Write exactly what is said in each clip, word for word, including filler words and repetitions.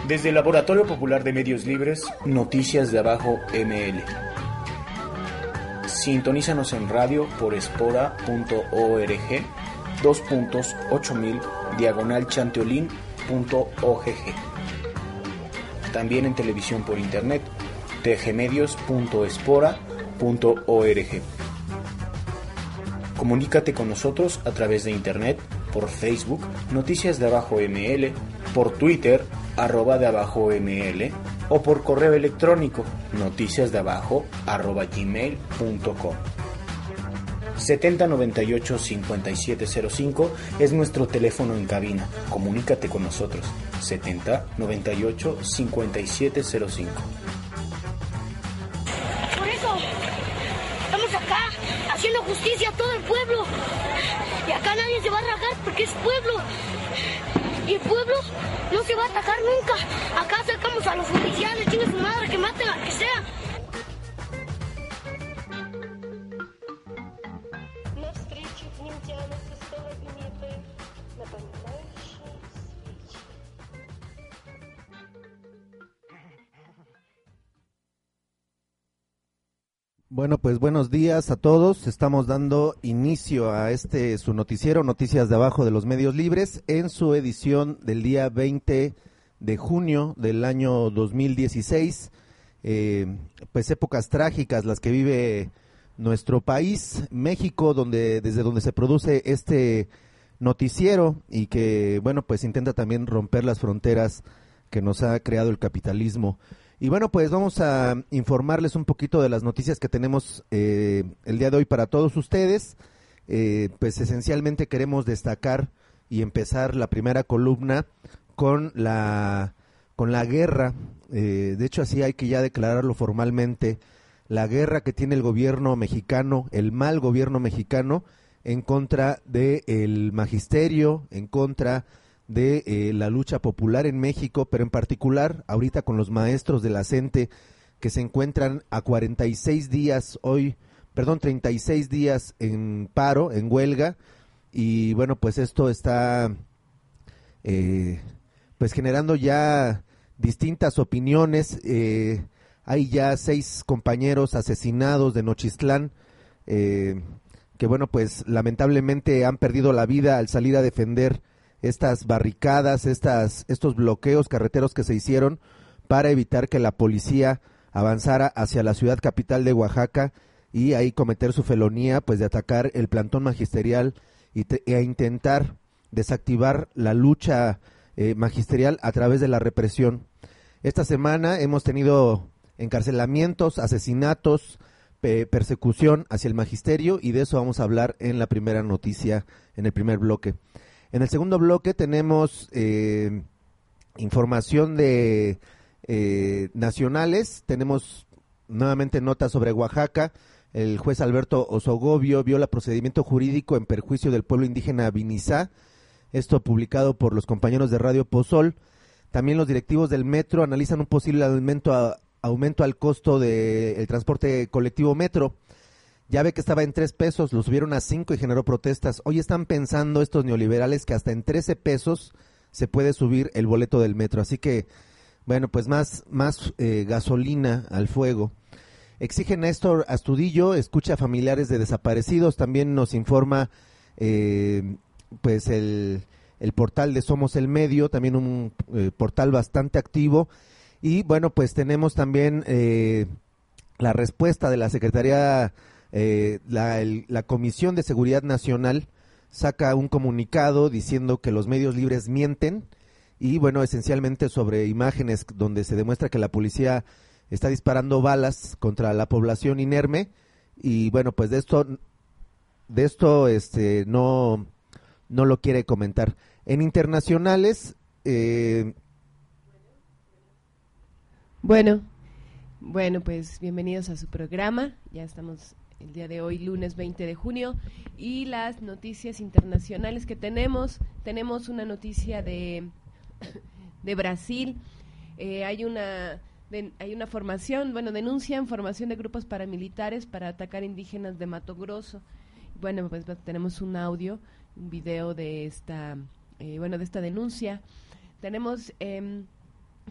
Desde el Laboratorio Popular de Medios Libres, Noticias de Abajo M L. Sintonízanos en radio por espora punto org, dos puntos ocho mil, diagonal chanteolín punto ogg. También en televisión por internet, tgmedios punto espora punto org. Comunícate con nosotros a través de internet, por Facebook, Noticias de Abajo M L, por Twitter, arroba de abajo ml, o por correo electrónico, noticiasdeabajo arroba gmail punto com. setenta noventa y ocho cincuenta y siete cero cinco es nuestro teléfono en cabina. Comunícate con nosotros. setenta noventa y ocho cincuenta y siete cero cinco. Por eso, estamos acá haciendo justicia a todo el pueblo. Y acá nadie se va a rajar porque es pueblo. Y el pueblo no se va a atacar nunca. Acá sacamos a los oficiales, chingue su madre, que maten al que sea. Bueno, pues buenos días a todos. Estamos dando inicio a este su noticiero, Noticias de Abajo de los Medios Libres, en su edición del día veinte de junio del año dos mil dieciséis. Eh, pues épocas trágicas las que vive nuestro país, México, donde desde donde se produce este noticiero y que, bueno, pues intenta también romper las fronteras que nos ha creado el capitalismo. Y bueno, pues vamos a informarles un poquito de las noticias que tenemos eh, el día de hoy para todos ustedes. Eh, pues esencialmente queremos destacar y empezar la primera columna con la con la guerra. Eh, de hecho, así hay que ya declararlo formalmente, la guerra que tiene el gobierno mexicano, el mal gobierno mexicano, en contra del magisterio, en contra de eh, la lucha popular en México, pero en particular ahorita con los maestros de la CENTE que se encuentran a cuarenta y seis días hoy, perdón, treinta y seis días en paro, en huelga, y bueno, pues esto está eh, pues generando ya distintas opiniones. Eh, hay ya seis compañeros asesinados de Nochistlán, eh, que bueno, pues lamentablemente han perdido la vida al salir a defender estas barricadas, estas, estos bloqueos carreteros que se hicieron para evitar que la policía avanzara hacia la ciudad capital de Oaxaca y ahí cometer su felonía, pues de atacar el plantón magisterial y te, e intentar desactivar la lucha eh, magisterial a través de la represión. Esta semana hemos tenido encarcelamientos, asesinatos, pe- persecución hacia el magisterio, y de eso vamos a hablar en la primera noticia, en el primer bloque. En el segundo bloque tenemos eh, información de eh, nacionales. Tenemos nuevamente notas sobre Oaxaca. El juez Alberto Osogovio viola procedimiento jurídico en perjuicio del pueblo indígena Vinizá. Esto publicado por los compañeros de Radio Pozol. También los directivos del metro analizan un posible aumento, a, aumento al costo del transporte colectivo metro. Ya ve que estaba en tres pesos, lo subieron a cinco y generó protestas. Hoy están pensando estos neoliberales que hasta en trece pesos se puede subir el boleto del metro. Así que, bueno, pues más, más eh, gasolina al fuego. Exige Néstor Astudillo, escucha a familiares de desaparecidos. También nos informa eh, pues el, el portal de Somos el Medio, también un eh, portal bastante activo. Y bueno, pues tenemos también eh, la respuesta de la Secretaría. Eh, la, el, la Comisión de Seguridad Nacional saca un comunicado diciendo que los medios libres mienten, y bueno, esencialmente sobre imágenes donde se demuestra que la policía está disparando balas contra la población inerme, y bueno, pues de esto de esto este no no lo quiere comentar. En internacionales eh... bueno bueno pues bienvenidos a su programa. Ya estamos el día de hoy, lunes veinte de junio, y las noticias internacionales que tenemos, tenemos una noticia de, de Brasil. Eh, hay una de, hay una formación, bueno, denuncian formación de grupos paramilitares para atacar indígenas de Mato Grosso. Bueno, pues tenemos un audio, un video de esta, eh, bueno, de esta denuncia. Tenemos eh,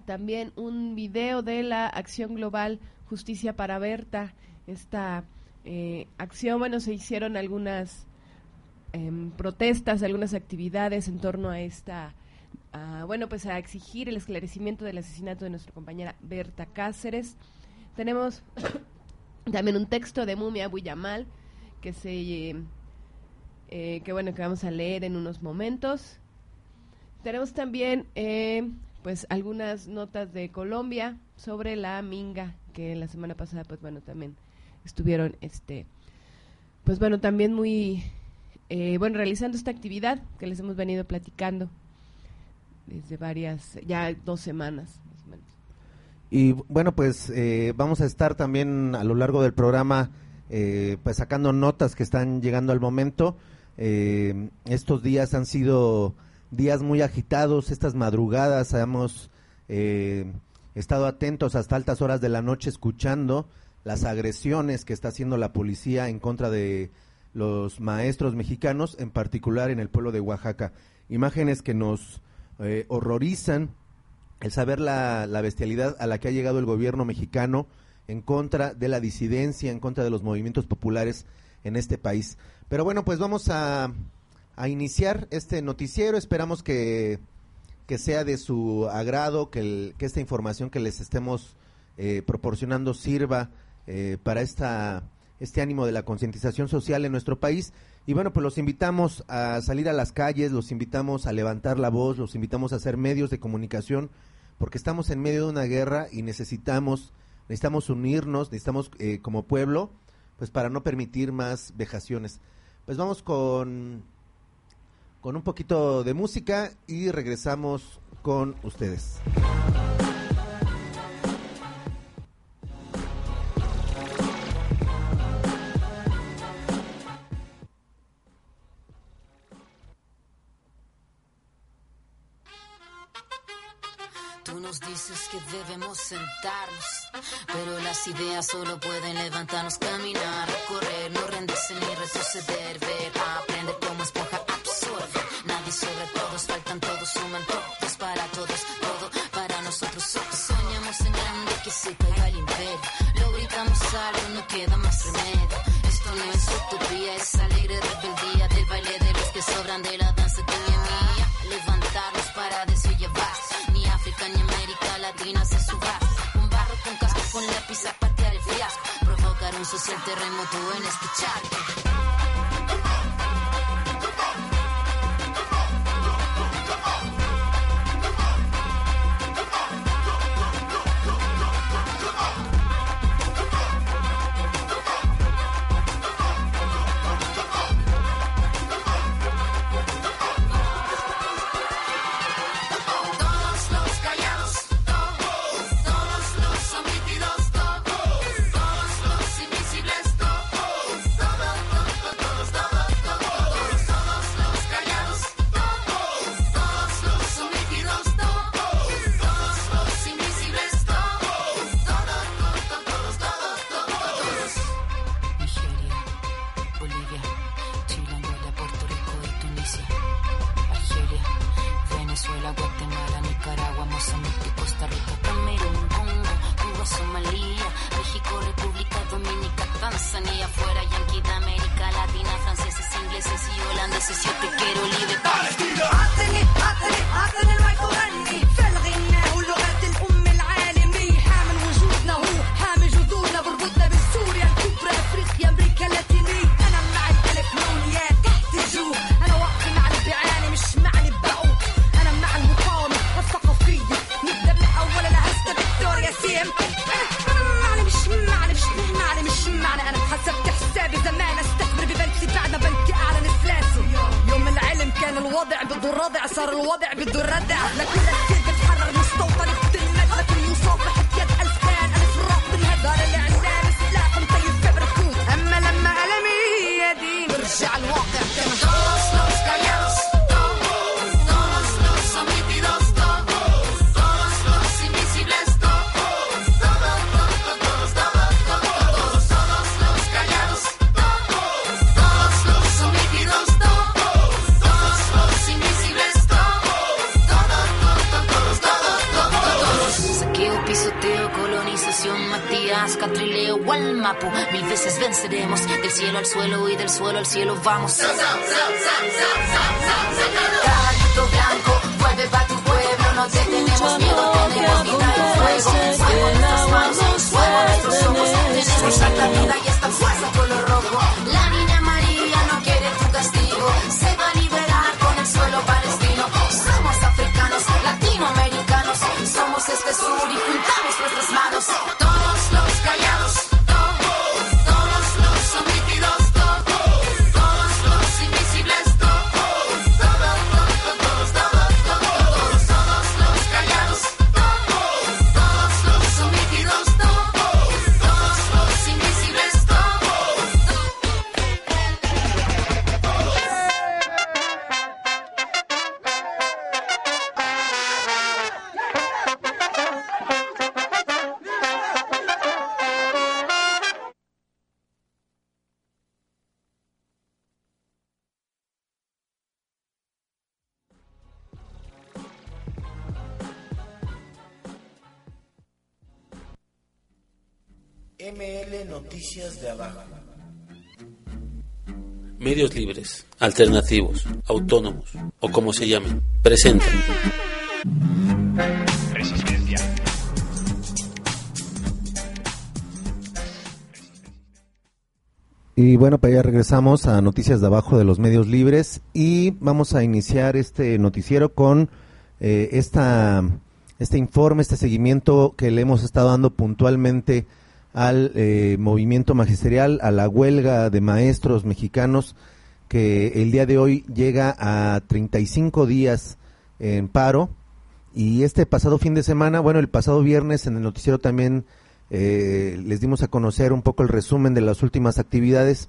también un video de la Acción Global Justicia para Berta. Esta eh, acción, bueno, se hicieron algunas eh, protestas, algunas actividades en torno a esta, a, bueno, pues a exigir el esclarecimiento del asesinato de nuestra compañera Berta Cáceres. Tenemos también un texto de Mumia Abu Yamal que se eh, eh, que bueno que vamos a leer en unos momentos. Tenemos también eh, pues algunas notas de Colombia sobre la minga, que la semana pasada pues bueno también estuvieron este pues bueno también muy eh, bueno realizando esta actividad que les hemos venido platicando desde varias, ya dos semanas más o menos. Y bueno, pues eh, vamos a estar también a lo largo del programa eh, pues sacando notas que están llegando al momento. Eh, estos días han sido días muy agitados, estas madrugadas hemos eh, estado atentos hasta altas horas de la noche escuchando las agresiones que está haciendo la policía en contra de los maestros mexicanos, en particular en el pueblo de Oaxaca. Imágenes que nos eh, horrorizan, el saber la, la bestialidad a la que ha llegado el gobierno mexicano en contra de la disidencia, en contra de los movimientos populares en este país. Pero bueno, pues vamos a, a iniciar este noticiero. Esperamos que, que sea de su agrado, que, el, que esta información que les estemos eh, proporcionando sirva eh, para esta, este ánimo de la concientización social en nuestro país. Y bueno, pues los invitamos a salir a las calles, los invitamos a levantar la voz, los invitamos a hacer medios de comunicación, porque estamos en medio de una guerra y necesitamos necesitamos unirnos, necesitamos eh, como pueblo, pues para no permitir más vejaciones. Pues vamos con, con un poquito de música y regresamos con ustedes. Tú nos dices que debemos sentarnos, pero las ideas solo pueden levantarnos, caminar, correr, no rendirse ni retroceder, ver, aprender como esponja absorbe. Nadie sobre todos, faltan todos, suman todos, para todos, todo para nosotros. Soñamos en grande que se caiga el imperio, lo gritamos algo, no queda más remedio. Esto no es utopía, es alegre rebeldía del baile de los que sobran de la danza que es mía. Levantarnos para decir llevar. Ni África ni América Latina se suba. Un barro con casco con lápiz a patear el fiasco. Provocar un social terremoto en este charco. Todos Mapu, mil veces venceremos. Del cielo al suelo y del suelo al cielo vamos. Caballito blanco, vuelve pa' tu pueblo. No te tenemos miedo, tenemos vida y fuego. Fuego nuestras manos, fuego nuestros ojos. Tenemos tanta vida y esta fuerza color rojo. La niña María no quiere tu castigo. Se va a liberar con el suelo palestino. Somos africanos, latinoamericanos. Somos este sur y juntamos nuestras manos. Todos los callados, todos, todos los sometidos, todos, todos los invisibles, todos, todos, todos, todos, todos, todos, todos los callados, todos, todos los sometidos, todos, todos los invisibles, todos. M L Noticias de Abajo. Medios libres, alternativos, autónomos o como se llamen, presentan Resistencia. Y bueno, pues ya regresamos a Noticias de Abajo de los Medios Libres y vamos a iniciar este noticiero con eh, esta, este informe, este seguimiento que le hemos estado dando puntualmente al eh, movimiento magisterial, a la huelga de maestros mexicanos que el día de hoy llega a treinta y cinco días en paro. Y este pasado fin de semana, bueno, el pasado viernes en el noticiero también eh, les dimos a conocer un poco el resumen de las últimas actividades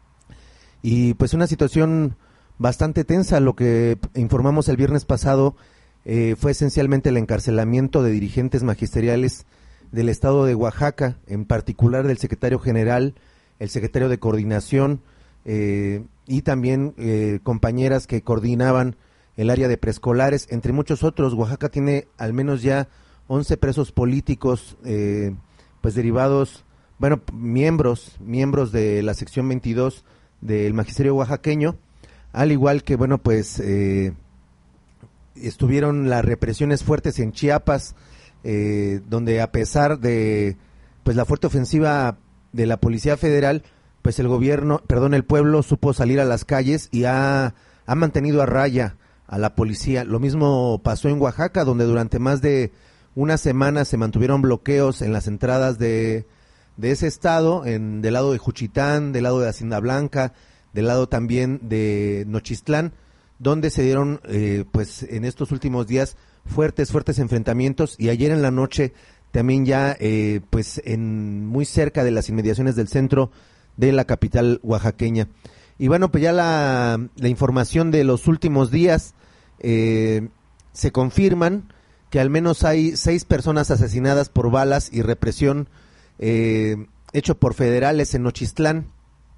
y pues una situación bastante tensa. Lo que informamos el viernes pasado eh, fue esencialmente el encarcelamiento de dirigentes magisteriales del estado de Oaxaca, en particular del secretario general, el secretario de coordinación eh, y también eh, compañeras que coordinaban el área de preescolares, entre muchos otros. Oaxaca tiene al menos ya once presos políticos, eh, pues derivados, bueno, miembros, miembros de la sección veintidós del magisterio oaxaqueño, al igual que, bueno, pues eh, estuvieron las represiones fuertes en Chiapas, eh, donde a pesar de pues la fuerte ofensiva de la Policía Federal, pues el gobierno, perdón, el pueblo supo salir a las calles y ha, ha mantenido a raya a la policía. Lo mismo pasó en Oaxaca, donde durante más de una semana se mantuvieron bloqueos en las entradas de, de ese estado, en, del lado de Juchitán, del lado de Hacienda Blanca, del lado también de Nochistlán, donde se dieron eh, pues en estos últimos días fuertes, fuertes enfrentamientos, y ayer en la noche también ya eh, pues en muy cerca de las inmediaciones del centro de la capital oaxaqueña. Y bueno, pues ya la, la información de los últimos días eh, se confirman que al menos hay seis personas asesinadas por balas y represión eh, hecho por federales en Nochistlán.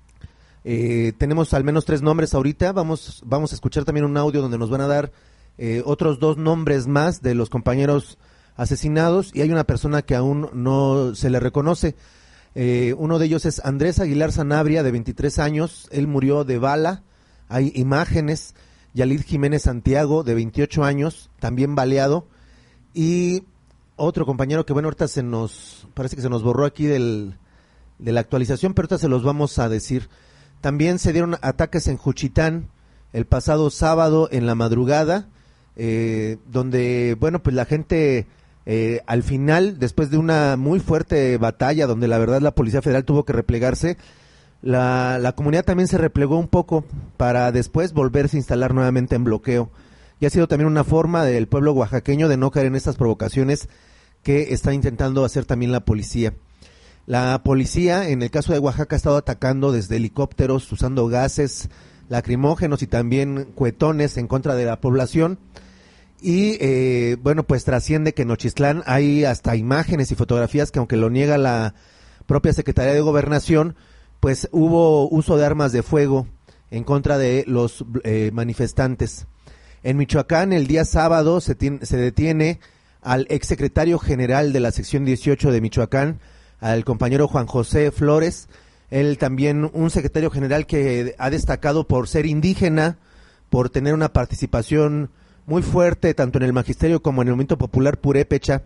Eh, tenemos al menos tres nombres ahorita. Vamos, vamos a escuchar también un audio donde nos van a dar eh, otros dos nombres más de los compañeros asesinados, y hay una persona que aún no se le reconoce. Eh, uno de ellos es Andrés Aguilar Sanabria, de veintitrés años. Él murió de bala. Hay imágenes. Yalid Jiménez Santiago, de veintiocho años, también baleado. Y otro compañero que, bueno, ahorita se nos, parece que se nos borró aquí del, de la actualización, pero ahorita se los vamos a decir. También se dieron ataques en Juchitán el pasado sábado en la madrugada, eh, donde, bueno, pues la gente... Eh, al final, después de una muy fuerte batalla, donde la verdad la Policía Federal tuvo que replegarse, la, la comunidad también se replegó un poco para después volverse a instalar nuevamente en bloqueo. Y ha sido también una forma del pueblo oaxaqueño de no caer en estas provocaciones que está intentando hacer también la policía. La policía, en el caso de Oaxaca, ha estado atacando desde helicópteros, usando gases lacrimógenos y también cuetones en contra de la población. Y eh, bueno, pues trasciende que en Nochistlán hay hasta imágenes y fotografías que, aunque lo niega la propia Secretaría de Gobernación, pues hubo uso de armas de fuego en contra de los eh, manifestantes. En Michoacán, el día sábado se, tiene, se detiene al exsecretario general de la sección dieciocho de Michoacán, al compañero Juan José Flores, él también un secretario general que ha destacado por ser indígena, por tener una participación muy fuerte tanto en el magisterio como en el movimiento popular purépecha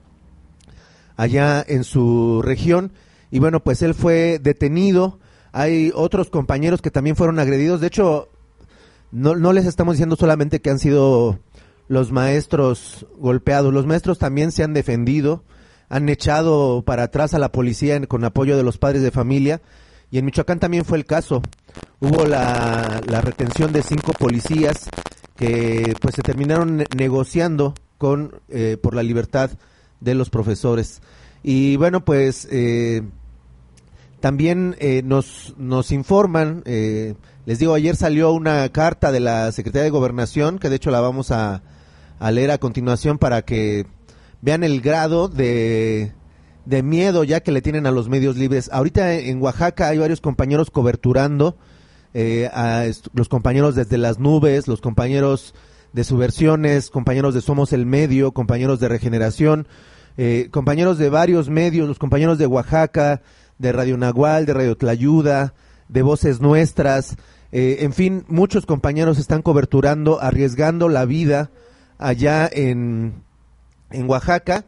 allá en su región, y bueno, pues él fue detenido. Hay otros compañeros que también fueron agredidos. De hecho, no, no les estamos diciendo solamente que han sido los maestros golpeados, los maestros también se han defendido, han echado para atrás a la policía en, con apoyo de los padres de familia, y en Michoacán también fue el caso. Hubo la, la retención de cinco policías que pues se terminaron ne- negociando con eh, por la libertad de los profesores. Y bueno, pues eh, también eh, nos, nos informan, eh, les digo, ayer salió una carta de la Secretaría de Gobernación, que de hecho la vamos a, a leer a continuación para que vean el grado de, de miedo ya que le tienen a los medios libres. Ahorita en Oaxaca hay varios compañeros coberturando, eh, a est- los compañeros desde las nubes, los compañeros de Subversiones, compañeros de Somos el Medio, compañeros de Regeneración, eh, compañeros de varios medios, los compañeros de Oaxaca, de Radio Nahual, de Radio Tlayuda, de Voces Nuestras, eh, en fin, muchos compañeros están coberturando, arriesgando la vida allá en, en Oaxaca,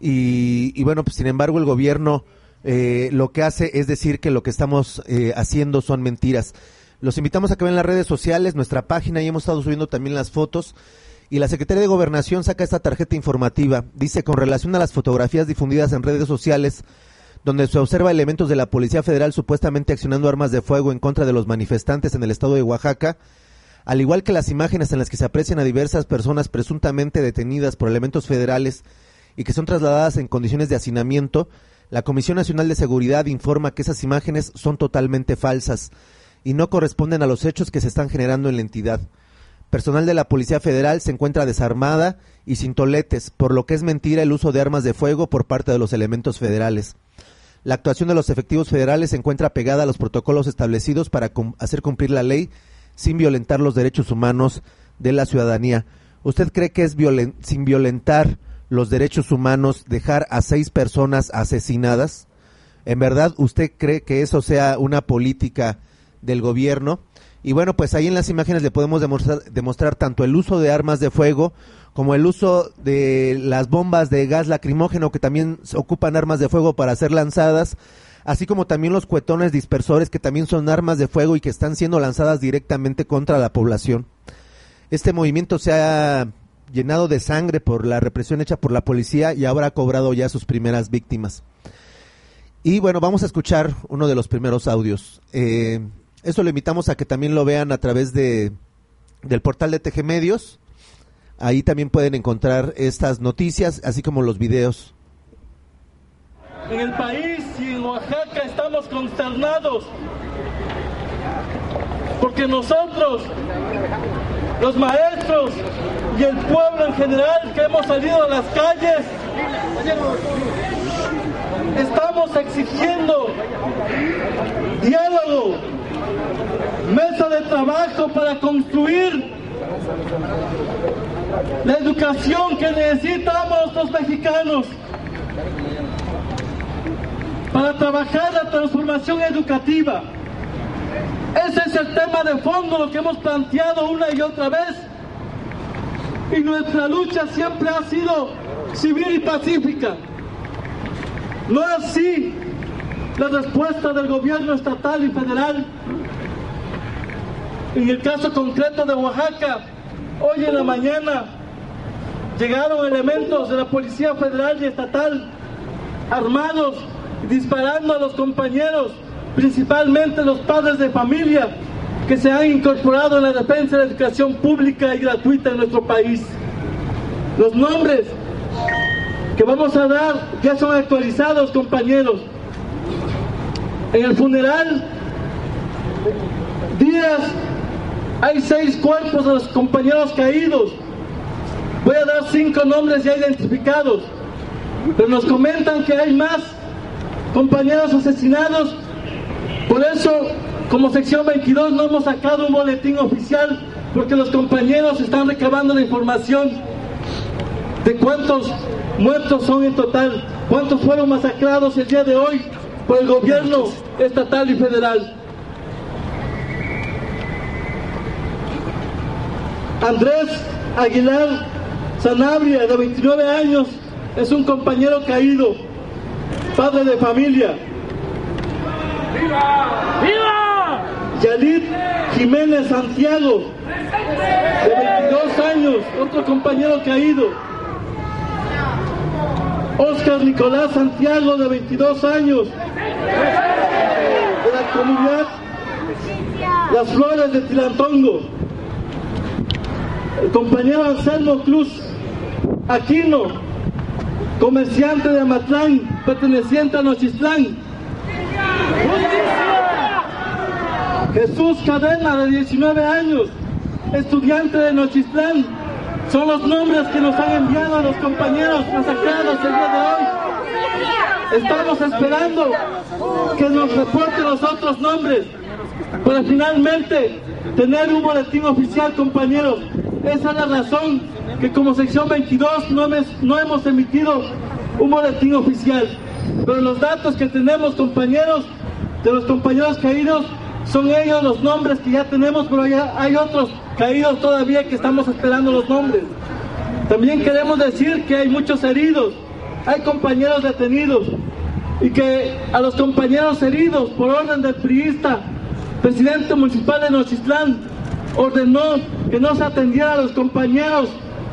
y, y bueno, pues sin embargo el gobierno eh, lo que hace es decir que lo que estamos eh, haciendo son mentiras. Los invitamos a que vean las redes sociales, nuestra página, y hemos estado subiendo también las fotos. Y la Secretaría de Gobernación saca esta tarjeta informativa. Dice, con relación a las fotografías difundidas en redes sociales, donde se observa elementos de la Policía Federal supuestamente accionando armas de fuego en contra de los manifestantes en el estado de Oaxaca, al igual que las imágenes en las que se aprecian a diversas personas presuntamente detenidas por elementos federales y que son trasladadas en condiciones de hacinamiento, la Comisión Nacional de Seguridad informa que esas imágenes son totalmente falsas y no corresponden a los hechos que se están generando en la entidad. Personal de la Policía Federal se encuentra desarmada y sin toletes, por lo que es mentira el uso de armas de fuego por parte de los elementos federales. La actuación de los efectivos federales se encuentra pegada a los protocolos establecidos para cum- hacer cumplir la ley sin violentar los derechos humanos de la ciudadanía. ¿Usted cree que es violen- sin violentar los derechos humanos dejar a seis personas asesinadas? ¿En verdad usted cree que eso sea una política del gobierno? Y bueno, pues ahí en las imágenes le podemos demostrar, demostrar tanto el uso de armas de fuego como el uso de las bombas de gas lacrimógeno, que también ocupan armas de fuego para ser lanzadas, así como también los cuetones dispersores, que también son armas de fuego y que están siendo lanzadas directamente contra la población. Este movimiento se ha llenado de sangre por la represión hecha por la policía y ahora ha cobrado ya sus primeras víctimas. Y bueno, vamos a escuchar uno de los primeros audios. Eh, esto lo invitamos a que también lo vean a través de del portal de T G Medios. Ahí también pueden encontrar estas noticias, así como los videos. En el país y en Oaxaca estamos consternados porque nosotros, los maestros y el pueblo en general que hemos salido a las calles, estamos exigiendo diálogo, mesa de trabajo para construir la educación que necesitamos los mexicanos para trabajar la transformación educativa. Ese es el tema de fondo, lo que hemos planteado una y otra vez, y nuestra lucha siempre ha sido civil y pacífica. No así la respuesta del gobierno estatal y federal. En el caso concreto de Oaxaca, hoy en la mañana llegaron elementos de la Policía Federal y Estatal armados, disparando a los compañeros, principalmente los padres de familia que se han incorporado en la defensa de la educación pública y gratuita en nuestro país. Los nombres que vamos a dar ya son actualizados, compañeros. En el funeral Díaz hay seis cuerpos de los compañeros caídos. Voy a dar cinco nombres ya identificados, pero nos comentan que hay más compañeros asesinados. Por eso, como sección veintidós, no hemos sacado un boletín oficial, porque los compañeros están recabando la información de cuántos muertos son en total, cuántos fueron masacrados el día de hoy por el gobierno estatal y federal. Andrés Aguilar Sanabria, de veintinueve años, es un compañero caído, padre de familia. ¡Viva! ¡Viva! Yalit Jiménez Santiago, de veintidós años, otro compañero caído. Oscar Nicolás Santiago, de veintidós años, de la comunidad Las Flores de Tilantongo. El compañero Anselmo Cruz Aquino, comerciante de Amatlán, perteneciente a Nochistlán. Jesús Cadena, de diecinueve años, estudiante de Nochistlán. Son los nombres que nos han enviado a los compañeros masacrados el día de hoy. Estamos esperando que nos reporten los otros nombres para finalmente tener un boletín oficial, compañeros. Esa es la razón que como sección veintidós no hemos, no hemos emitido un boletín oficial. Pero los datos que tenemos, compañeros, de los compañeros caídos, son ellos los nombres que ya tenemos, pero ya hay otros caídos todavía que estamos esperando los nombres. También queremos decir que hay muchos heridos, hay compañeros detenidos, y que a los compañeros heridos, por orden del priista, presidente municipal de Nochistlán, ordenó que no se atendiera a los compañeros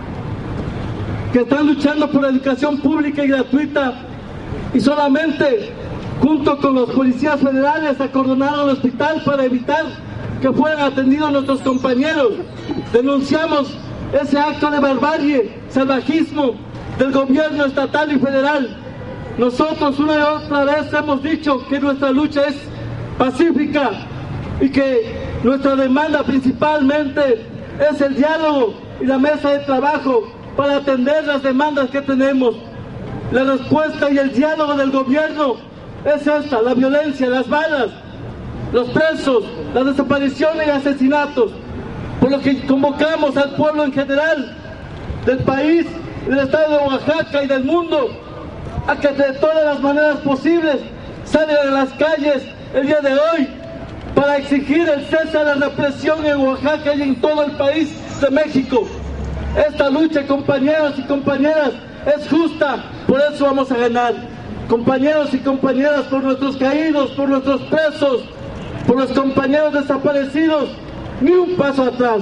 que están luchando por la educación pública y gratuita, y solamente junto con los policías federales acordonaron el hospital para evitar que fueran atendidos nuestros compañeros. Denunciamos ese acto de barbarie, salvajismo del gobierno estatal y federal. Nosotros una y otra vez hemos dicho que nuestra lucha es pacífica y que nuestra demanda principalmente es el diálogo y la mesa de trabajo para atender las demandas que tenemos. La respuesta y el diálogo del gobierno es esta: la violencia, las balas, los presos, las desapariciones y asesinatos. Por lo que convocamos al pueblo en general, del país, del estado de Oaxaca y del mundo, a que de todas las maneras posibles salgan a las calles el día de hoy para exigir el cese de la represión en Oaxaca y en todo el país de México. Esta lucha, compañeros y compañeras, es justa, por eso vamos a ganar. Compañeros y compañeras, por nuestros caídos, por nuestros presos, por los compañeros desaparecidos, ni un paso atrás.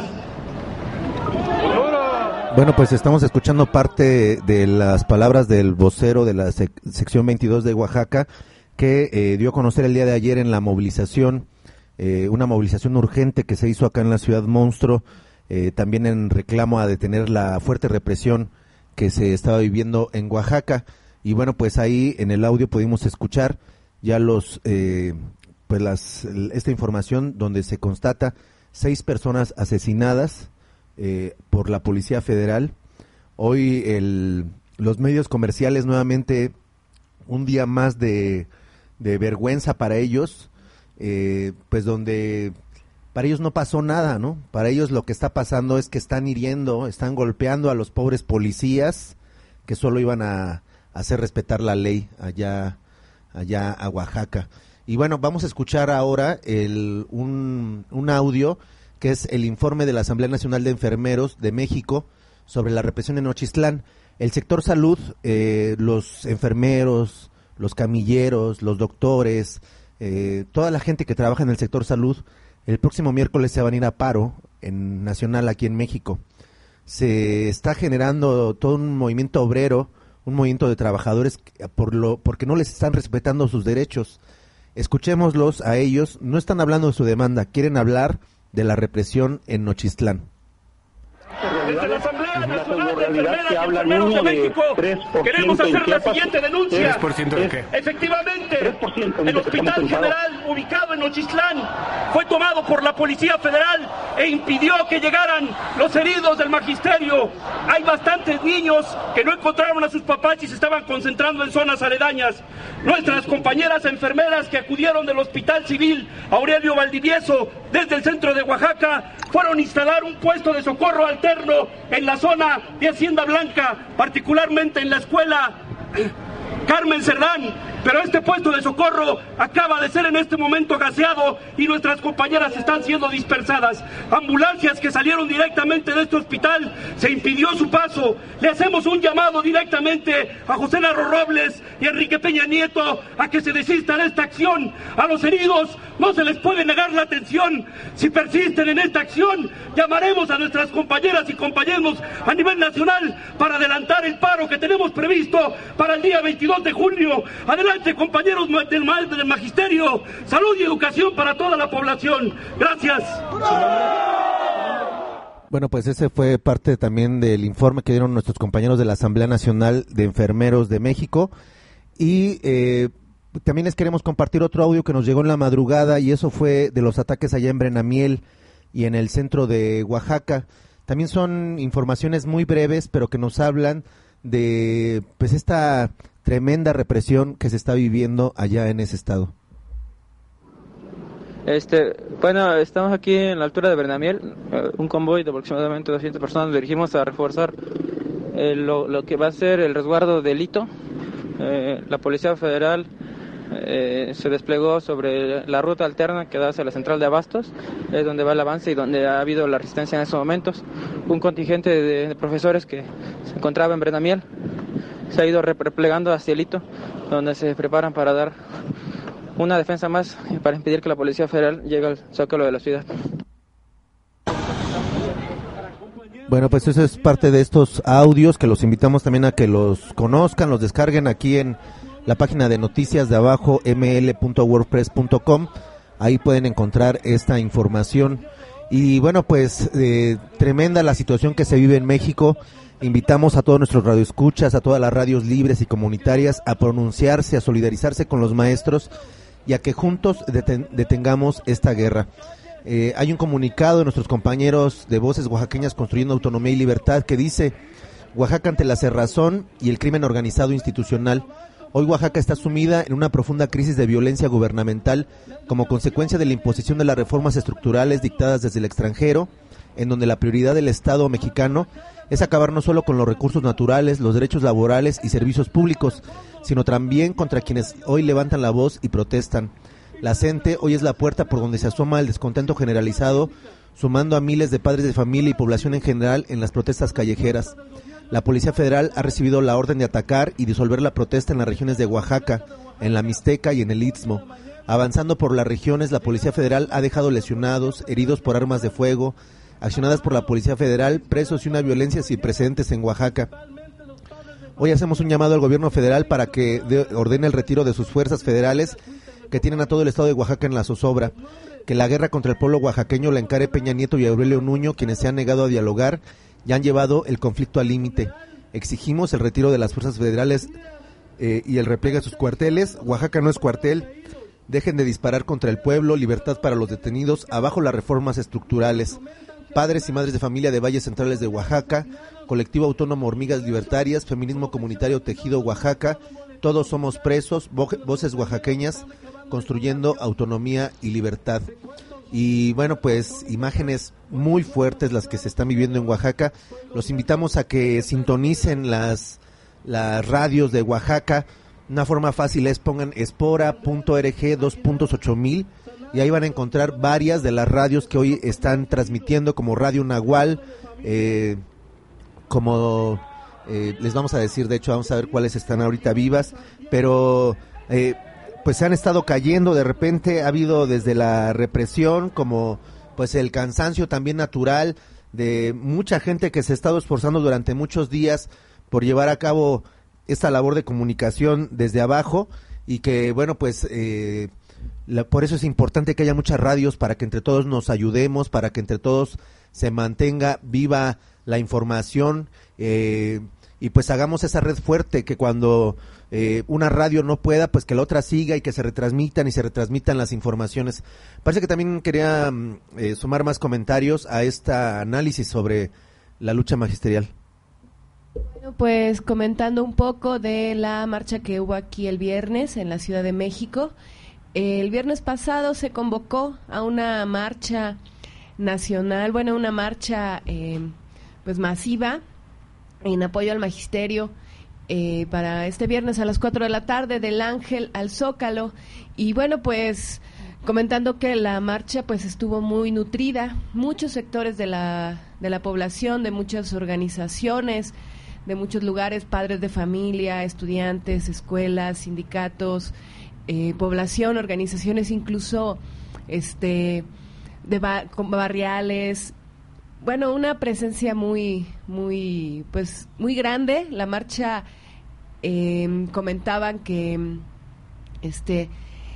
Bueno, pues estamos escuchando parte de las palabras del vocero de la sec- sección veintidós de Oaxaca, que eh, dio a conocer el día de ayer en la movilización, eh, una movilización urgente que se hizo acá en la ciudad monstruo, eh, también en reclamo a detener la fuerte represión que se estaba viviendo en Oaxaca. Y bueno, pues ahí en el audio pudimos escuchar ya los eh, pues las esta información donde se constata seis personas asesinadas eh, por la Policía Federal. Hoy el, los medios comerciales nuevamente un día más de, de vergüenza para ellos, eh, pues donde para ellos no pasó nada, ¿no? Para ellos lo que está pasando es que están hiriendo, están golpeando a los pobres policías que solo iban a hacer respetar la ley allá, allá a Oaxaca. Y bueno, vamos a escuchar ahora el, un, un audio que es el informe de la Asamblea Nacional de Enfermeros de México sobre la represión en Nochistlán. El sector salud, eh, los enfermeros, los camilleros, los doctores, eh, toda la gente que trabaja en el sector salud, el próximo miércoles se van a ir a paro en nacional aquí en México. Se está generando todo un movimiento obrero, un movimiento de trabajadores por lo porque no les están respetando sus derechos. Escuchémoslos a ellos, no están hablando de su demanda, quieren hablar de la represión en Nochistlán. Desde la Asamblea Nacional de Enfermeras y Enfermeros de México queremos hacer la siguiente denuncia. ¿tres por ciento de qué? Efectivamente, el Hospital General ubicado en Nochistlán fue tomado por la Policía Federal e impidió que llegaran los heridos del magisterio. Hay bastantes niños que no encontraron a sus papás y se estaban concentrando en zonas aledañas. Nuestras compañeras enfermeras que acudieron del Hospital Civil Aurelio Valdivieso desde el centro de Oaxaca fueron a instalar un puesto de socorro alterno en la zona de Hacienda Blanca, particularmente en la escuela Carmen Cerdán, pero este puesto de socorro acaba de ser en este momento gaseado y nuestras compañeras están siendo dispersadas. Ambulancias que salieron directamente de este hospital, se impidió su paso. Le hacemos un llamado directamente a José Narro Robles y Enrique Peña Nieto a que se desistan de esta acción. A los heridos no se les puede negar la atención. Si persisten en esta acción, llamaremos a nuestras compañeras y compañeros a nivel nacional para adelantar el paro que tenemos previsto para el día veintidós de junio. Adelante, compañeros del, del magisterio. Salud y educación para toda la población. Gracias. Bueno, pues ese fue parte también del informe que dieron nuestros compañeros de la Asamblea Nacional de Enfermeros de México. Y eh, también les queremos compartir otro audio que nos llegó en la madrugada, y eso fue de los ataques allá en Brenamiel y en el centro de Oaxaca. También son informaciones muy breves, pero que nos hablan de pues esta tremenda represión que se está viviendo allá en ese estado. Este, bueno, estamos aquí en la altura de Brenamiel, eh, un convoy de aproximadamente doscientas personas. Nos dirigimos a reforzar eh, lo, lo que va a ser el resguardo del hito. Eh, la Policía Federal eh, se desplegó sobre la ruta alterna que da hacia la central de Abastos, es eh, donde va el avance y donde ha habido la resistencia en estos momentos. Un contingente de, de profesores que se encontraba en Brenamiel se ha ido replegando hacia el hito, donde se preparan para dar una defensa más para impedir que la Policía Federal llegue al zócalo de la ciudad. Bueno, pues eso es parte de estos audios que los invitamos también a que los conozcan, los descarguen aquí en la página de noticias de abajo m l punto wordpress punto com. Ahí pueden encontrar esta información. Y bueno, pues eh, tremenda la situación que se vive en México. Invitamos a todos nuestros radioescuchas, a todas las radios libres y comunitarias a pronunciarse, a solidarizarse con los maestros y a que juntos deten- detengamos esta guerra. Eh, hay un comunicado de nuestros compañeros de Voces Oaxaqueñas Construyendo Autonomía y Libertad que dice: Oaxaca ante la cerrazón y el crimen organizado institucional. Hoy Oaxaca está sumida en una profunda crisis de violencia gubernamental como consecuencia de la imposición de las reformas estructurales dictadas desde el extranjero, en donde la prioridad del Estado mexicano es acabar no solo con los recursos naturales, los derechos laborales y servicios públicos, sino también contra quienes hoy levantan la voz y protestan. La C E N T E hoy es la puerta por donde se asoma el descontento generalizado, sumando a miles de padres de familia y población en general en las protestas callejeras. La Policía Federal ha recibido la orden de atacar y disolver la protesta en las regiones de Oaxaca, en la Mixteca y en el Istmo. Avanzando por las regiones, la Policía Federal ha dejado lesionados, heridos por armas de fuego, accionadas por la Policía Federal, presos y una violencia sin precedentes en Oaxaca. Hoy hacemos un llamado al gobierno federal para que de, ordene el retiro de sus fuerzas federales que tienen a todo el estado de Oaxaca en la zozobra, que la guerra contra el pueblo oaxaqueño la encare Peña Nieto y Aurelio Nuño, quienes se han negado a dialogar y han llevado el conflicto al límite. Exigimos el retiro de las fuerzas federales eh, y el repliegue de sus cuarteles. Oaxaca no es cuartel. Dejen de disparar contra el pueblo, libertad para los detenidos, abajo las reformas estructurales. Padres y madres de familia de Valles Centrales de Oaxaca, Colectivo Autónomo Hormigas Libertarias, Feminismo Comunitario Tejido Oaxaca, todos somos presos, vo- voces oaxaqueñas, construyendo autonomía y libertad. Y bueno, pues imágenes muy fuertes las que se están viviendo en Oaxaca. Los invitamos a que sintonicen las, las radios de Oaxaca. Una forma fácil es pongan espora punto org dos puntos ocho mil y ahí van a encontrar varias de las radios que hoy están transmitiendo, como Radio Nahual, eh, como eh, les vamos a decir, de hecho vamos a ver cuáles están ahorita vivas, pero eh, pues se han estado cayendo de repente. Ha habido desde la represión como pues el cansancio también natural de mucha gente que se ha estado esforzando durante muchos días por llevar a cabo esta labor de comunicación desde abajo, y que bueno pues eh, la, por eso es importante que haya muchas radios para que entre todos nos ayudemos, para que entre todos se mantenga viva la información, eh, y pues hagamos esa red fuerte, que cuando eh, una radio no pueda, pues que la otra siga y que se retransmitan y se retransmitan las informaciones. Parece que también quería eh, sumar más comentarios a este análisis sobre la lucha magisterial. Bueno, pues comentando un poco de la marcha que hubo aquí el viernes en la Ciudad de México. El viernes pasado se convocó a una marcha nacional, bueno, una marcha eh, pues masiva en apoyo al magisterio, eh, para este viernes a las cuatro de la tarde, del Ángel al Zócalo. Y bueno, pues comentando que la marcha pues estuvo muy nutrida, muchos sectores de la, de la población, de muchas organizaciones, de muchos lugares, padres de familia, estudiantes, escuelas, sindicatos, eh, población, organizaciones incluso este de ba- barriales. Bueno, una presencia muy, muy, pues, muy grande. La marcha eh, comentaban que, este,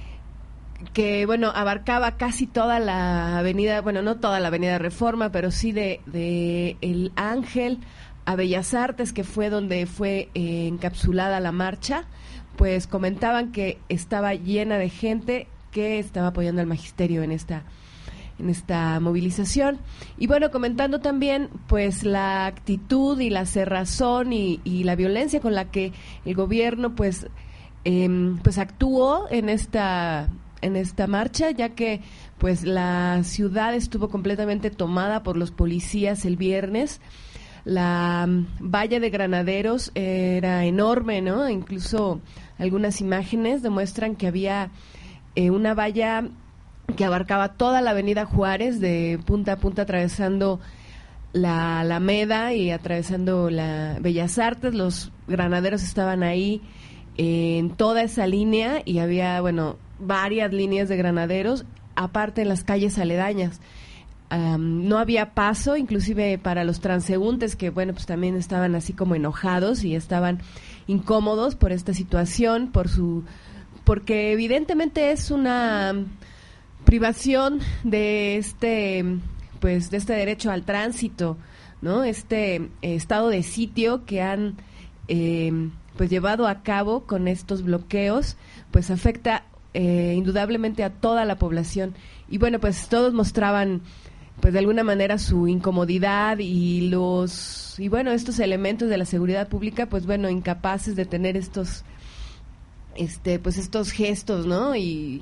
que bueno, abarcaba casi toda la avenida, bueno, no toda la avenida Reforma, pero sí de, de El Ángel a Bellas Artes, que fue donde fue eh, encapsulada la marcha. Pues comentaban que estaba llena de gente que estaba apoyando al magisterio en esta en esta movilización. Y bueno, comentando también pues la actitud y la cerrazón y, y la violencia con la que el gobierno pues eh, pues actuó en esta en esta marcha, ya que pues la ciudad estuvo completamente tomada por los policías el viernes. La um, valla de granaderos era enorme, ¿no? Incluso algunas imágenes demuestran que había eh, una valla que abarcaba toda la avenida Juárez de punta a punta, atravesando la Alameda y atravesando la Bellas Artes. Los granaderos estaban ahí eh, en toda esa línea y había, bueno, varias líneas de granaderos, aparte en las calles aledañas. Um, no había paso, inclusive para los transeúntes, que bueno, pues también estaban así como enojados y estaban incómodos por esta situación, por su, porque evidentemente es una privación de este, pues de este derecho al tránsito, ¿no? Este eh, estado de sitio que han eh, pues llevado a cabo con estos bloqueos, pues afecta eh, indudablemente a toda la población. Y bueno, pues todos mostraban pues de alguna manera su incomodidad y los y bueno estos elementos de la seguridad pública pues bueno incapaces de tener estos este pues estos gestos, ¿no? y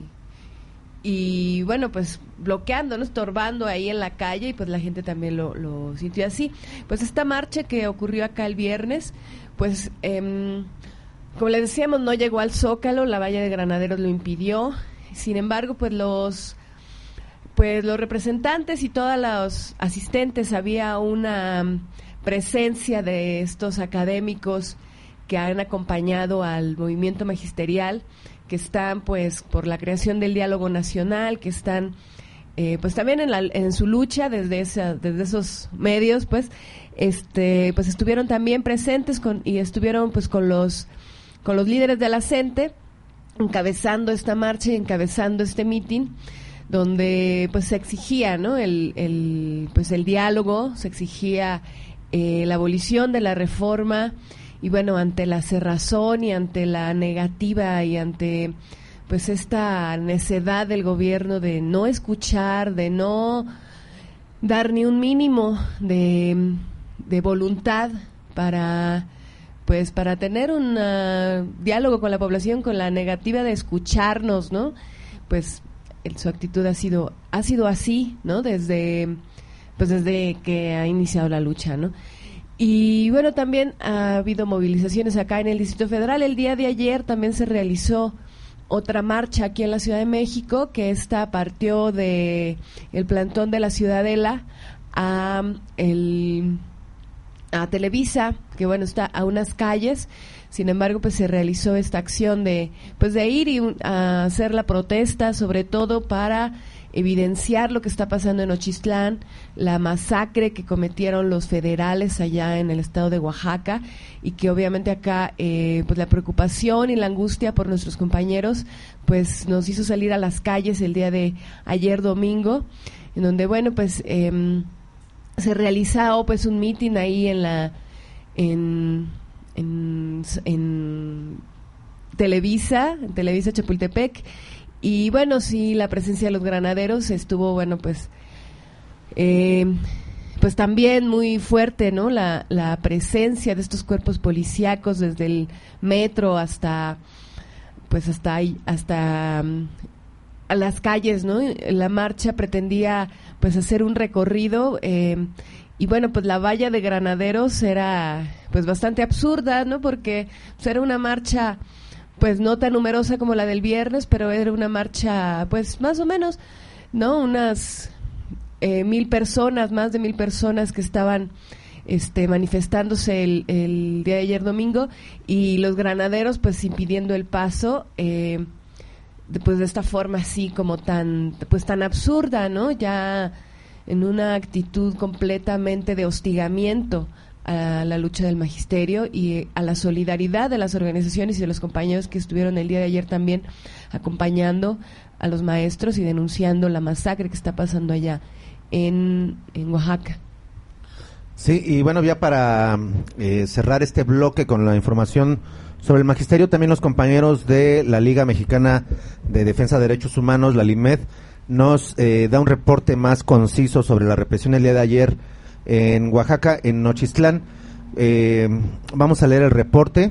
y bueno pues bloqueando, no estorbando ahí en la calle, y pues la gente también lo, lo sintió así. Pues esta marcha que ocurrió acá el viernes pues eh, como les decíamos, no llegó al Zócalo, la valla de granaderos lo impidió. Sin embargo, pues los Pues los representantes y todos los asistentes, había una presencia de estos académicos que han acompañado al movimiento magisterial, que están pues por la creación del diálogo nacional, que están eh, pues también en, la, en su lucha desde esa, desde esos medios, pues este pues estuvieron también presentes con y estuvieron pues con los con los líderes de la C E N T E, encabezando esta marcha y encabezando este mitin, donde pues se exigía, ¿no? el, el pues el diálogo, se exigía eh, la abolición de la reforma. Y bueno, ante la cerrazón y ante la negativa y ante pues esta necedad del gobierno de no escuchar, de no dar ni un mínimo de, de voluntad para pues para tener un uh, diálogo con la población, con la negativa de escucharnos, ¿no? Pues su actitud ha sido ha sido así, ¿no? Desde pues desde que ha iniciado la lucha, ¿no? Y bueno, también ha habido movilizaciones acá en el Distrito Federal. El día de ayer también se realizó otra marcha aquí en la Ciudad de México, que esta partió de el plantón de la Ciudadela a el a Televisa, que bueno, está a unas calles. Sin embargo, pues se realizó esta acción de pues de ir y a hacer la protesta, sobre todo para evidenciar lo que está pasando en Nochistlán, la masacre que cometieron los federales allá en el estado de Oaxaca, y que obviamente acá eh, pues la preocupación y la angustia por nuestros compañeros pues nos hizo salir a las calles el día de ayer domingo, en donde bueno pues eh, se realizó pues un mitin ahí en la en En, en Televisa, en Televisa Chapultepec. Y bueno, sí, la presencia de los granaderos estuvo, bueno, pues eh, pues también muy fuerte, ¿no? La, la presencia de estos cuerpos policíacos desde el metro hasta pues hasta ahí, hasta um, a las calles, ¿no? La marcha pretendía pues hacer un recorrido eh, y bueno, pues la valla de granaderos era pues bastante absurda, ¿no? Porque pues, era una marcha pues no tan numerosa como la del viernes, pero era una marcha pues más o menos, ¿no? Unas eh, mil personas, más de mil personas que estaban este manifestándose el, el día de ayer domingo, y los granaderos pues impidiendo el paso, eh, de, pues de esta forma así como tan pues tan absurda, ¿no? Ya en una actitud completamente de hostigamiento a la lucha del magisterio y a la solidaridad de las organizaciones y de los compañeros que estuvieron el día de ayer también acompañando a los maestros y denunciando la masacre que está pasando allá en, en Oaxaca. Sí, y bueno, ya para eh, cerrar este bloque con la información sobre el magisterio, también los compañeros de la Liga Mexicana de Defensa de Derechos Humanos, la LIMED, nos eh, da un reporte más conciso sobre la represión el día de ayer en Oaxaca, en Nochistlán. Eh, vamos a leer el reporte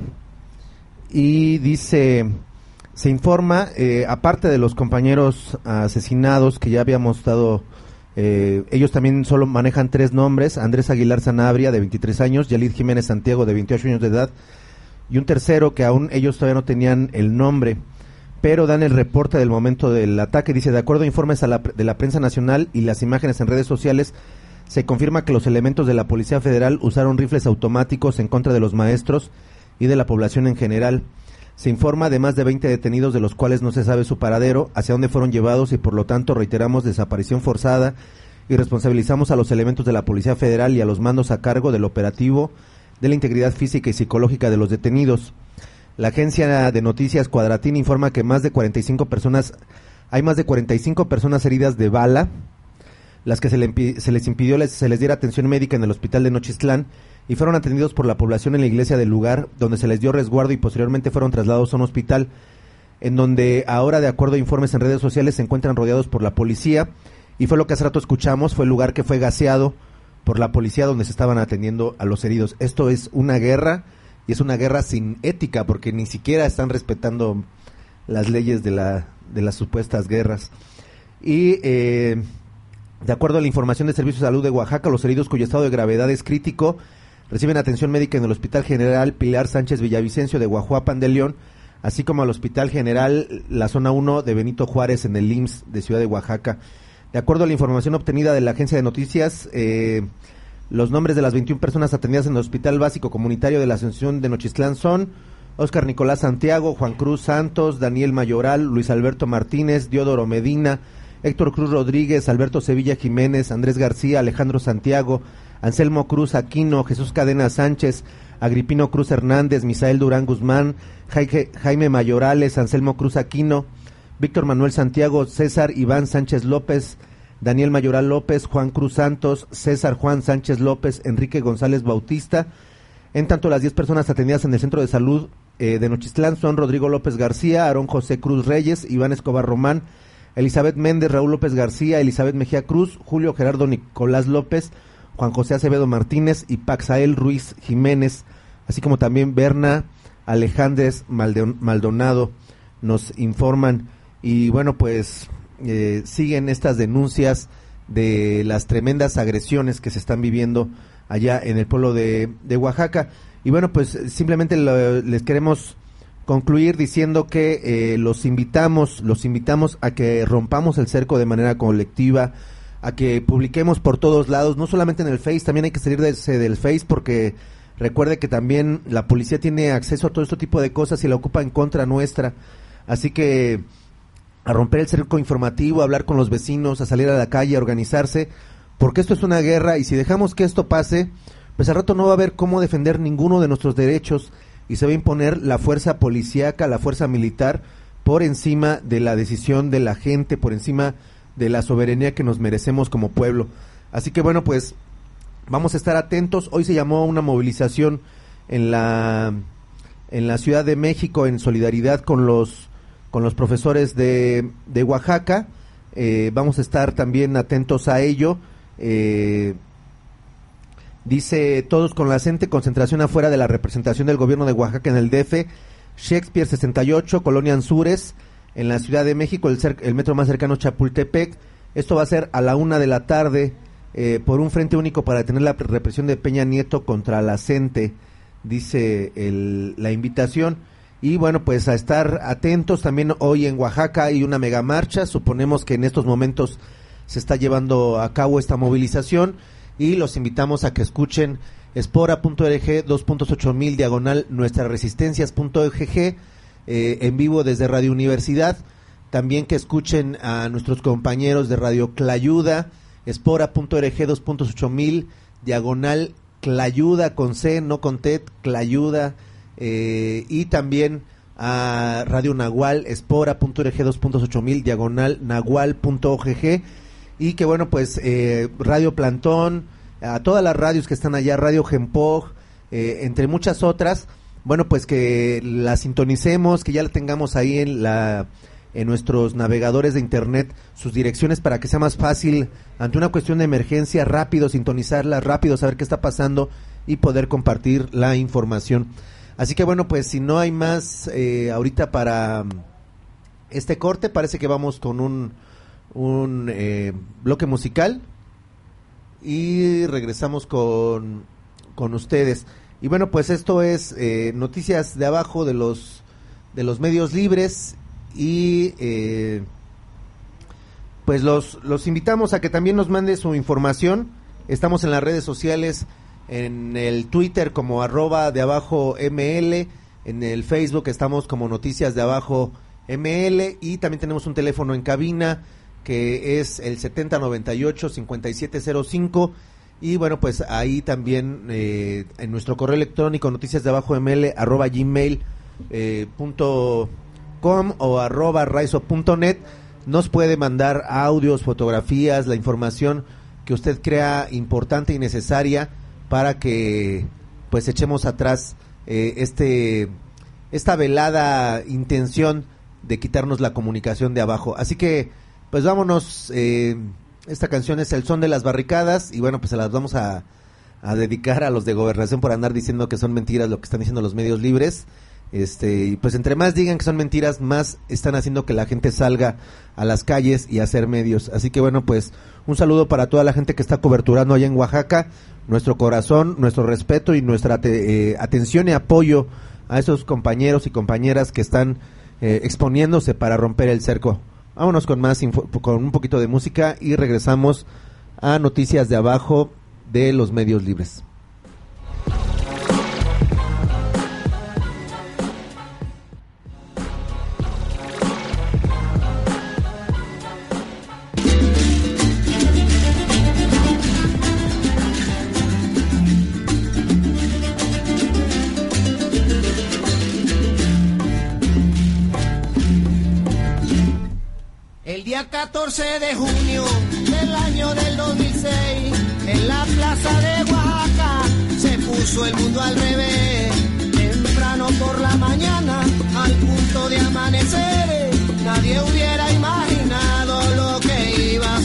y dice, se informa, eh, aparte de los compañeros asesinados que ya habíamos dado, eh, ellos también solo manejan tres nombres: Andrés Aguilar Sanabria, de veintitrés años, Yalid Jiménez Santiago, de veintiocho años de edad, y un tercero que aún ellos todavía no tenían el nombre, pero dan el reporte del momento del ataque. Dice, de acuerdo a informes a la, de la prensa nacional y las imágenes en redes sociales, se confirma que los elementos de la Policía Federal usaron rifles automáticos en contra de los maestros y de la población en general. Se informa de más de veinte detenidos, de los cuales no se sabe su paradero, hacia dónde fueron llevados, y por lo tanto reiteramos desaparición forzada y responsabilizamos a los elementos de la Policía Federal y a los mandos a cargo del operativo de la integridad física y psicológica de los detenidos. La agencia de noticias Cuadratín informa que más de cuarenta y cinco personas, hay más de cuarenta y cinco personas heridas de bala, las que se, le, se les impidió les, se les diera atención médica en el hospital de Nochistlán, y fueron atendidos por la población en la iglesia del lugar, donde se les dio resguardo y posteriormente fueron trasladados a un hospital, en donde ahora, de acuerdo a informes en redes sociales, se encuentran rodeados por la policía, y fue lo que hace rato escuchamos, fue el lugar que fue gaseado por la policía donde se estaban atendiendo a los heridos. Esto es una guerra, y es una guerra sin ética, porque ni siquiera están respetando las leyes de la de las supuestas guerras. Y eh, de acuerdo a la información del Servicio de Salud de Oaxaca, los heridos cuyo estado de gravedad es crítico reciben atención médica en el Hospital General Pilar Sánchez Villavicencio de Guajuapan de León, así como al Hospital General la Zona uno de Benito Juárez en el I M S S de Ciudad de Oaxaca. De acuerdo a la información obtenida de la agencia de noticias, eh, los nombres de las veintiuna personas atendidas en el Hospital Básico Comunitario de la Ascensión de Nochistlán son Óscar Nicolás Santiago, Juan Cruz Santos, Daniel Mayoral, Luis Alberto Martínez, Diodoro Medina, Héctor Cruz Rodríguez, Alberto Sevilla Jiménez, Andrés García, Alejandro Santiago, Anselmo Cruz Aquino, Jesús Cadena Sánchez, Agripino Cruz Hernández, Misael Durán Guzmán, Jaime, Jaime Mayorales, Anselmo Cruz Aquino, Víctor Manuel Santiago, César Iván Sánchez López, Daniel Mayoral López, Juan Cruz Santos, César Juan Sánchez López, Enrique González Bautista. En tanto, las diez personas atendidas en el Centro de Salud eh, de Nochistlán son Rodrigo López García, Aarón José Cruz Reyes, Iván Escobar Román, Elizabeth Méndez, Raúl López García, Elizabeth Mejía Cruz, Julio Gerardo Nicolás López, Juan José Acevedo Martínez y Paxael Ruiz Jiménez, así como también Berna Alejandres Maldonado, nos informan. Y bueno, pues eh, siguen estas denuncias de las tremendas agresiones que se están viviendo allá en el pueblo de, de Oaxaca. Y bueno, pues simplemente lo, les queremos concluir diciendo que eh, los invitamos, los invitamos a que rompamos el cerco de manera colectiva, a que publiquemos por todos lados, no solamente en el Face, también hay que salir de ese, del Face, porque recuerde que también la policía tiene acceso a todo este tipo de cosas y la ocupa en contra nuestra. Así que a romper el cerco informativo, a hablar con los vecinos, a salir a la calle, a organizarse, porque esto es una guerra, y si dejamos que esto pase, pues al rato no va a haber cómo defender ninguno de nuestros derechos, y se va a imponer la fuerza policíaca, la fuerza militar, por encima de la decisión de la gente, por encima de la soberanía que nos merecemos como pueblo. Así que bueno, pues vamos a estar atentos. Hoy se llamó una movilización en la en la Ciudad de México en solidaridad con los con los profesores de, de Oaxaca. Eh, vamos a estar también atentos a ello. Eh, dice, todos con la gente, concentración afuera de la representación del gobierno de Oaxaca en el D F, Shakespeare sesenta y ocho, Colonia Anzures, en la Ciudad de México, el, cer- el metro más cercano Chapultepec. Esto va a ser a la una de la tarde eh, por un frente único para detener la represión de Peña Nieto contra la C E N T E, dice el, la invitación. Y bueno, pues a estar atentos. También hoy en Oaxaca hay una mega marcha, suponemos que en estos momentos se está llevando a cabo esta movilización, y los invitamos a que escuchen espora punto org, dos punto ocho mil diagonal nuestras resistencias punto org, eh, en vivo desde Radio Universidad. También que escuchen a nuestros compañeros de Radio Clayuda, espora punto org, dos punto ocho mil diagonal Clayuda con C, no con T, Clayuda, eh, y también a Radio Nahual, espora punto org, dos punto ocho mil diagonal nahual punto org, y que bueno, pues eh, Radio Plantón, a todas las radios que están allá, Radio Gempoj, eh, entre muchas otras, bueno, pues que la sintonicemos, que ya la tengamos ahí en la en nuestros navegadores de internet, sus direcciones, para que sea más fácil ante una cuestión de emergencia, rápido sintonizarla, rápido saber qué está pasando y poder compartir la información. Así que bueno, pues si no hay más eh, ahorita para este corte, parece que vamos con un un eh, bloque musical y regresamos con con ustedes. Y bueno, pues esto es eh, noticias de abajo de los de los medios libres, y eh, pues los los invitamos a que también nos mande su información. Estamos en las redes sociales, en el Twitter como arroba de abajo ml, en el Facebook estamos como noticias de abajo ml, y también tenemos un teléfono en cabina que es el setenta noventa y ocho cincuenta y siete cero cinco, y bueno, pues ahí también eh, en nuestro correo electrónico noticias de abajo ml arroba gmail eh, punto com o arroba raizo punto net nos puede mandar audios, fotografías, la información que usted crea importante y necesaria para que pues echemos atrás eh, este esta velada intención de quitarnos la comunicación de abajo. Así que pues vámonos, eh, esta canción es El Son de las Barricadas, y bueno, pues se las vamos a, a dedicar a los de Gobernación por andar diciendo que son mentiras lo que están diciendo los medios libres. Este, y pues entre más digan que son mentiras, más están haciendo que la gente salga a las calles y a hacer medios. Así que bueno, pues un saludo para toda la gente que está coberturando allá en Oaxaca, nuestro corazón, nuestro respeto y nuestra te, eh, atención y apoyo a esos compañeros y compañeras que están eh, exponiéndose para romper el cerco. Vámonos con más info, con un poquito de música, y regresamos a noticias de abajo de los medios libres. catorce de junio del año del dos mil seis, en la plaza de Oaxaca se puso el mundo al revés. Temprano por la mañana, al punto de amanecer, nadie hubiera imaginado lo que iba a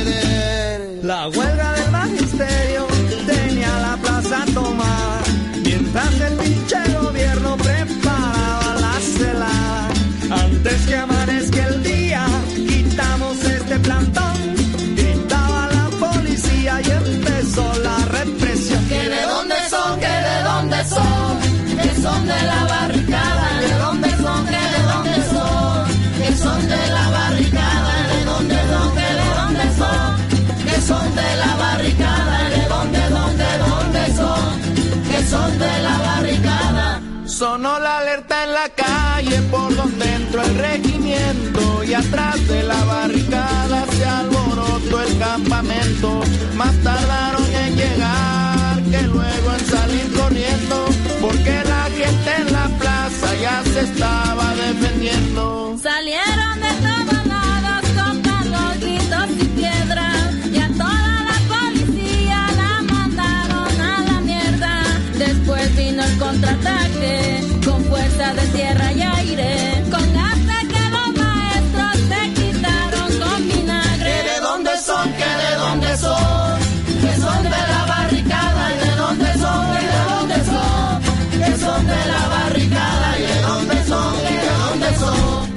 suceder. La huelga del magisterio tenía la plaza tomada, mientras el pinche gobierno preparaba la celada. Antes que amanezca el día, quitamos este plantón, gritaba la policía y empezó la represión. Que de dónde son, que de dónde son, que son de la barricada. De dónde son, que de dónde son, que son de la barricada. De dónde son, que de dónde son, que son de la barricada. De dónde, dónde, dónde son, que son de la barricada. Sonó la alerta en la calle por donde entró el regimiento, y atrás de la barricada se alborotó el campamento. Más tardaron en llegar que luego en salir corriendo, porque la gente en la plaza ya se estaba defendiendo. Salieron de todos lados con palos, gritos y piedras, y a toda la policía la mandaron a la mierda. Después vino el contraataque con fuerza de tierra y aire, con hasta que los maestros se quitaron con vinagre. ¿Que de dónde son? ¿Que de dónde son? Que son de la barricada. ¿Y de dónde son? ¿Y de dónde son? Que son de la barricada. ¿Y de dónde son? ¿Y de dónde son?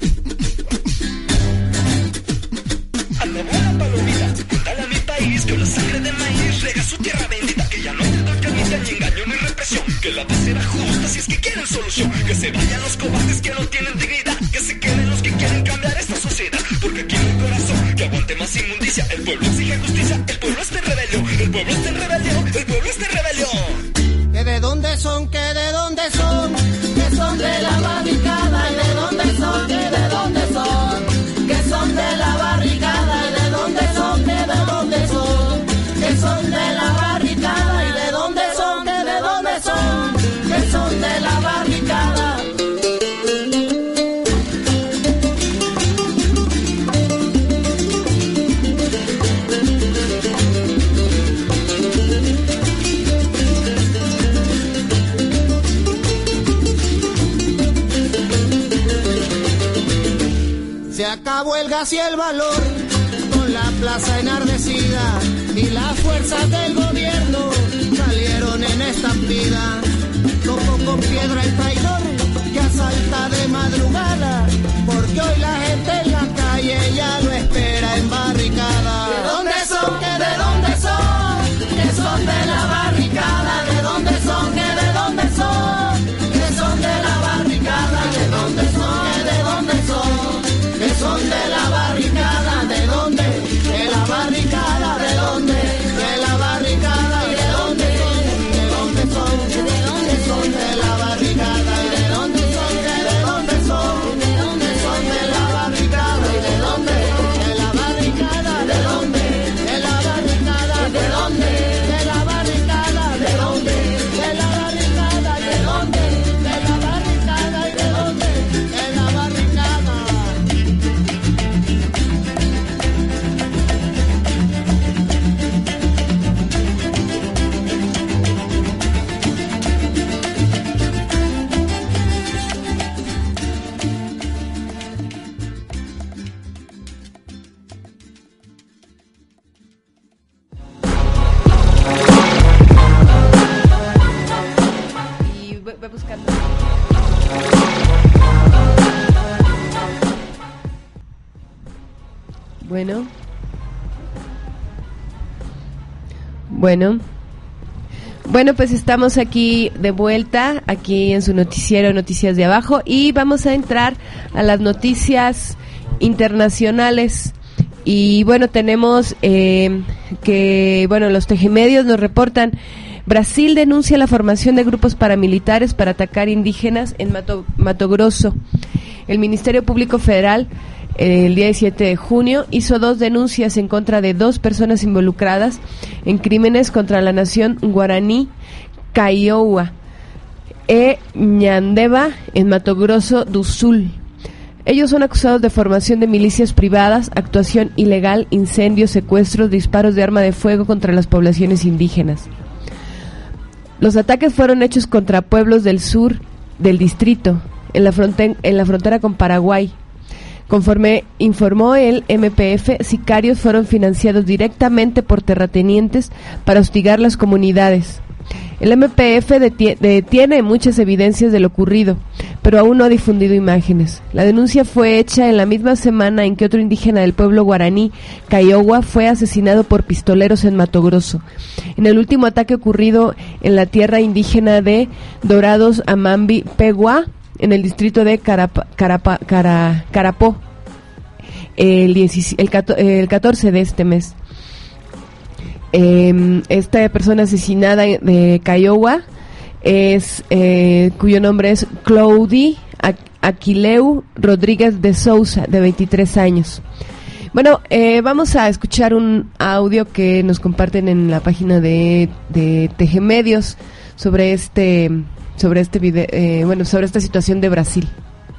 A la buena palomita, dale a mi país que los que la paz será justa si es que quieren solución. Que se vayan los cobardes que no tienen dignidad, que se queden los que quieren cambiar esta sociedad. Porque aquí no hay corazón que aguante más inmundicia. El pueblo exige justicia, el pueblo está en rebelión. El pueblo está en rebelión, el pueblo está en rebelión. Que de dónde son, que de dónde son, que son de la barricada. Y de dónde son, que de dónde son, que son de la barricada. Y de dónde son, que de dónde son, que son de la barricada. Y de dónde son, que de dónde son, que son de la barricada. Se acabó el gas y el valor, con la plaza enardecida, y las fuerzas del gobierno salieron en estampida. Tocó con piedra el traidor que asalta de madrugada, porque hoy la gente en la calle ya lo espera en barricada. ¿De dónde son? ¿Que de dónde son? Que son de la barricada. ¿De dónde son? ¿Que de dónde son? Que son de la barricada. ¿De dónde son? ¿Que de dónde son? Que son de la barricada. ¿De dónde? De la barricada. ¿De dónde? De la barricada. ¿Y de dónde son? ¿De dónde son? ¿De dónde son? De la barricada. ¿Y de dónde son? ¿De dónde son? ¿De dónde son? De la barricada. ¿Y de dónde? De la barricada. ¿De dónde? De la barricada. ¿De dónde? De la barricada. ¿De dónde? De la barricada. ¿De dónde? De la barricada. ¿Y de dónde? De la barricada. Y ve, ve buscando. Bueno. Bueno. Bueno, pues estamos aquí de vuelta, aquí en su noticiero Noticias de Abajo, y vamos a entrar a las noticias internacionales. Y bueno, tenemos eh, que, bueno, los tejemedios nos reportan: Brasil denuncia la formación de grupos paramilitares para atacar indígenas en Mato, Mato Grosso. El Ministerio Público Federal, eh, el día siete de junio, hizo dos denuncias en contra de dos personas involucradas en crímenes contra la nación guaraní Kaiowá e Ñandeva en Mato Grosso do Sul. Ellos son acusados de formación de milicias privadas, actuación ilegal, incendios, secuestros, disparos de arma de fuego contra las poblaciones indígenas. Los ataques fueron hechos contra pueblos del sur del distrito, en la, fronte- en la frontera con Paraguay. Conforme informó el M P F, sicarios fueron financiados directamente por terratenientes para hostigar las comunidades. El M P F detie- detiene muchas evidencias de lo ocurrido, pero aún no ha difundido imágenes. La denuncia fue hecha en la misma semana en que otro indígena del pueblo guaraní, Kaiowá, fue asesinado por pistoleros en Mato Grosso, en el último ataque ocurrido en la tierra indígena de Dorados Amambi Peguá, en el distrito de Carapa, Carapa, Cara, Carapó, el, dieciséis, el, el catorce de este mes. Eh, esta persona asesinada de Kaiowá es eh, cuyo nombre es Cloudi Aquileu Rodríguez de Souza, de veintitrés años. Bueno, eh, vamos a escuchar un audio que nos comparten en la página de, de Tejemedios sobre este sobre este video, eh, bueno, sobre esta situación de Brasil.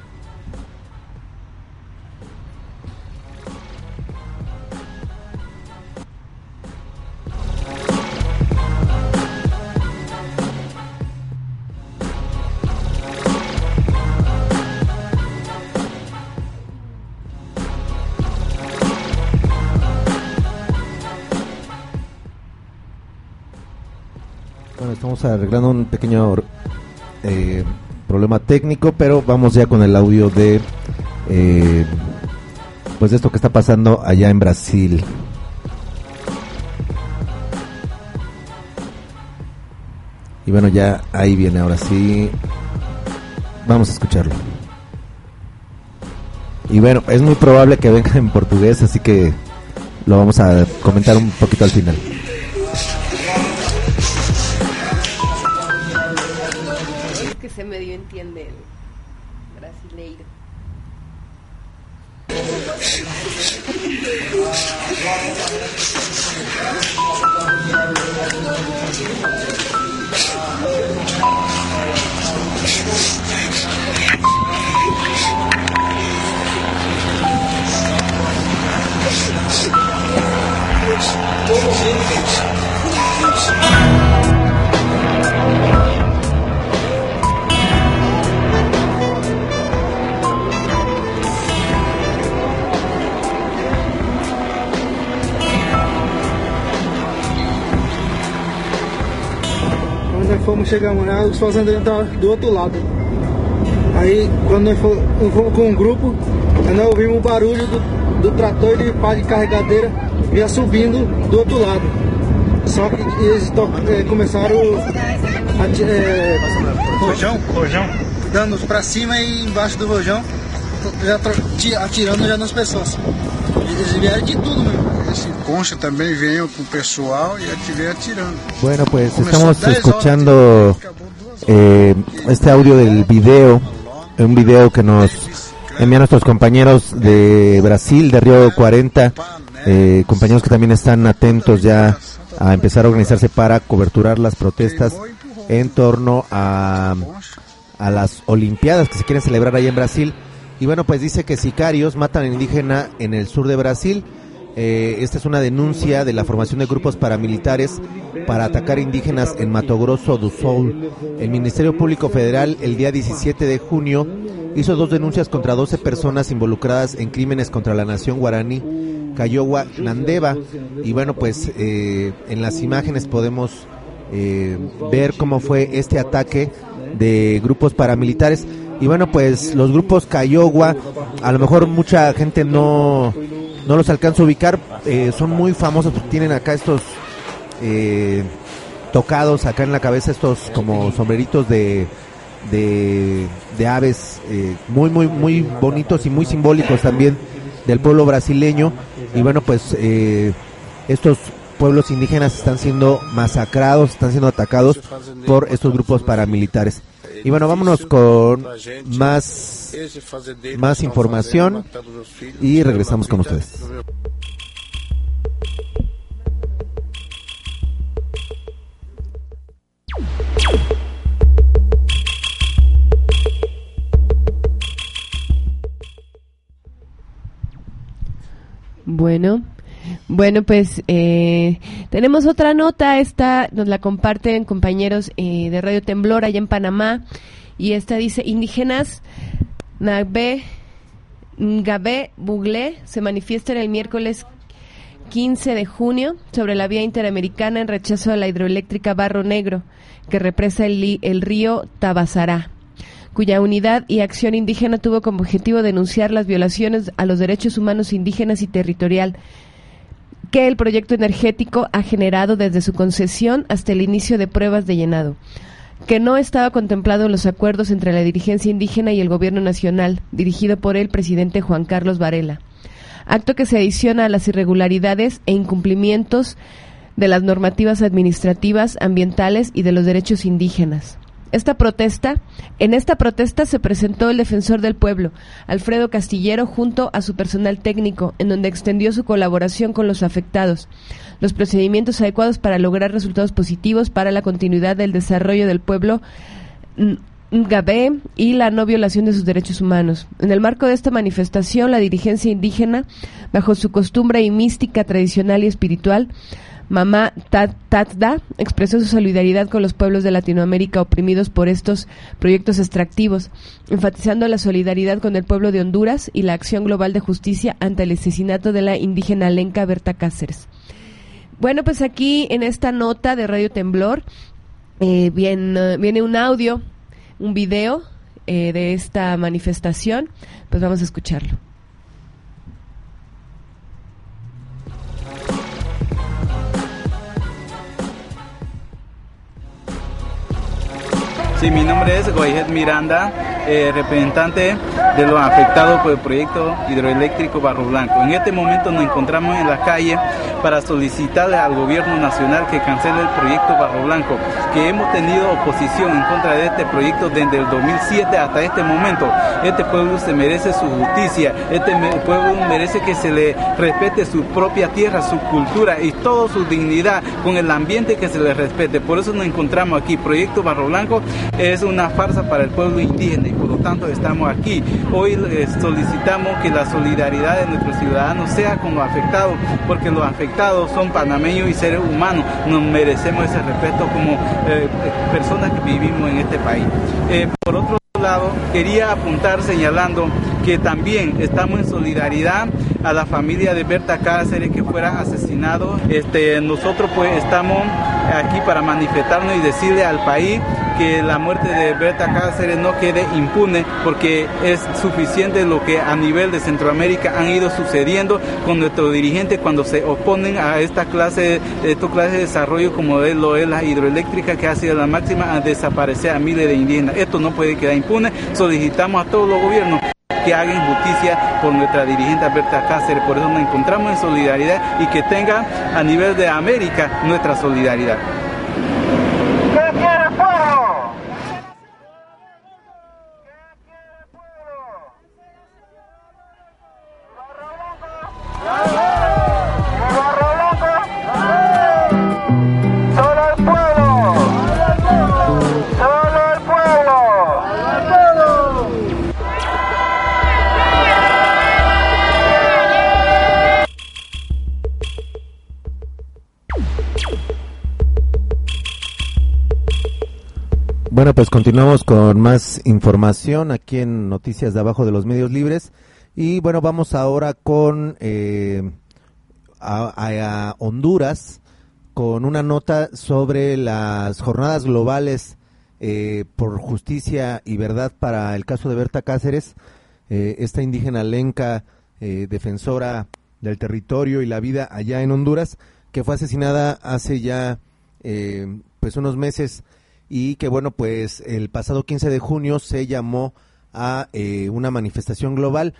Bueno, estamos arreglando un pequeño eh, problema técnico, pero vamos ya con el audio de eh, pues de esto que está pasando allá en Brasil. Y bueno, ya ahí viene, ahora sí. Vamos a escucharlo. Y bueno, es muy probable que venga en portugués, así que lo vamos a comentar un poquito al final. Es que se medio entiende el brasileiro. Quando nós fomos, chegamos lá, os fazendeiros estavam do outro lado. Aí, quando nós fomos, fomos com um grupo, nós ouvimos o barulho do, do trator de pá de carregadeira vinha subindo do outro lado. Só que eles to, é, começaram a é, rojão, rojão, dando pra cima e embaixo do rojão, já atirando já nas pessoas. Eles vieram de tudo mesmo. Esse concha também veio com o pessoal y ativé atirando. Bueno, pues estamos escuchando eh, este audio del video, un video que nos envían nuestros compañeros de Brasil, de Río cuarenta, eh, compañeros que también están atentos ya a empezar a organizarse para coberturar las protestas en torno a, a las Olimpiadas que se quieren celebrar ahí en Brasil. Y bueno, pues dice que sicarios matan a indígena en el sur de Brasil. Eh, esta es una denuncia de la formación de grupos paramilitares para atacar indígenas en Mato Grosso do Sul. El Ministerio Público Federal el día diecisiete de junio hizo dos denuncias contra doce personas involucradas en crímenes contra la nación guaraní Kaiowá Nandeva. Y bueno, pues eh, en las imágenes podemos eh, ver cómo fue este ataque de grupos paramilitares. Y bueno, pues los grupos Kaiowá, a lo mejor mucha gente no, no los alcanza a ubicar, eh, son muy famosos porque tienen acá estos eh, tocados acá en la cabeza, estos como sombreritos de, de, de aves, eh, muy, muy, muy bonitos y muy simbólicos también del pueblo brasileño. Y bueno, pues eh, estos pueblos indígenas están siendo masacrados, están siendo atacados por estos grupos paramilitares. Y bueno, vámonos con más, más información y regresamos con ustedes. Bueno, bueno pues eh, tenemos otra nota, esta nos la comparten compañeros eh, de Radio Temblor allá en Panamá, y esta dice: indígenas Nagbe, Ngabé Buglé se manifiestan el miércoles quince de junio sobre la vía interamericana en rechazo a la hidroeléctrica Barro Negro, que represa el, el río Tabasará, cuya unidad y acción indígena tuvo como objetivo denunciar las violaciones a los derechos humanos indígenas y territorial que el proyecto energético ha generado desde su concesión hasta el inicio de pruebas de llenado, que no estaba contemplado en los acuerdos entre la dirigencia indígena y el gobierno nacional, dirigido por el presidente Juan Carlos Varela, acto que se adiciona a las irregularidades e incumplimientos de las normativas administrativas, ambientales y de los derechos indígenas. Esta protesta, en esta protesta se presentó el defensor del pueblo, Alfredo Castillero, junto a su personal técnico, en donde extendió su colaboración con los afectados, los procedimientos adecuados para lograr resultados positivos para la continuidad del desarrollo del pueblo Ngabé y la no violación de sus derechos humanos. En el marco de esta manifestación, la dirigencia indígena, bajo su costumbre y mística tradicional y espiritual, Mamá Tatda, expresó su solidaridad con los pueblos de Latinoamérica oprimidos por estos proyectos extractivos, enfatizando la solidaridad con el pueblo de Honduras y la acción global de justicia ante el asesinato de la indígena lenca Berta Cáceres. Bueno, pues aquí en esta nota de Radio Temblor eh, viene, viene un audio, un video eh, de esta manifestación, pues vamos a escucharlo. Sí, mi nombre es Goyet Miranda, eh, representante de los afectados por el proyecto hidroeléctrico Barro Blanco. En este momento nos encontramos en la calle para solicitarle al gobierno nacional que cancele el proyecto Barro Blanco, que hemos tenido oposición en contra de este proyecto desde el dos mil siete hasta este momento. Este pueblo se merece su justicia, este pueblo merece que se le respete su propia tierra, su cultura y toda su dignidad, con el ambiente que se le respete. Por eso nos encontramos aquí. Proyecto Barro Blanco es una farsa para el pueblo indígena y por lo tanto estamos aquí. Hoy eh, solicitamos que la solidaridad de nuestros ciudadanos sea con los afectados, porque los afectados son panameños y seres humanos. Nos merecemos ese respeto como eh, personas que vivimos en este país. Eh, por otro lado, quería apuntar señalando que también estamos en solidaridad a la familia de Berta Cáceres que fuera asesinado. Este, nosotros pues estamos aquí para manifestarnos y decirle al país que la muerte de Berta Cáceres no quede impune, porque es suficiente lo que a nivel de Centroamérica han ido sucediendo con nuestros dirigentes cuando se oponen a esta clase, esta clase de desarrollo como es lo es la hidroeléctrica, que ha sido la máxima a desaparecer a miles de indígenas. Esto no puede quedar impune. Solicitamos a todos los gobiernos que hagan justicia por nuestra dirigente Berta Cáceres. Por eso nos encontramos en solidaridad y que tenga a nivel de América nuestra solidaridad. ¿Qué quiere el pueblo? Bueno, pues continuamos con más información aquí en Noticias de Abajo de los Medios Libres. Y bueno, vamos ahora con eh, a, a Honduras con una nota sobre las jornadas globales eh, por justicia y verdad para el caso de Berta Cáceres, eh, esta indígena lenca, eh, defensora del territorio y la vida allá en Honduras, que fue asesinada hace ya eh, pues unos meses. Y que bueno, pues el pasado quince de junio se llamó a eh, una manifestación global.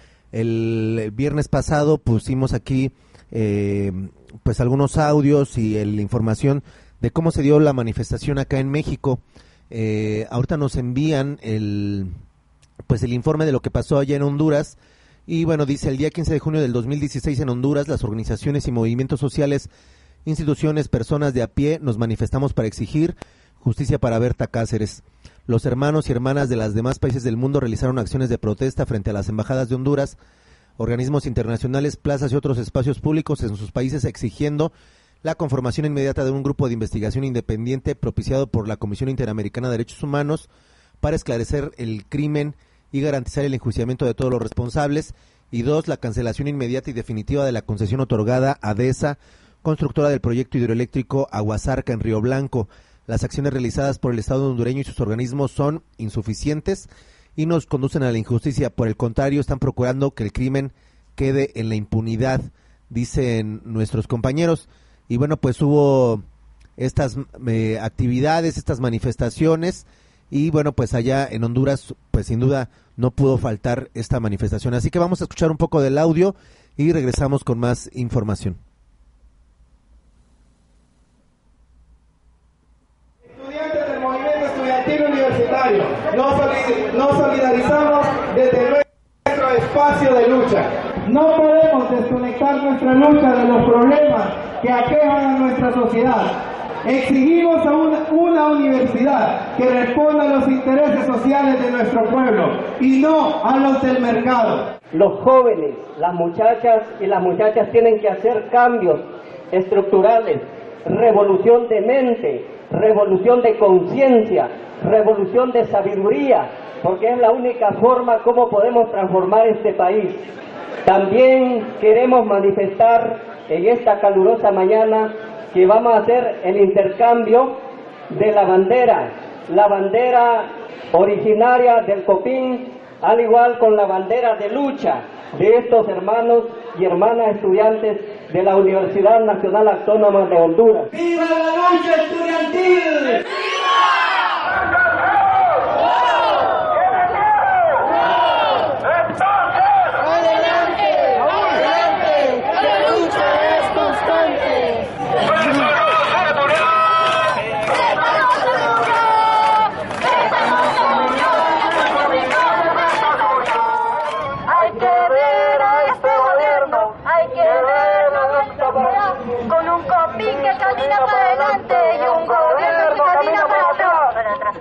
El viernes pasado pusimos aquí eh, pues algunos audios y la información de cómo se dio la manifestación acá en México. Eh, ahorita nos envían el pues el informe de lo que pasó allá en Honduras. Y bueno, dice: el día quince de junio del dos mil dieciséis en Honduras, las organizaciones y movimientos sociales, instituciones, personas de a pie, nos manifestamos para exigir justicia para Berta Cáceres. Los hermanos y hermanas de los demás países del mundo realizaron acciones de protesta frente a las embajadas de Honduras, organismos internacionales, plazas y otros espacios públicos en sus países, exigiendo la conformación inmediata de un grupo de investigación independiente propiciado por la Comisión Interamericana de Derechos Humanos para esclarecer el crimen y garantizar el enjuiciamiento de todos los responsables. Y dos, la cancelación inmediata y definitiva de la concesión otorgada a DESA, constructora del proyecto hidroeléctrico Aguasarca en Río Blanco. Las acciones realizadas por el Estado hondureño y sus organismos son insuficientes y nos conducen a la injusticia. Por el contrario, están procurando que el crimen quede en la impunidad, dicen nuestros compañeros. Y bueno, pues hubo estas eh, actividades, estas manifestaciones, y bueno, pues allá en Honduras, pues sin duda no pudo faltar esta manifestación. Así que vamos a escuchar un poco del audio y regresamos con más información. Universitario, nos, solid- nos solidarizamos desde nuestro espacio de lucha. No podemos desconectar nuestra lucha de los problemas que aquejan a nuestra sociedad. Exigimos a una, una universidad que responda a los intereses sociales de nuestro pueblo y no a los del mercado. Los jóvenes, las muchachas y las muchachas tienen que hacer cambios estructurales, revolución de mente, revolución de conciencia, revolución de sabiduría, porque es la única forma como podemos transformar este país. También queremos manifestar en esta calurosa mañana que vamos a hacer el intercambio de la bandera, la bandera originaria del Copín, al igual con la bandera de lucha de estos hermanos y hermanas estudiantes de la Universidad Nacional Autónoma de Honduras. ¡Viva la lucha estudiantil! ¡Viva!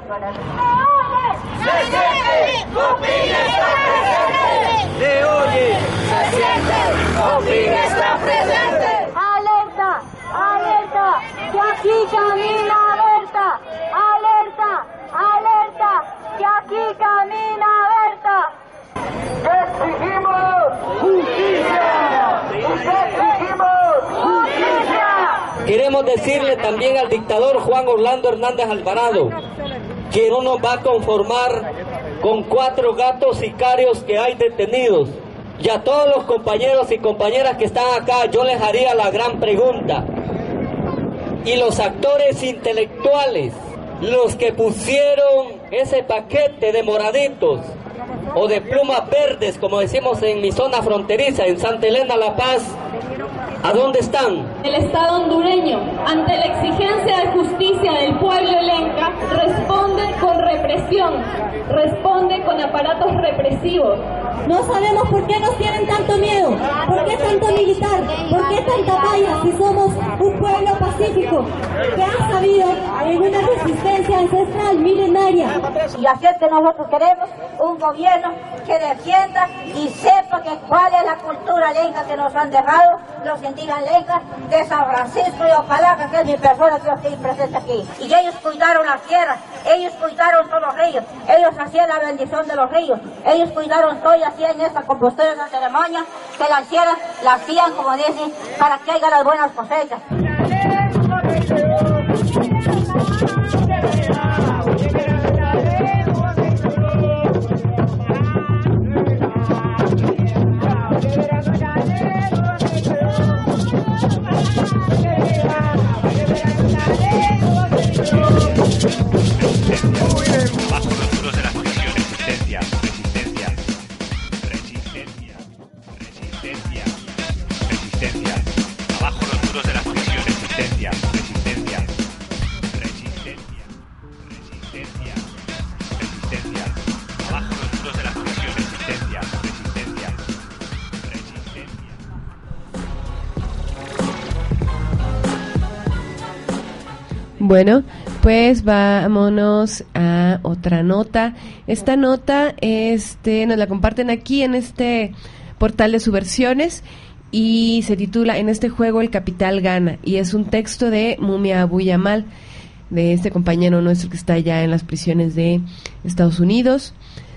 Se siente, Copín está presente. Se oye, se siente, Copín está presente. Alerta, alerta, que aquí camina Berta. Alerta, alerta, que aquí camina Berta. Exigimos justicia. Exigimos justicia. Queremos decirle también al dictador Juan Orlando Hernández Alvarado que no nos va a conformar con cuatro gatos sicarios que hay detenidos. Y a todos los compañeros y compañeras que están acá, yo les haría la gran pregunta. Y los actores intelectuales, los que pusieron ese paquete de moraditos o de plumas verdes, como decimos en mi zona fronteriza, en Santa Elena, La Paz, ¿a dónde están? El Estado hondureño, ante la exigencia de justicia del pueblo lenca, responde con represión, responde con aparatos represivos. No sabemos por qué nos tienen tanto miedo, por qué tanto militar, por qué tanta valla si somos un pueblo pacífico que ha sabido en una resistencia ancestral milenaria. Y así es que nosotros queremos un gobierno que defienda y sepa que cuál es la cultura lenca que nos han dejado los indígenas lencas de San Francisco y Ojalá, que es mi persona que yo estoy presente aquí. Y ellos cuidaron las tierras, ellos cuidaron todos los ríos, ellos hacían la bendición de los ríos, ellos cuidaron todo y hacían esta compostura, esta ceremonia, que la hicieran, la hacían como dicen, para que haya las buenas cosechas. Bajo los muros de la prisión, resistencia, resistencia, resistencia, resistencia, resistencia. Abajo los muros de la prisión, resistencia, resistencia, resistencia, resistencia, resistencia. Abajo los muros de la prisión, resistencia, resistencia, resistencia. Bueno, pues vámonos a otra nota. Esta nota este, nos la comparten aquí en este portal de Subversiones y se titula En este juego el capital gana, y es un texto de Mumia Abu Jamal, de este compañero nuestro que está allá en las prisiones de Estados Unidos.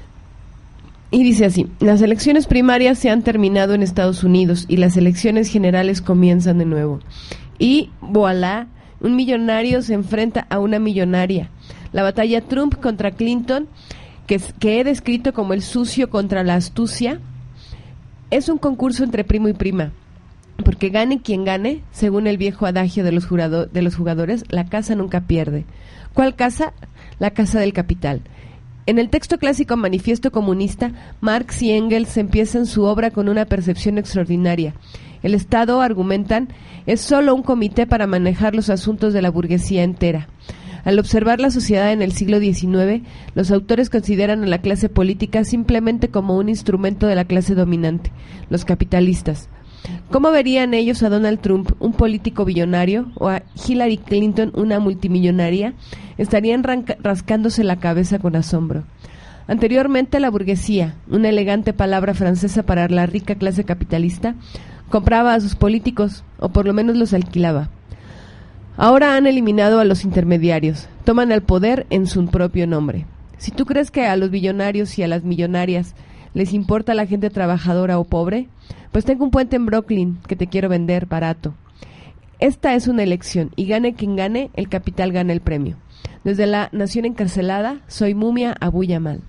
Y dice así: las elecciones primarias se han terminado en Estados Unidos y las elecciones generales comienzan de nuevo. Y voilà, un millonario se enfrenta a una millonaria. La batalla Trump contra Clinton, que, que he descrito como el sucio contra la astucia, es un concurso entre primo y prima. Porque gane quien gane, según el viejo adagio de los, jurado, de los jugadores, la casa nunca pierde. ¿Cuál casa? La casa del capital. En el texto clásico Manifiesto Comunista, Marx y Engels empiezan su obra con una percepción extraordinaria. El Estado, argumentan, es solo un comité para manejar los asuntos de la burguesía entera. Al observar la sociedad en el siglo diecinueve, los autores consideran a la clase política simplemente como un instrumento de la clase dominante, los capitalistas. ¿Cómo verían ellos a Donald Trump, un político billonario, o a Hillary Clinton, una multimillonaria? Estarían rascándose la cabeza con asombro. Anteriormente, la burguesía, una elegante palabra francesa para la rica clase capitalista, compraba a sus políticos, o por lo menos los alquilaba. Ahora han eliminado a los intermediarios, toman el poder en su propio nombre. Si tú crees que a los billonarios y a las millonarias les importa la gente trabajadora o pobre, pues tengo un puente en Brooklyn que te quiero vender barato. Esta es una elección, y gane quien gane, el capital gana el premio. Desde la Nación Encarcelada, soy Mumia Abu Jamal.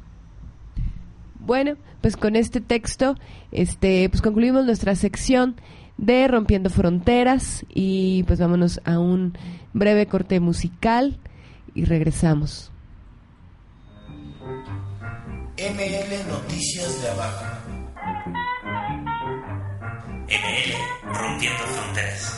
Bueno, pues con este texto, este, pues concluimos nuestra sección de Rompiendo Fronteras y pues vámonos a un breve corte musical y regresamos. M L Noticias de Abajo. M L Rompiendo Fronteras.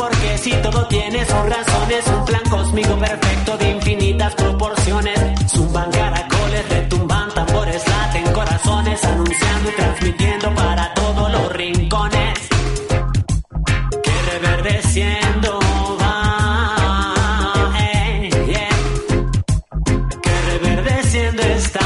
porque si todo tiene sus razones, un plan cósmico perfecto de infinitas proporciones. Zumban caracoles, retumban tambores, laten corazones, anunciando y transmitiendo para todos los rincones. Que reverdeciendo va, eh, yeah. Que reverdeciendo está.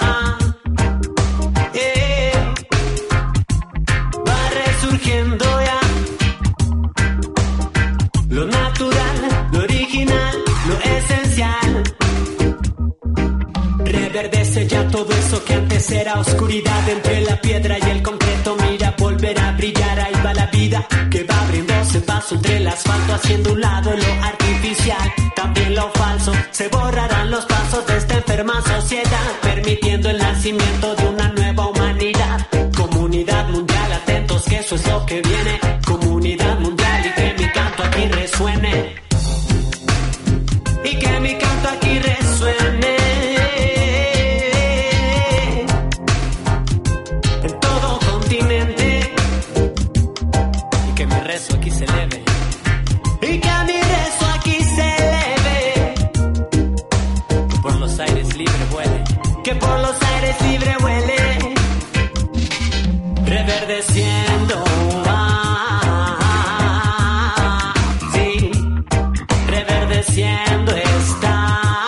Lo natural, lo original, lo esencial. Reverdece ya todo eso que antes era oscuridad. Entre la piedra y el concreto, mira, volverá a brillar. Ahí va la vida que va abriéndose paso entre el asfalto, haciendo un lado lo artificial, también lo falso. Se borrarán los pasos de esta enferma sociedad, permitiendo el nacimiento de una nueva humanidad. Comunidad mundial, atentos que eso es lo que viene. Comunidad mundial, y que mi canto aquí resuene. Y que mi canto aquí resuene. En todo continente. Y que mi rezo aquí se eleve. Y que mi rezo aquí se eleve. Que por los aires libre vuele. Que por los aires libre vuele. Reverdeciendo. Reverdeciendo está.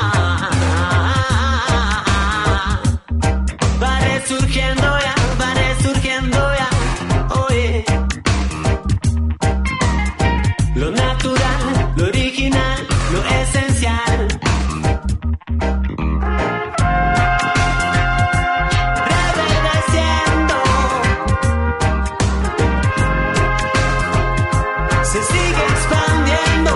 Va resurgiendo ya, va resurgiendo ya. Oye. Lo natural, lo original, lo esencial. Reverdeciendo. Se sigue expandiendo.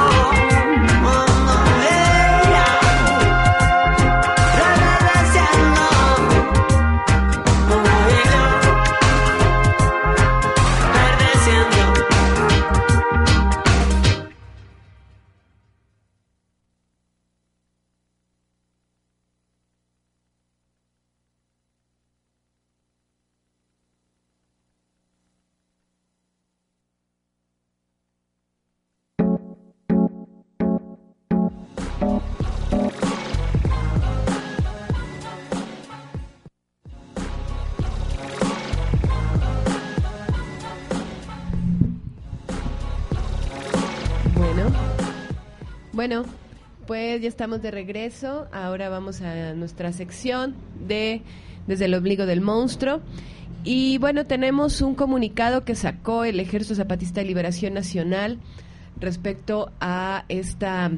Bueno, pues ya estamos de regreso. Ahora vamos a nuestra sección de Desde el Ombligo del Monstruo. Y bueno, tenemos un comunicado que sacó el Ejército Zapatista de Liberación Nacional respecto a esta,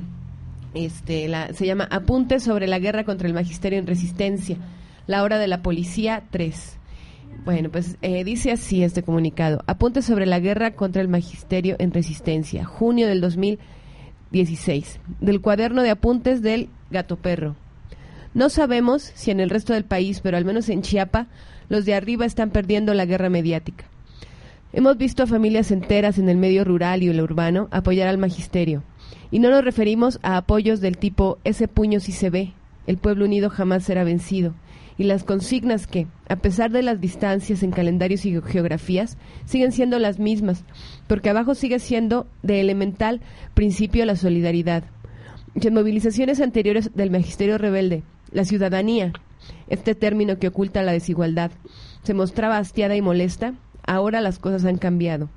este, la, se llama Apuntes sobre la guerra contra el magisterio en resistencia, la hora de la policía tres. Bueno, pues eh, dice así este comunicado: Apuntes sobre la guerra contra el magisterio en resistencia, junio del dos mil dieciséis, del cuaderno de apuntes del Gato Perro. No sabemos si en el resto del país, pero al menos en Chiapas, los de arriba están perdiendo la guerra mediática. Hemos visto a familias enteras en el medio rural y el urbano apoyar al magisterio, y no nos referimos a apoyos del tipo ese puño sí se ve, el pueblo unido jamás será vencido, y las consignas que, a pesar de las distancias en calendarios y geografías, siguen siendo las mismas, porque abajo sigue siendo de elemental principio la solidaridad. En movilizaciones anteriores del magisterio rebelde, la ciudadanía, este término que oculta la desigualdad, se mostraba hastiada y molesta. Ahora las cosas han cambiado.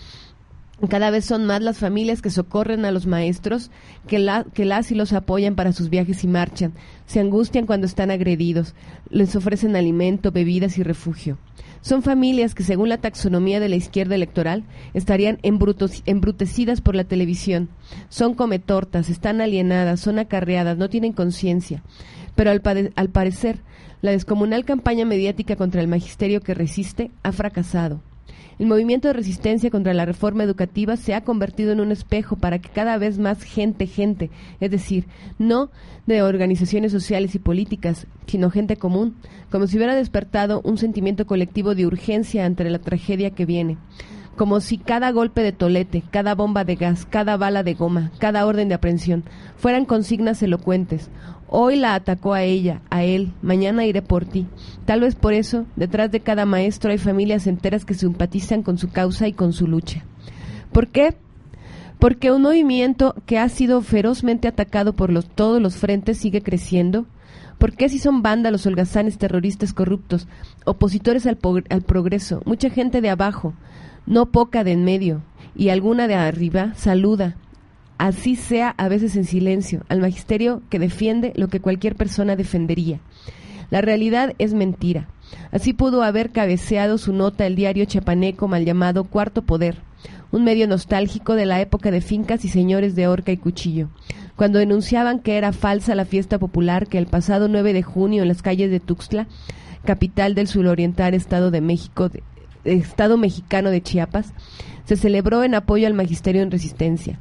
Cada vez son más las familias que socorren a los maestros, que, la, que las y los apoyan para sus viajes y marchan, se angustian cuando están agredidos, les ofrecen alimento, bebidas y refugio. Son familias que, según la taxonomía de la izquierda electoral, estarían embrutos, embrutecidas por la televisión. Son cometortas, están alienadas, son acarreadas, no tienen conciencia. Pero al, pade- al parecer, la descomunal campaña mediática contra el magisterio que resiste ha fracasado. El movimiento de resistencia contra la reforma educativa se ha convertido en un espejo para que cada vez más gente, gente, es decir, no de organizaciones sociales y políticas, sino gente común, como si hubiera despertado un sentimiento colectivo de urgencia ante la tragedia que viene. Como si cada golpe de tolete, cada bomba de gas, cada bala de goma, cada orden de aprehensión fueran consignas elocuentes. Hoy la atacó a ella, a él, mañana iré por ti. Tal vez por eso, detrás de cada maestro hay familias enteras que simpatizan con su causa y con su lucha. ¿Por qué? ¿Por qué un movimiento que ha sido ferozmente atacado por los, todos los frentes sigue creciendo? ¿Por qué si son vándalos, holgazanes, terroristas corruptos, opositores al, al progreso, mucha gente de abajo, no poca de en medio, y alguna de arriba, saluda, así sea a veces en silencio, al magisterio que defiende lo que cualquier persona defendería? La realidad es mentira. Así pudo haber cabeceado su nota el diario chiapaneco mal llamado Cuarto Poder, un medio nostálgico de la época de fincas y señores de horca y cuchillo, cuando denunciaban que era falsa la fiesta popular que el pasado nueve de junio en las calles de Tuxtla, capital del suroriental Estado de México, de, Estado mexicano de Chiapas, se celebró en apoyo al magisterio en resistencia.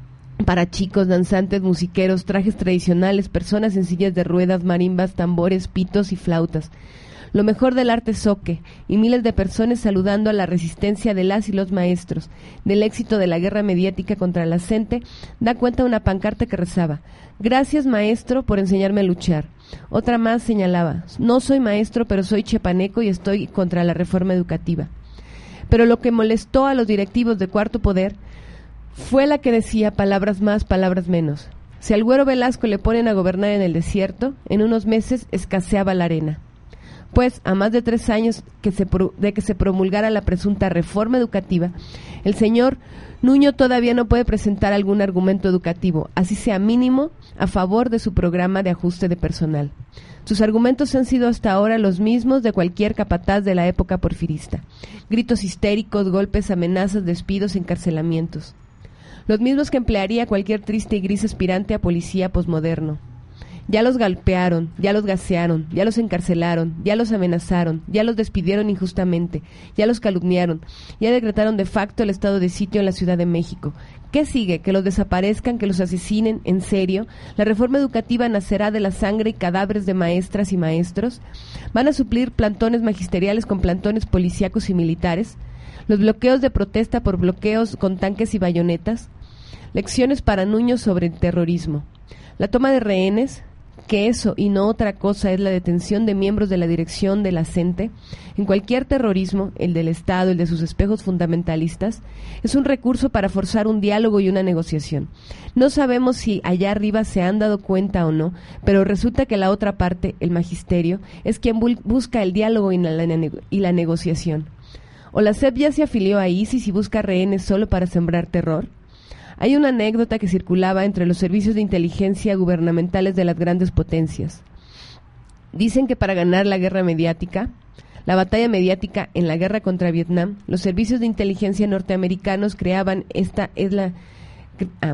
Para chicos, danzantes, musiqueros, trajes tradicionales, personas en sillas de ruedas, marimbas, tambores, pitos y flautas. Lo mejor del arte zoque, y miles de personas saludando a la resistencia de las y los maestros, del éxito de la guerra mediática contra la gente, da cuenta una pancarta que rezaba: gracias maestro por enseñarme a luchar. Otra más señalaba: no soy maestro pero soy chiapaneco y estoy contra la reforma educativa. Pero lo que molestó a los directivos de Cuarto Poder fue la que decía palabras más, palabras menos. Si al Güero Velasco le ponen a gobernar en el desierto, en unos meses escaseaba la arena. Pues, a más de tres años que se pro, de que se promulgara la presunta reforma educativa, el señor Nuño todavía no puede presentar algún argumento educativo, así sea mínimo, a favor de su programa de ajuste de personal. Sus argumentos han sido hasta ahora los mismos de cualquier capataz de la época porfirista: gritos histéricos, golpes, amenazas, despidos, encarcelamientos. Los mismos que emplearía cualquier triste y gris aspirante a policía posmoderno. Ya los golpearon, ya los gasearon, ya los encarcelaron, ya los amenazaron, ya los despidieron injustamente, ya los calumniaron, ya decretaron de facto el estado de sitio en la Ciudad de México. ¿Qué sigue? ¿Que los desaparezcan, que los asesinen? ¿En serio? ¿La reforma educativa nacerá de la sangre y cadáveres de maestras y maestros? ¿Van a suplir plantones magisteriales con plantones policíacos y militares? ¿Los bloqueos de protesta por bloqueos con tanques y bayonetas? Lecciones para Nuño sobre el terrorismo. La toma de rehenes, que eso y no otra cosa es la detención de miembros de la dirección de la C E N T E, en cualquier terrorismo, el del Estado, el de sus espejos fundamentalistas, es un recurso para forzar un diálogo y una negociación. No sabemos si allá arriba se han dado cuenta o no, pero resulta que la otra parte, el magisterio, es quien bu- busca el diálogo y la, y la negociación. ¿O la C E P ya se afilió a ISIS y busca rehenes solo para sembrar terror? Hay una anécdota que circulaba entre los servicios de inteligencia gubernamentales de las grandes potencias. Dicen que para ganar la guerra mediática, la batalla mediática en la guerra contra Vietnam, los servicios de inteligencia norteamericanos creaban esta es la ah,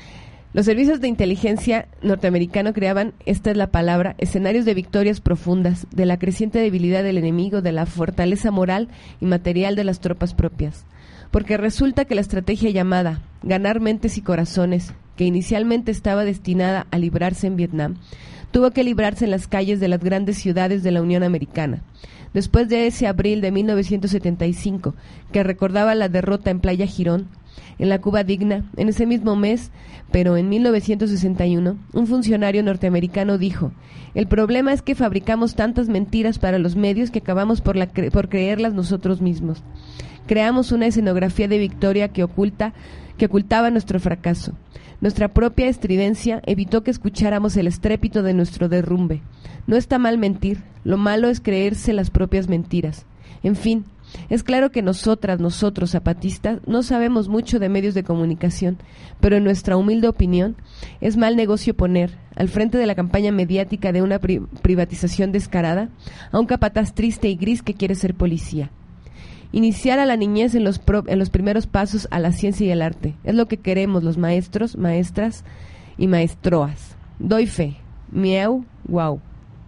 los servicios de inteligencia norteamericanos creaban, esta es la palabra, escenarios de victorias profundas, de la creciente debilidad del enemigo, de la fortaleza moral y material de las tropas propias. Porque resulta que la estrategia llamada ganar mentes y corazones, que inicialmente estaba destinada a librarse en Vietnam, tuvo que librarse en las calles de las grandes ciudades de la Unión Americana. Después de ese abril de mil novecientos setenta y cinco, que recordaba la derrota en Playa Girón, en la Cuba digna, en ese mismo mes, pero en mil novecientos sesenta y uno, un funcionario norteamericano dijo: el problema es que fabricamos tantas mentiras para los medios que acabamos por, la cre- por creerlas nosotros mismos. Creamos una escenografía de victoria que oculta, que ocultaba nuestro fracaso. Nuestra propia estridencia evitó que escucháramos el estrépito de nuestro derrumbe. No está mal mentir, lo malo es creerse las propias mentiras. En fin, es claro que nosotras, nosotros zapatistas, no sabemos mucho de medios de comunicación, pero en nuestra humilde opinión, es mal negocio poner, al frente de la campaña mediática de una pri- privatización descarada, a un capataz triste y gris que quiere ser policía. Iniciar a la niñez en los, pro, en los primeros pasos a la ciencia y el arte. Es lo que queremos los maestros, maestras y maestroas. Doy fe. Miau, guau.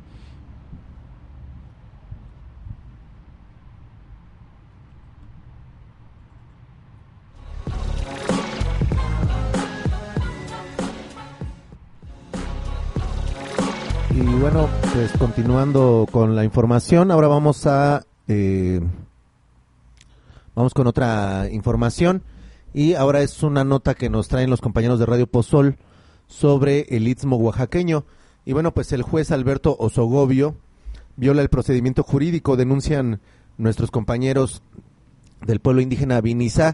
Y bueno, pues continuando con la información, ahora vamos a... Eh, Vamos con otra información y ahora es una nota que nos traen los compañeros de Radio Pozol sobre el Istmo oaxaqueño. Y bueno, pues el juez Alberto Osogobio viola el procedimiento jurídico, denuncian nuestros compañeros del pueblo indígena Vinizá,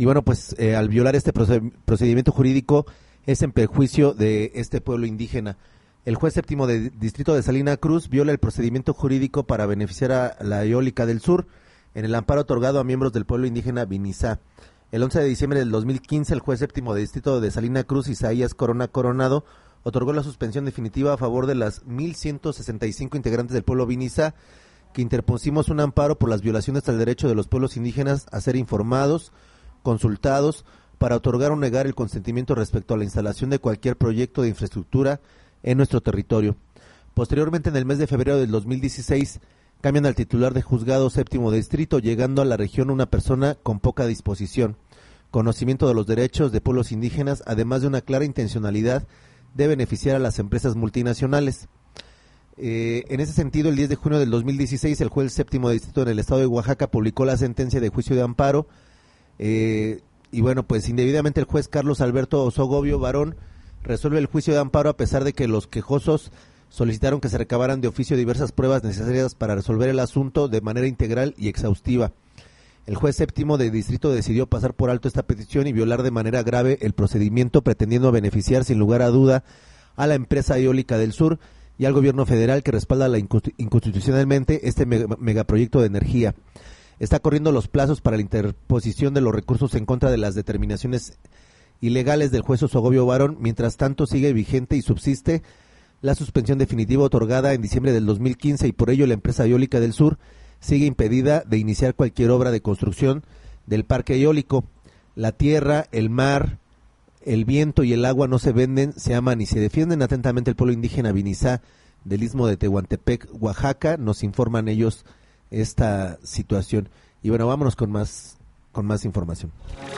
Y bueno, pues eh, al violar este procedimiento jurídico es en perjuicio de este pueblo indígena. El juez séptimo de Distrito de Salina Cruz viola el procedimiento jurídico para beneficiar a la Eólica del Sur en el amparo otorgado a miembros del pueblo indígena Vinizá. El once de diciembre del dos mil quince, el juez séptimo de Distrito de Salina Cruz, Isaías Corona Coronado, otorgó la suspensión definitiva a favor de las mil ciento sesenta y cinco integrantes del pueblo Vinizá, que interpusimos un amparo por las violaciones al derecho de los pueblos indígenas a ser informados, consultados, para otorgar o negar el consentimiento respecto a la instalación de cualquier proyecto de infraestructura en nuestro territorio. Posteriormente, en el mes de febrero del dos mil dieciséis, cambian al titular de juzgado séptimo de distrito, llegando a la región una persona con poca disposición, conocimiento de los derechos de pueblos indígenas, además de una clara intencionalidad de beneficiar a las empresas multinacionales. Eh, en ese sentido, el diez de junio del dos mil dieciséis, el juez séptimo de distrito en el estado de Oaxaca publicó la sentencia de juicio de amparo, eh, y bueno, pues indebidamente el juez Carlos Alberto Osogobio Barón resuelve el juicio de amparo a pesar de que los quejosos solicitaron que se recabaran de oficio diversas pruebas necesarias para resolver el asunto de manera integral y exhaustiva. El juez séptimo de distrito decidió pasar por alto esta petición y violar de manera grave el procedimiento, pretendiendo beneficiar sin lugar a duda a la empresa Eólica del Sur y al gobierno federal, que respalda la inconstitucionalmente este megaproyecto de energía. Está corriendo los plazos para la interposición de los recursos en contra de las determinaciones ilegales del juez Osogobio Barón. Mientras tanto, sigue vigente y subsiste la suspensión definitiva otorgada en diciembre del dos mil quince, y por ello la empresa Eólica del Sur sigue impedida de iniciar cualquier obra de construcción del parque eólico. La tierra, el mar, el viento y el agua no se venden, se aman y se defienden. Atentamente el pueblo indígena Vinizá del Istmo de Tehuantepec, Oaxaca, nos informan ellos esta situación. Y bueno, vámonos con más con más información.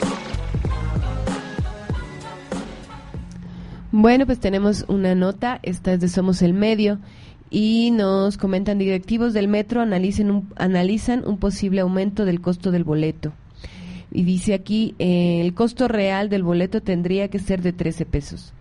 Bueno, pues tenemos una nota, esta es de Somos el Medio, y nos comentan: directivos del metro analicen un, analizan un posible aumento del costo del boleto. Y dice aquí, eh, el costo real del boleto tendría que ser de trece pesos.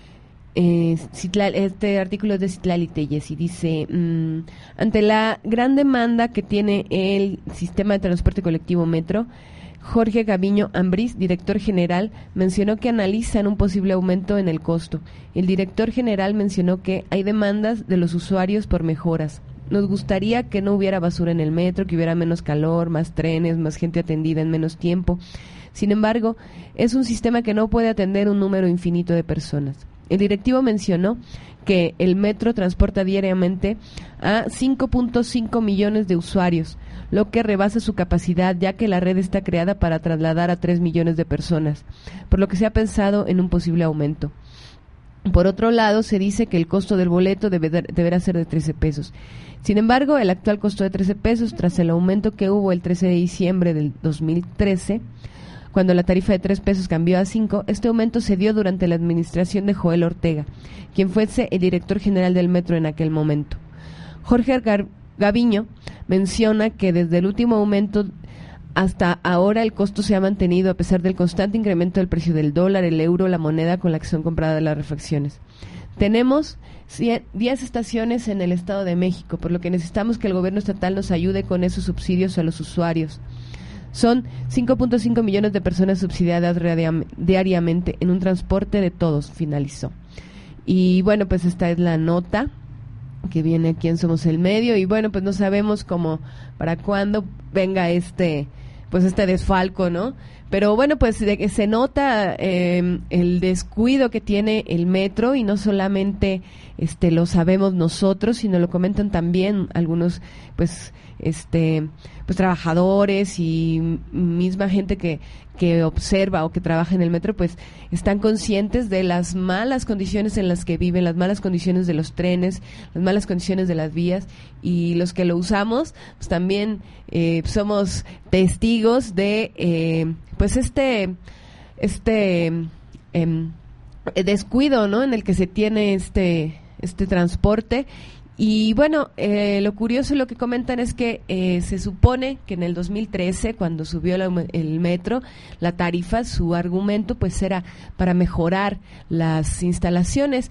Eh, Citlal, este artículo es de Citlali Telles y dice: mmm, ante la gran demanda que tiene el sistema de transporte colectivo metro, Jorge Gaviño Ambriz, director general, mencionó que analizan un posible aumento en el costo. El director general mencionó que hay demandas de los usuarios por mejoras. Nos gustaría que no hubiera basura en el metro, que hubiera menos calor, más trenes, más gente atendida en menos tiempo. Sin embargo, es un sistema que no puede atender un número infinito de personas. El directivo mencionó que el metro transporta diariamente a cinco punto cinco millones de usuarios, lo que rebasa su capacidad, ya que la red está creada para trasladar a tres millones de personas, por lo que se ha pensado en un posible aumento. Por otro lado, se dice que el costo del boleto debe, deberá ser de trece pesos. Sin embargo, el actual costo de trece pesos, tras el aumento que hubo el trece de diciembre del dos mil trece, cuando la tarifa de tres pesos cambió a cinco, este aumento se dio durante la administración de Joel Ortega, quien fuese el director general del metro en aquel momento. Jorge Gar- Gaviño menciona que desde el último aumento hasta ahora el costo se ha mantenido a pesar del constante incremento del precio del dólar, el euro, la moneda con la que son compradas las refacciones. Tenemos diez estaciones en el Estado de México, por lo que necesitamos que el gobierno estatal nos ayude con esos subsidios a los usuarios. Son cinco punto cinco millones de personas subsidiadas diariamente en un transporte de todos, finalizó. Y bueno, pues esta es la nota que viene aquí en Somos el Medio, y bueno, pues no sabemos cómo, para cuándo venga este, pues este desfalco, ¿no? Pero bueno, pues de, se nota eh, el descuido que tiene el metro, y no solamente este lo sabemos nosotros, sino lo comentan también algunos, pues, este, pues trabajadores y misma gente que que observa o que trabaja en el metro, pues están conscientes de las malas condiciones en las que viven, las malas condiciones de los trenes, las malas condiciones de las vías, y los que lo usamos, pues también eh, somos testigos de eh, pues este este eh, descuido, ¿no?, en el que se tiene este este transporte. Y bueno, eh, lo curioso, lo que comentan es que eh, se supone que en el dos mil trece, cuando subió la, el metro, la tarifa, su argumento pues era para mejorar las instalaciones,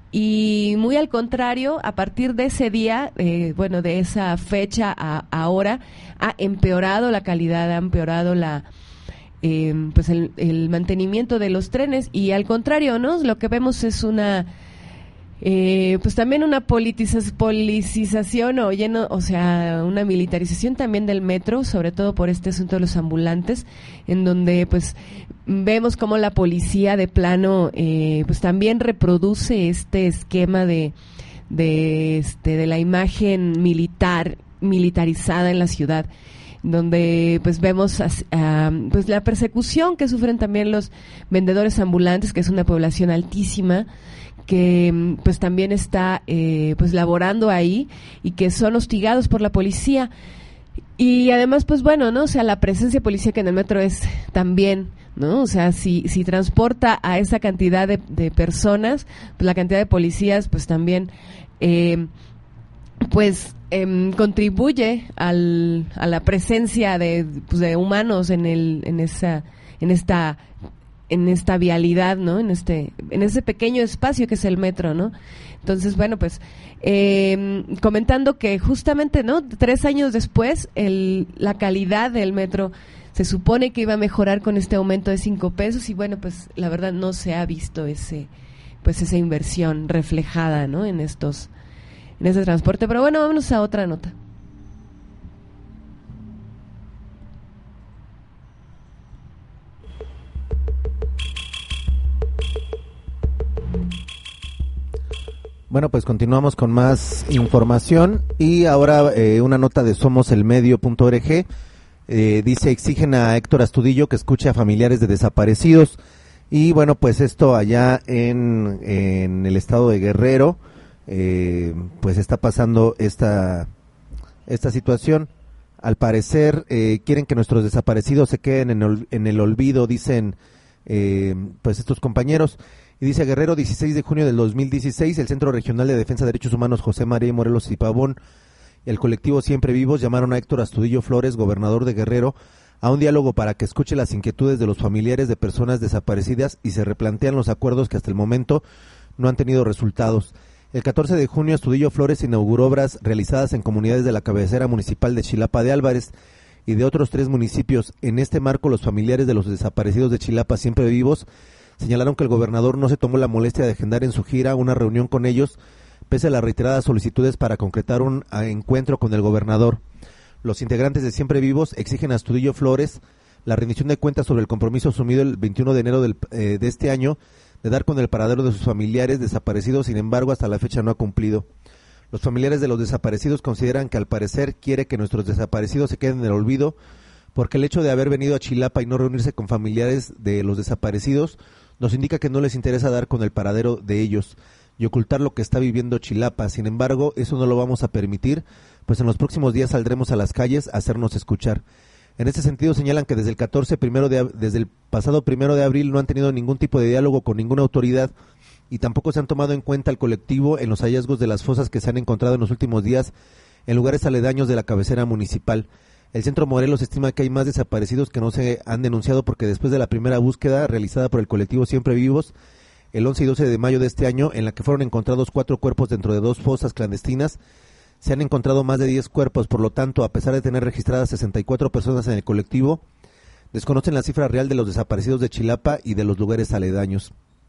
y muy al contrario, a partir de ese día, eh, bueno, de esa fecha a ahora, ha empeorado la calidad, ha empeorado la eh, pues el, el mantenimiento de los trenes, y al contrario, ¿no? Lo que vemos es una eh, pues también una politiza- politización o lleno, o sea, una militarización también del metro, sobre todo por este asunto de los ambulantes, en donde pues vemos cómo la policía de plano eh, pues también reproduce este esquema de de este de la imagen militar militarizada en la ciudad, donde pues vemos uh, pues la persecución que sufren también los vendedores ambulantes, que es una población altísima, que pues también está eh, pues laborando ahí y que son hostigados por la policía. Y además pues bueno, ¿no? O sea, la presencia policíaca en el metro es también, ¿no? O sea, si si transporta a esa cantidad de, de personas, pues la cantidad de policías pues también eh, pues eh, contribuye al, a la presencia de, pues, de humanos en el en esa en esta en esta vialidad, ¿no? En este en ese pequeño espacio que es el metro, ¿no? Entonces, bueno, pues eh, comentando que justamente, ¿no? Tres años después, el, la calidad del metro se supone que iba a mejorar con este aumento de cinco pesos y bueno, pues la verdad no se ha visto ese pues esa inversión reflejada, ¿no? En estos en ese transporte. Pero bueno, vámonos a otra nota. Bueno, pues continuamos con más información y ahora eh, una nota de somos el medio punto org. Eh, dice, exigen a Héctor Astudillo que escuche a familiares de desaparecidos. Y bueno, pues esto allá en, en el estado de Guerrero, eh, pues está pasando esta, esta situación. Al parecer eh, quieren que nuestros desaparecidos se queden en el, en el olvido, dicen eh, pues estos compañeros. Y dice Guerrero, dieciséis de junio del dos mil dieciséis, el Centro Regional de Defensa de Derechos Humanos José María Morelos y Pavón y el colectivo Siempre Vivos llamaron a Héctor Astudillo Flores, gobernador de Guerrero, a un diálogo para que escuche las inquietudes de los familiares de personas desaparecidas y se replantean los acuerdos que hasta el momento no han tenido resultados. El catorce de junio, Astudillo Flores inauguró obras realizadas en comunidades de la cabecera municipal de Chilapa de Álvarez y de otros tres municipios. En este marco, los familiares de los desaparecidos de Chilapa Siempre Vivos señalaron que el gobernador no se tomó la molestia de agendar en su gira una reunión con ellos, pese a las reiteradas solicitudes para concretar un encuentro con el gobernador. Los integrantes de Siempre Vivos exigen a Astudillo Flores la rendición de cuentas sobre el compromiso asumido el veintiuno de enero del, eh, de este año de dar con el paradero de sus familiares desaparecidos, sin embargo, hasta la fecha no ha cumplido. Los familiares de los desaparecidos consideran que al parecer quiere que nuestros desaparecidos se queden en el olvido, porque el hecho de haber venido a Chilapa y no reunirse con familiares de los desaparecidos nos indica que no les interesa dar con el paradero de ellos y ocultar lo que está viviendo Chilapa. Sin embargo, eso no lo vamos a permitir, pues en los próximos días saldremos a las calles a hacernos escuchar. En este sentido señalan que desde el catorce primero de desde el pasado primero de abril no han tenido ningún tipo de diálogo con ninguna autoridad y tampoco se han tomado en cuenta al colectivo en los hallazgos de las fosas que se han encontrado en los últimos días en lugares aledaños de la cabecera municipal. El Centro Morelos estima que hay más desaparecidos que no se han denunciado porque después de la primera búsqueda realizada por el colectivo Siempre Vivos, el once y doce de mayo de este año, en la que fueron encontrados cuatro cuerpos dentro de dos fosas clandestinas, se han encontrado más de diez cuerpos. Por lo tanto, a pesar de tener registradas sesenta y cuatro personas en el colectivo, desconocen la cifra real de los desaparecidos de Chilapa y de los lugares aledaños.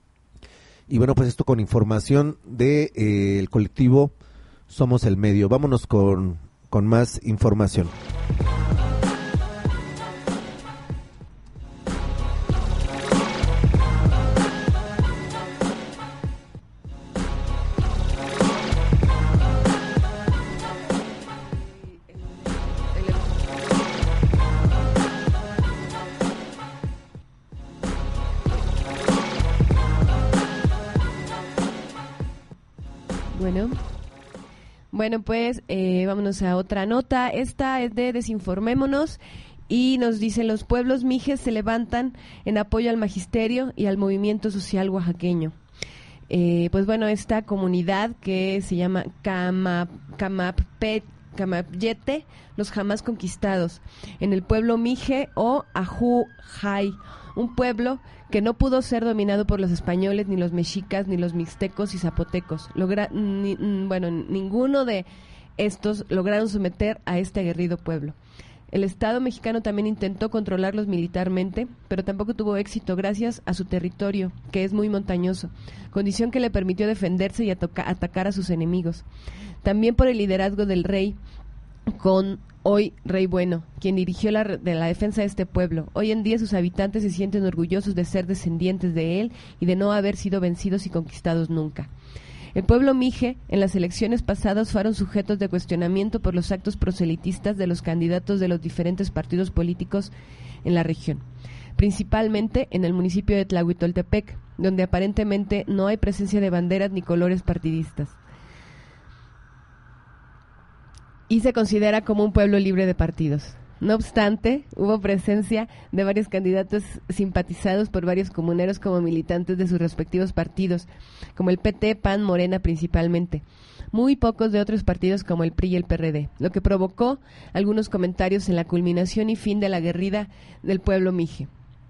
Y bueno, pues esto con información de eh, el colectivo Somos el Medio. Vámonos con, con más información. Bueno, bueno pues eh, vámonos a otra nota. Esta es de Desinformémonos y nos dicen: los pueblos mijes se levantan en apoyo al magisterio y al movimiento social oaxaqueño. Eh, pues bueno, esta comunidad que se llama Camap, Camapet, Camapyete, los jamás conquistados, en el pueblo mije o Ajujay, un pueblo que no pudo ser dominado por los españoles, ni los mexicas, ni los mixtecos y zapotecos. Logra, ni, bueno, ninguno de estos lograron someter a este aguerrido pueblo. El Estado mexicano también intentó controlarlos militarmente, pero tampoco tuvo éxito gracias a su territorio, que es muy montañoso, condición que le permitió defenderse y atoca- atacar a sus enemigos. También por el liderazgo del rey, con hoy Rey Bueno, quien dirigió la, de la defensa de este pueblo. Hoy en día sus habitantes se sienten orgullosos de ser descendientes de él y de no haber sido vencidos y conquistados nunca. El pueblo mije, en las elecciones pasadas, fueron sujetos de cuestionamiento por los actos proselitistas de los candidatos de los diferentes partidos políticos en la región, principalmente en el municipio de Tlahuitoltepec, donde aparentemente no hay presencia de banderas ni colores partidistas, y se considera como un pueblo libre de partidos. No obstante, hubo presencia de varios candidatos simpatizados por varios comuneros como militantes de sus respectivos partidos, como el P T, P A N, Morena principalmente. Muy pocos de otros partidos como el P R I y el P R D, lo que provocó algunos comentarios en la culminación y fin de la guerrilla del pueblo mije.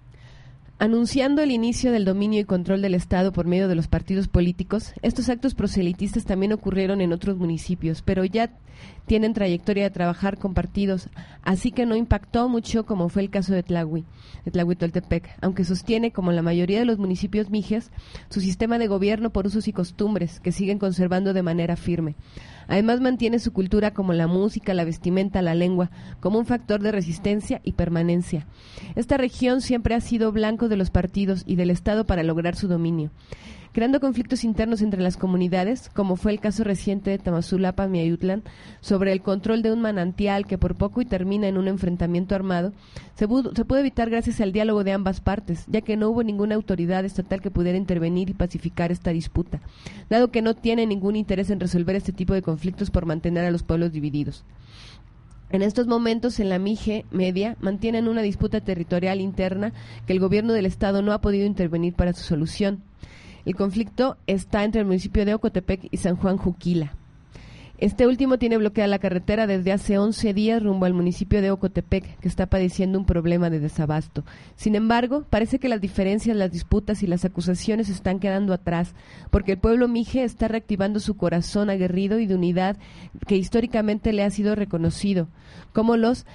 Anunciando el inicio del dominio y control del Estado por medio de los partidos políticos, estos actos proselitistas también ocurrieron en otros municipios, pero ya tienen trayectoria de trabajar con partidos, así que no impactó mucho como fue el caso de Tlahui, de Tlahuitoltepec, aunque sostiene, como la mayoría de los municipios mijes, su sistema de gobierno por usos y costumbres, que siguen conservando de manera firme. Además mantiene su cultura como la música, la vestimenta, la lengua, como un factor de resistencia y permanencia. Esta región siempre ha sido blanco de los partidos y del Estado para lograr su dominio, creando conflictos internos entre las comunidades, como fue el caso reciente de Tamazulapa, Miayutlán, sobre el control de un manantial que por poco y termina en un enfrentamiento armado. Se pudo, se pudo evitar gracias al diálogo de ambas partes, ya que no hubo ninguna autoridad estatal que pudiera intervenir y pacificar esta disputa, dado que no tiene ningún interés en resolver este tipo de conflictos por mantener a los pueblos divididos. En estos momentos, en la mije media, mantienen una disputa territorial interna que el gobierno del Estado no ha podido intervenir para su solución. El conflicto está entre el municipio de Ocotepec y San Juan Juquila. Este último tiene bloqueada la carretera desde hace once días rumbo al municipio de Ocotepec, que está padeciendo un problema de desabasto. Sin embargo, parece que las diferencias, las disputas y las acusaciones están quedando atrás, porque el pueblo mije está reactivando su corazón aguerrido y de unidad que históricamente le ha sido reconocido, como los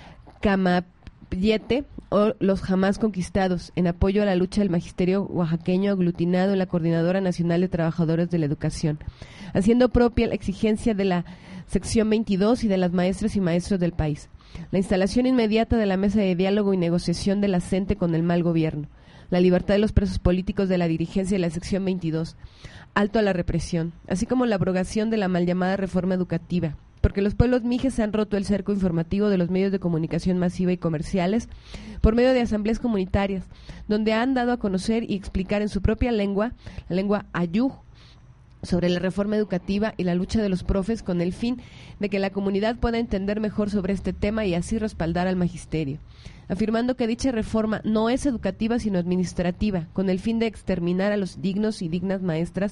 Camapyete o los jamás conquistados, en apoyo a la lucha del magisterio oaxaqueño aglutinado en la Coordinadora Nacional de Trabajadores de la Educación, haciendo propia la exigencia de la sección veintidós y de las maestras y maestros del país. La instalación inmediata de la mesa de diálogo y negociación de la C E N T E con el mal gobierno, la libertad de los presos políticos de la dirigencia de la sección veintidós, alto a la represión, así como la abrogación de la mal llamada reforma educativa, porque los pueblos mijes han roto el cerco informativo de los medios de comunicación masiva y comerciales por medio de asambleas comunitarias, donde han dado a conocer y explicar en su propia lengua, la lengua ayú, sobre la reforma educativa y la lucha de los profes con el fin de que la comunidad pueda entender mejor sobre este tema y así respaldar al magisterio, afirmando que dicha reforma no es educativa sino administrativa, con el fin de exterminar a los dignos y dignas maestras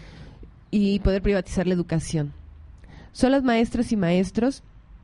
y poder privatizar la educación. Son las maestras y maestros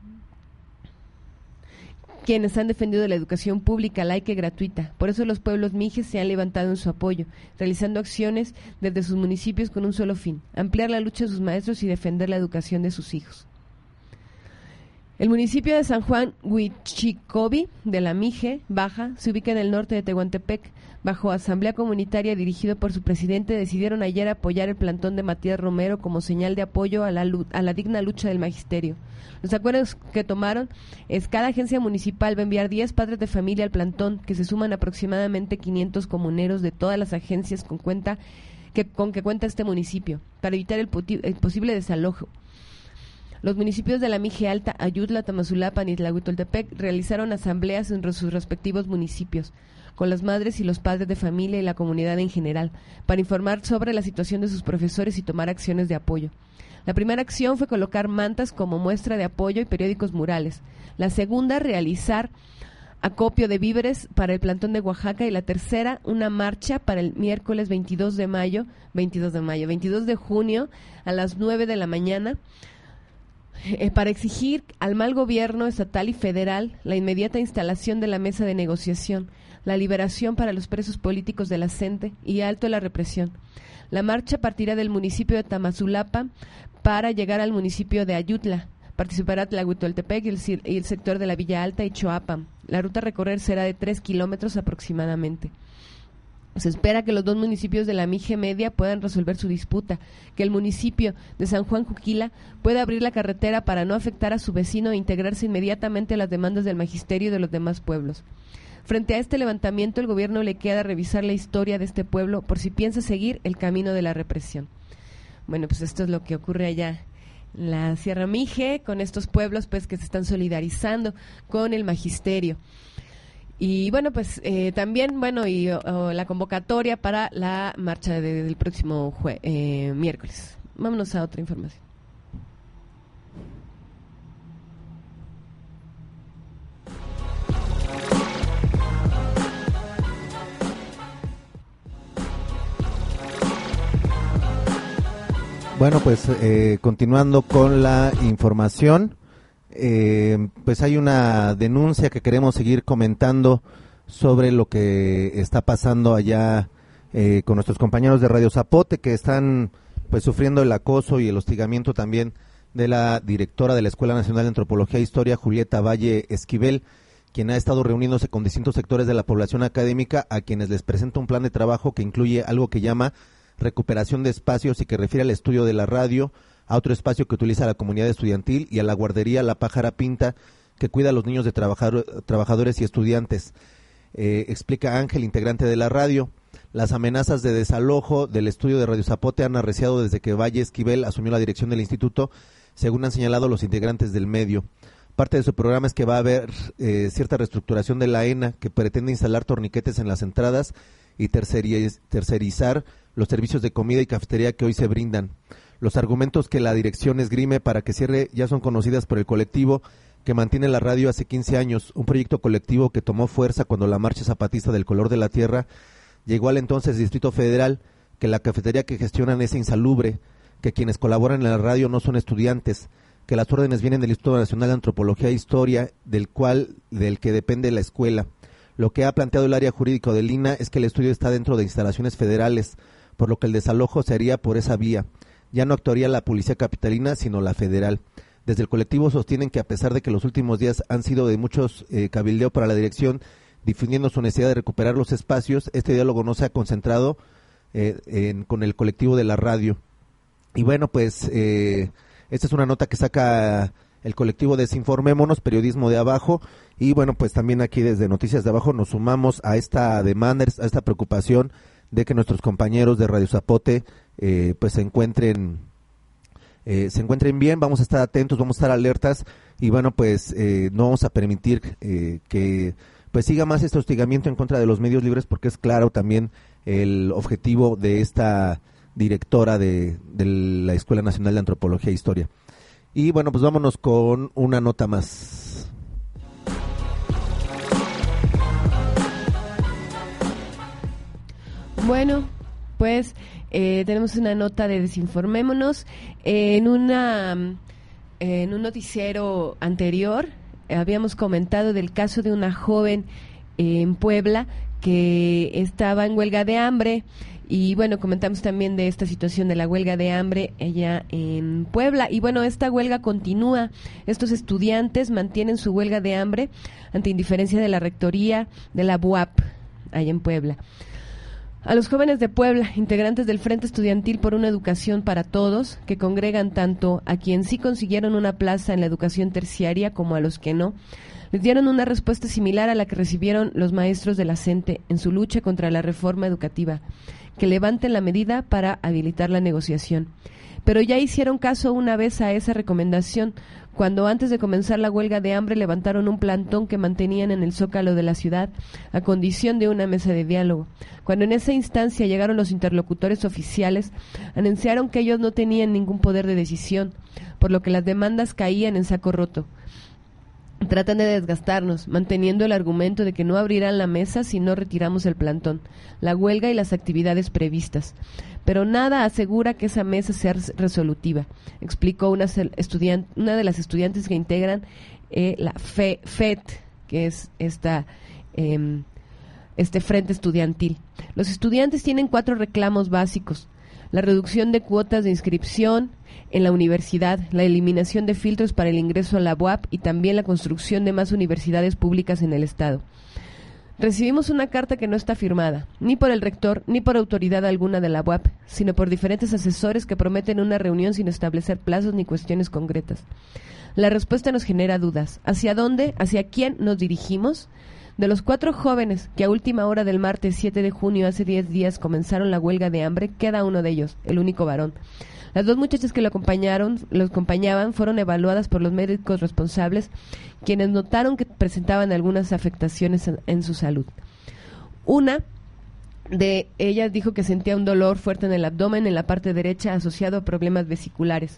quienes han defendido la educación pública, laica y gratuita. Por eso los pueblos mijes se han levantado en su apoyo, realizando acciones desde sus municipios con un solo fin: ampliar la lucha de sus maestros y defender la educación de sus hijos. El municipio de San Juan Huichicobi de la Mije Baja se ubica en el norte de Tehuantepec. Bajo asamblea comunitaria dirigido por su presidente, decidieron ayer apoyar el plantón de Matías Romero como señal de apoyo a la, a la digna lucha del magisterio. Los acuerdos que tomaron es: cada agencia municipal va a enviar diez padres de familia al plantón, que se suman aproximadamente quinientos comuneros de todas las agencias con cuenta que con que cuenta este municipio, para evitar el, el posible desalojo. Los municipios de la Mije Alta, Ayutla, Tamazulapa y Tlahuitoltepec realizaron asambleas en sus respectivos municipios, con las madres y los padres de familia y la comunidad en general, para informar sobre la situación de sus profesores y tomar acciones de apoyo. La primera acción fue colocar mantas como muestra de apoyo y periódicos murales. La segunda, realizar acopio de víveres para el plantón de Oaxaca, y la tercera, una marcha para el miércoles veintidós de mayo, veintidós de mayo, veintidós de junio a las nueve de la mañana, Eh, para exigir al mal gobierno estatal y federal la inmediata instalación de la mesa de negociación, la liberación para los presos políticos de la C E N T E y alto a la represión. La marcha partirá del municipio de Tamazulapa para llegar al municipio de Ayutla, Participará Tlahuitoltepec y el, y el sector de la Villa Alta y Choapa. La ruta a recorrer será de tres kilómetros aproximadamente. Se espera que los dos municipios de la Mije Media puedan resolver su disputa, que el municipio de San Juan Juquila pueda abrir la carretera para no afectar a su vecino e integrarse inmediatamente a las demandas del magisterio y de los demás pueblos. Frente a este levantamiento, el gobierno le queda revisar la historia de este pueblo por si piensa seguir el camino de la represión. Bueno, pues esto es lo que ocurre allá en la Sierra Mije, con estos pueblos pues que se están solidarizando con el magisterio. Y bueno, pues eh, también, bueno, y o, la convocatoria para la marcha de, del próximo jue- eh, miércoles. Vámonos a otra información. Bueno, pues eh, continuando con la información. Eh, pues hay una denuncia que queremos seguir comentando sobre lo que está pasando allá eh, con nuestros compañeros de Radio Zapote, que están pues sufriendo el acoso y el hostigamiento también de la directora de la Escuela Nacional de Antropología e Historia, Julieta Valle Esquivel, quien ha estado reuniéndose con distintos sectores de la población académica, a quienes les presenta un plan de trabajo que incluye algo que llama recuperación de espacios y que refiere al estudio de la radio, a otro espacio que utiliza la comunidad estudiantil y a la guardería La Pájara Pinta, que cuida a los niños de trabajador, trabajadores y estudiantes. Eh, explica Ángel, integrante de la radio. Las amenazas de desalojo del estudio de Radio Zapote han arreciado desde que Valle Esquivel asumió la dirección del instituto, según han señalado los integrantes del medio. Parte de su programa es que va a haber eh, cierta reestructuración de la ENA, que pretende instalar torniquetes en las entradas y terceriz- tercerizar los servicios de comida y cafetería que hoy se brindan. Los argumentos que la dirección esgrime para que cierre ya son conocidas por el colectivo que mantiene la radio hace quince años, un proyecto colectivo que tomó fuerza cuando la Marcha Zapatista del Color de la Tierra llegó al entonces Distrito Federal, que la cafetería que gestionan es insalubre, que quienes colaboran en la radio no son estudiantes, que las órdenes vienen del Instituto Nacional de Antropología e Historia, del cual del que depende la escuela. Lo que ha planteado el área jurídica del I N A es que el estudio está dentro de instalaciones federales, por lo que el desalojo se haría por esa vía. Ya no actuaría la policía capitalina, sino la federal. Desde el colectivo sostienen que a pesar de que los últimos días han sido de muchos eh, cabildeo para la dirección, difundiendo su necesidad de recuperar los espacios, este diálogo no se ha concentrado eh, en, con el colectivo de la radio. Y bueno, pues eh, esta es una nota que saca el colectivo Desinformémonos, periodismo de abajo, y bueno, pues también aquí desde Noticias de Abajo nos sumamos a esta demanda, a esta preocupación de que nuestros compañeros de Radio Zapote eh, pues se encuentren eh, se encuentren bien. Vamos a estar atentos, vamos a estar alertas y bueno, pues eh, no vamos a permitir eh, que pues siga más este hostigamiento en contra de los medios libres, porque es claro también el objetivo de esta directora de, de la Escuela Nacional de Antropología e Historia. Y bueno, pues vámonos con una nota más. Bueno, pues eh, tenemos una nota de Desinformémonos. Eh, en una eh, en un noticiero anterior eh, habíamos comentado del caso de una joven eh, en Puebla que estaba en huelga de hambre. Y bueno, comentamos también de esta situación de la huelga de hambre allá en Puebla. Y bueno, esta huelga continúa. Estos estudiantes mantienen su huelga de hambre ante indiferencia de la rectoría de la B U A P allá en Puebla. A los jóvenes de Puebla, integrantes del Frente Estudiantil por una Educación para Todos, que congregan tanto a quien sí consiguieron una plaza en la educación terciaria como a los que no, les dieron una respuesta similar a la que recibieron los maestros de la CENTE en su lucha contra la reforma educativa, que levanten la medida para habilitar la negociación. Pero ya hicieron caso una vez a esa recomendación, cuando antes de comenzar la huelga de hambre levantaron un plantón que mantenían en el zócalo de la ciudad a condición de una mesa de diálogo. Cuando en esa instancia llegaron los interlocutores oficiales, anunciaron que ellos no tenían ningún poder de decisión, por lo que las demandas caían en saco roto. Tratan de desgastarnos, manteniendo el argumento de que no abrirán la mesa si no retiramos el plantón, la huelga y las actividades previstas. Pero nada asegura que esa mesa sea resolutiva, explicó una, estudiant, una de las estudiantes que integran eh, la F E T, que es esta, eh, este frente estudiantil. Los estudiantes tienen cuatro reclamos básicos: la reducción de cuotas de inscripción en la universidad, la eliminación de filtros para el ingreso a la U A P y también la construcción de más universidades públicas en el Estado. Recibimos una carta que no está firmada, ni por el rector, ni por autoridad alguna de la U A P, sino por diferentes asesores que prometen una reunión sin establecer plazos ni cuestiones concretas. La respuesta nos genera dudas. ¿Hacia dónde, hacia quién nos dirigimos? De los cuatro jóvenes que a última hora del martes siete de junio, hace diez días, comenzaron la huelga de hambre, queda uno de ellos, el único varón. Las dos muchachas que lo acompañaron, los acompañaban fueron evaluadas por los médicos responsables, quienes notaron que presentaban algunas afectaciones en, en su salud. Una de ellas dijo que sentía un dolor fuerte en el abdomen, en la parte derecha, asociado a problemas vesiculares.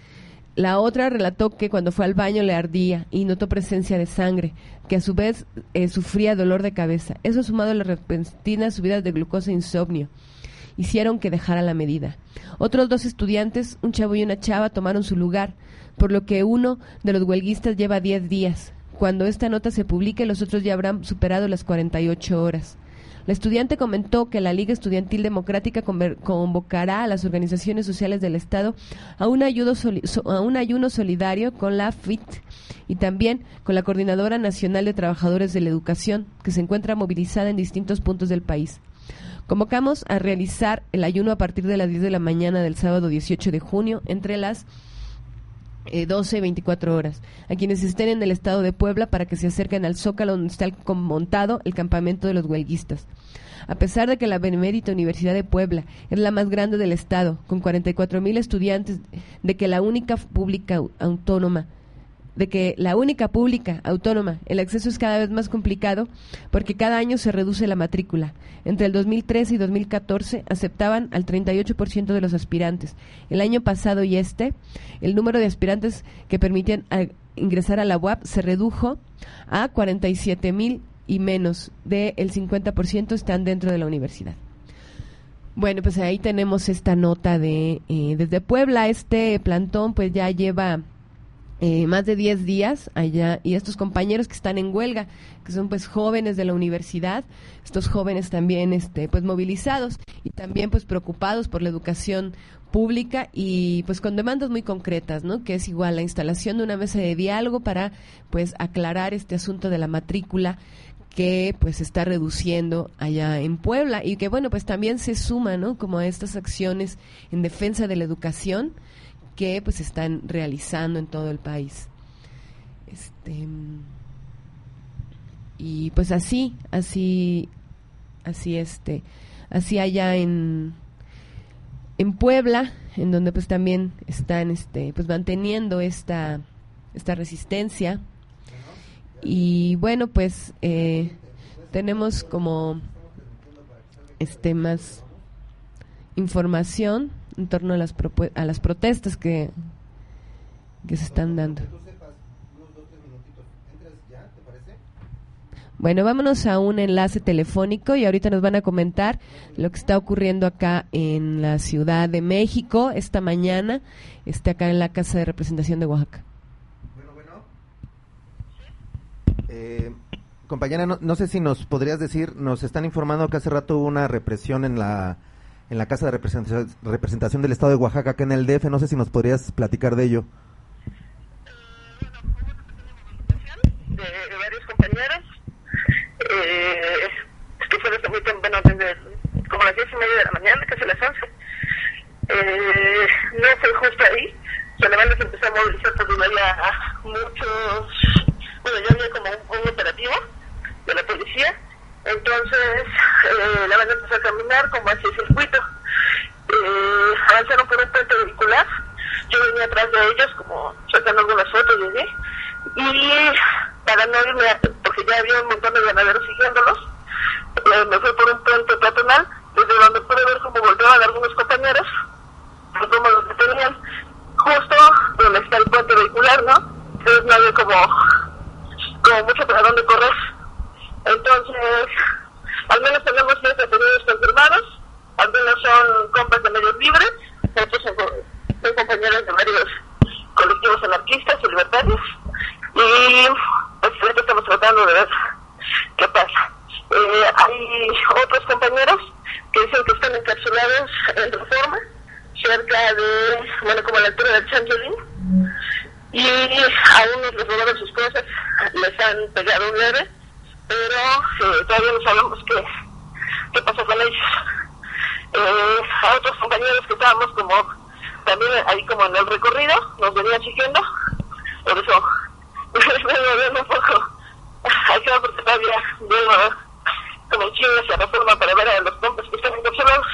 La otra relató que cuando fue al baño le ardía y notó presencia de sangre, que a su vez eh, sufría dolor de cabeza. Eso, sumado a las repentinas subidas de glucosa e insomnio, hicieron que dejara la medida. Otros dos estudiantes, un chavo y una chava, tomaron su lugar, por lo que uno de los huelguistas lleva diez días. Cuando esta nota se publique, los otros ya habrán superado las cuarenta y ocho horas. La estudiante comentó que la Liga Estudiantil Democrática convocará a las organizaciones sociales del Estado a un, ayudo soli- a un ayuno solidario con la F I T y también con la Coordinadora Nacional de Trabajadores de la Educación, que se encuentra movilizada en distintos puntos del país. Convocamos a realizar el ayuno a partir de las diez de la mañana del sábado dieciocho de junio, entre las Eh, doce y veinticuatro horas, a quienes estén en el estado de Puebla para que se acerquen al Zócalo, donde está el, montado el campamento de los huelguistas. A pesar de que la Benemérita Universidad de Puebla es la más grande del estado, con cuarenta y cuatro mil estudiantes, de que la única pública autónoma de que la única pública autónoma, el acceso es cada vez más complicado porque cada año se reduce la matrícula. Entre el dos mil trece y dos mil catorce aceptaban al treinta y ocho por ciento de los aspirantes. El año pasado y este, el número de aspirantes que permitían a, ingresar a la U A P se redujo a cuarenta y siete mil y menos del cincuenta por ciento están dentro de la universidad. Bueno, pues ahí tenemos esta nota de eh, desde Puebla. Este plantón pues ya lleva Eh, más de diez días allá, y estos compañeros que están en huelga, que son pues jóvenes de la universidad, estos jóvenes también este pues movilizados y también pues preocupados por la educación pública y pues con demandas muy concretas, ¿no? Que es igual la instalación de una mesa de diálogo para pues aclarar este asunto de la matrícula que pues se está reduciendo allá en Puebla y que bueno pues también se suma, ¿no? Como a estas acciones en defensa de la educación que pues están realizando en todo el país. Este y pues así, así así este, así allá en en Puebla, en donde pues también están este pues manteniendo esta esta resistencia. Y bueno, pues eh, tenemos como este más información en torno a las propu- a las protestas que que se están dando. Bueno, vámonos a un enlace telefónico y ahorita nos van a comentar lo que está ocurriendo acá en la Ciudad de México esta mañana, está acá en la Casa de Representación de Oaxaca. Bueno, bueno. Eh, compañera, no, no sé si nos podrías decir, nos están informando que hace rato hubo una represión en la en la Casa de Representación, representación del Estado de Oaxaca, acá en el D F, no sé si nos podrías platicar de ello. De, de varios compañeros, eh, que fue desde muy temprano, desde como las diez y media de la mañana, casi las once. Eh, no fue justo ahí, se levanta se empezó a movilizar porque había muchos, bueno, ya había como un, un operativo de la policía. Entonces, eh, la banda empezó a caminar como hacia el circuito. Eh, avanzaron por un puente vehicular. Yo venía atrás de ellos, como sacando algunas fotos de allí. Y para no irme, porque ya había un montón de ganaderos siguiéndolos, eh, me fui por un puente peatonal, desde donde pude ver cómo volteaban algunos compañeros, por cómo los detenían, justo donde está el puente vehicular, ¿no? Entonces no había como, como mucho para dónde correr. Entonces, al menos tenemos diez detenidos confirmados, algunos son compas de medios libres, otros son, son compañeros de varios colectivos anarquistas y libertarios, y pues ahorita estamos tratando de ver qué pasa. Eh, hay otros compañeros que dicen que están encarcelados en Reforma, cerca de, bueno, como a la altura del Changelín, y a unos les robaron sus cosas, les han pegado un leve, pero eh, todavía no sabemos qué, qué pasó con ellos. Eh, a otros compañeros que estábamos como también ahí como en el recorrido, nos venían siguiendo, por eso me volviendo un poco acá porque todavía veo como en Chile esa reforma para ver a los compas que están encapsulados.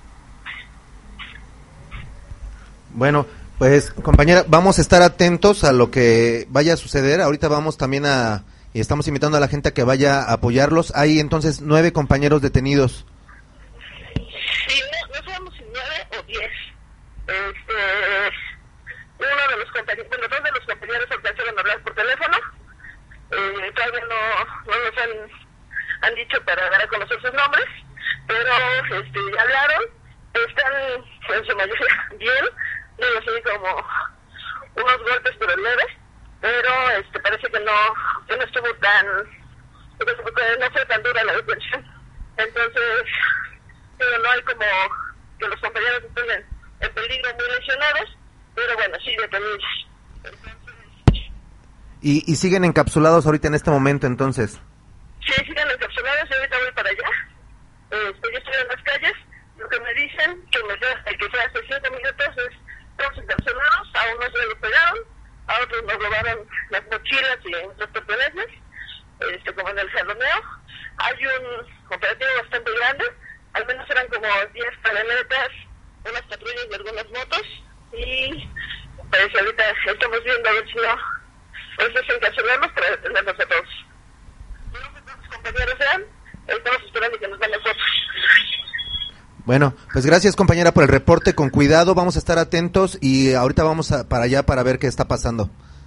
Bueno, pues compañera, vamos a estar atentos a lo que vaya a suceder. Ahorita vamos también a, y estamos invitando a la gente a que vaya a apoyarlos. Hay entonces nueve compañeros detenidos. Sí, no, no sabemos si nueve o diez. Este, uno de los compañeros, bueno, dos de los compañeros alcanzaron a hablar por teléfono. Eh, todavía no, no nos han, han dicho para dar a conocer sus nombres, pero este, hablaron, están en su mayoría bien, no así como unos golpes pero leves, pero este parece que no, que no estuvo tan, que no fue tan dura la detención. Entonces, pero no hay como que los compañeros estén en, en peligro, muy lesionados, pero bueno, sí detenidos. Y, y siguen encapsulados ahorita en este momento, entonces. Sí, siguen encapsulados y ahorita voy para allá. Este, yo estoy en las calles, lo que me dicen, que me da, que sea hace cinco minutos, es todos encapsulados, a unos se los pegaron, a otros nos robaron las mochilas y otras pertenencias, este, como en el jaloneo. Hay un operativo bastante grande, al menos eran como diez camionetas, unas patrullas y algunas motos, y pues ahorita estamos viendo a ver si no, pues desencarcelarlos para detenernos a todos. No sé cuántos compañeros sean, estamos esperando que nos den las fotos. Bueno, pues gracias compañera por el reporte, con cuidado, vamos a estar atentos y ahorita vamos a, para allá para ver qué está pasando.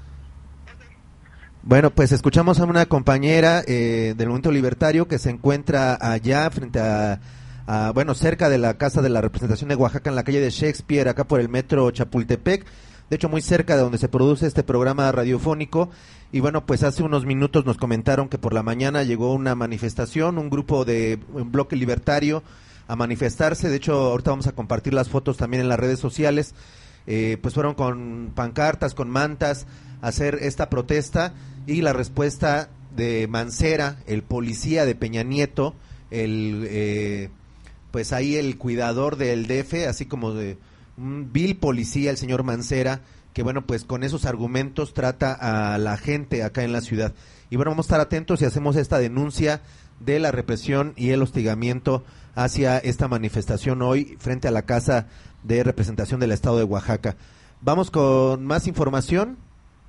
Bueno, pues escuchamos a una compañera eh, del Movimiento Libertario que se encuentra allá frente a, a, bueno, cerca de la Casa de la Representación de Oaxaca en la calle de Shakespeare, acá por el metro Chapultepec, de hecho muy cerca de donde se produce este programa radiofónico. Y bueno, pues hace unos minutos nos comentaron que por la mañana llegó una manifestación, un grupo de un bloque libertario a manifestarse. De hecho, ahorita vamos a compartir las fotos también en las redes sociales. Eh, pues fueron con pancartas, con mantas, a hacer esta protesta, y la respuesta de Mancera, el policía de Peña Nieto, el eh, pues ahí el cuidador del D F, así como de un vil policía, el señor Mancera, que bueno, pues con esos argumentos trata a la gente acá en la ciudad. Y bueno, vamos a estar atentos y hacemos esta denuncia de la represión y el hostigamiento hacia esta manifestación hoy frente a la Casa de Representación del Estado de Oaxaca. Vamos con más información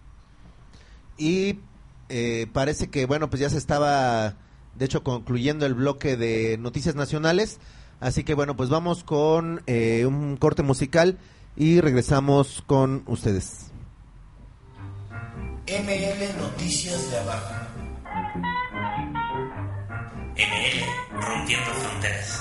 y eh, parece que, bueno, pues ya se estaba, de hecho, concluyendo el bloque de noticias nacionales, así que, bueno, pues vamos con eh, un corte musical y regresamos con ustedes. M L Noticias de Abajo. M L Rompiendo Fronteras.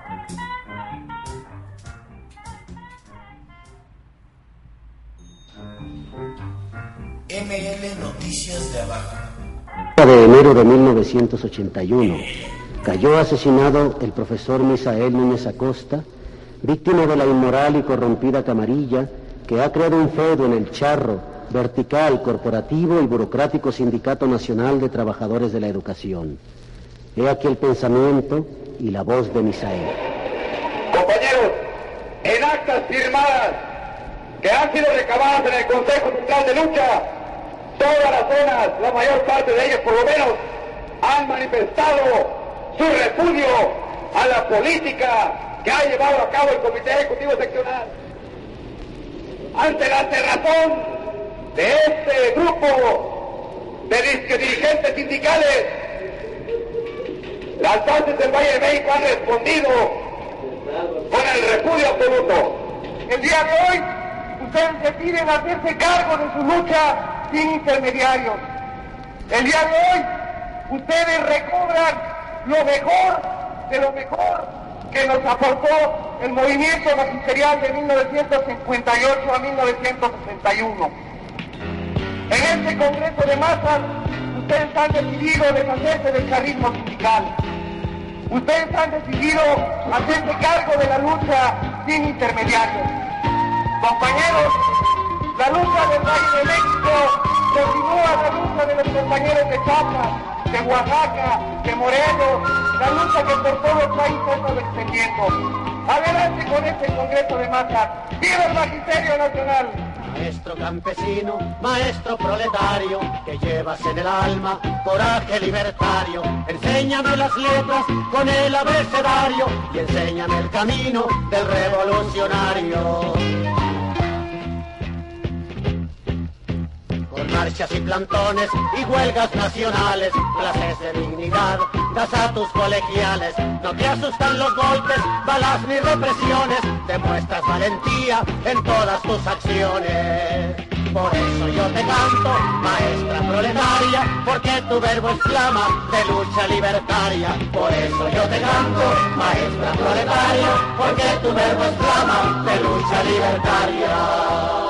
M L Noticias de Abajo. De enero de mil novecientos ochenta y uno cayó asesinado el profesor Misael Núñez Acosta, víctima de la inmoral y corrompida camarilla que ha creado un feudo en el charro, vertical, corporativo y burocrático Sindicato Nacional de Trabajadores de la Educación. He aquí el pensamiento y la voz de Misael. Compañeros, en actas firmadas que han sido recabadas en el Consejo Central de Lucha, todas las zonas, la mayor parte de ellas por lo menos, han manifestado su repudio a la política que ha llevado a cabo el Comité Ejecutivo Seccional. Ante la cerrazón de este grupo de dirigentes sindicales, las bases del Valle de México han respondido con el repudio absoluto. El día de hoy, ustedes deciden hacerse cargo de su lucha sin intermediarios. El día de hoy, ustedes recobran lo mejor de lo mejor que nos aportó el movimiento magisterial de mil novecientos cincuenta y ocho a mil novecientos sesenta y uno. En este Congreso de Masas, ustedes han decidido deshacerse del carrismo sindical. Ustedes han decidido hacerse cargo de la lucha sin intermediarios. Compañeros, la lucha del Valle de México continúa, la lucha de los compañeros de Chiapas, de Oaxaca, de Morelos, la lucha que por todo el país se está extendiendo. Adelante con este Congreso de Masas. ¡Viva el Magisterio Nacional! Maestro campesino, maestro proletario, que llevas en el alma coraje libertario. Enséñame las letras con el abecedario y enséñame el camino del revolucionario. Con marchas y plantones y huelgas nacionales, clases de dignidad das a tus colegiales. No te asustan los golpes, balas ni represiones, demuestras valentía en todas tus acciones. Por eso yo te canto, maestra proletaria, porque tu verbo es flama de lucha libertaria. Por eso yo te canto, maestra proletaria, porque tu verbo es flama de lucha libertaria.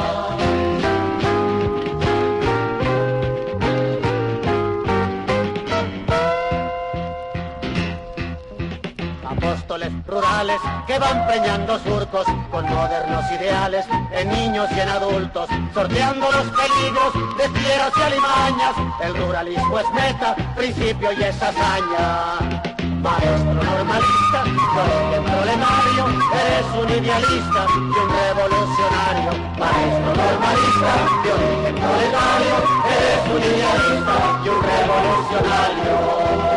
Apóstoles rurales que van preñando surcos con modernos ideales en niños y en adultos, sorteando los peligros de fieras y alimañas. El ruralismo es meta, principio y es hazaña. Maestro normalista, de origen proletario, eres un idealista y un revolucionario. Maestro normalista, de origen proletario, eres un idealista y un revolucionario.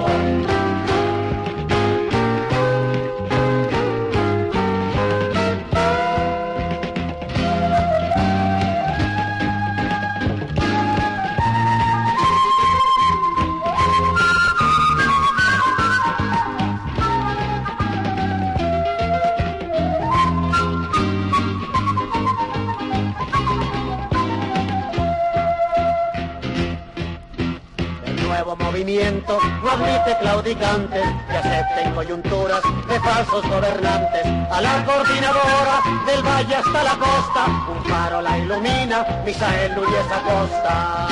Movimiento no admite claudicantes que acepten coyunturas de falsos gobernantes. A la coordinadora del valle hasta la costa, un faro la ilumina, Misael Núñez Acosta.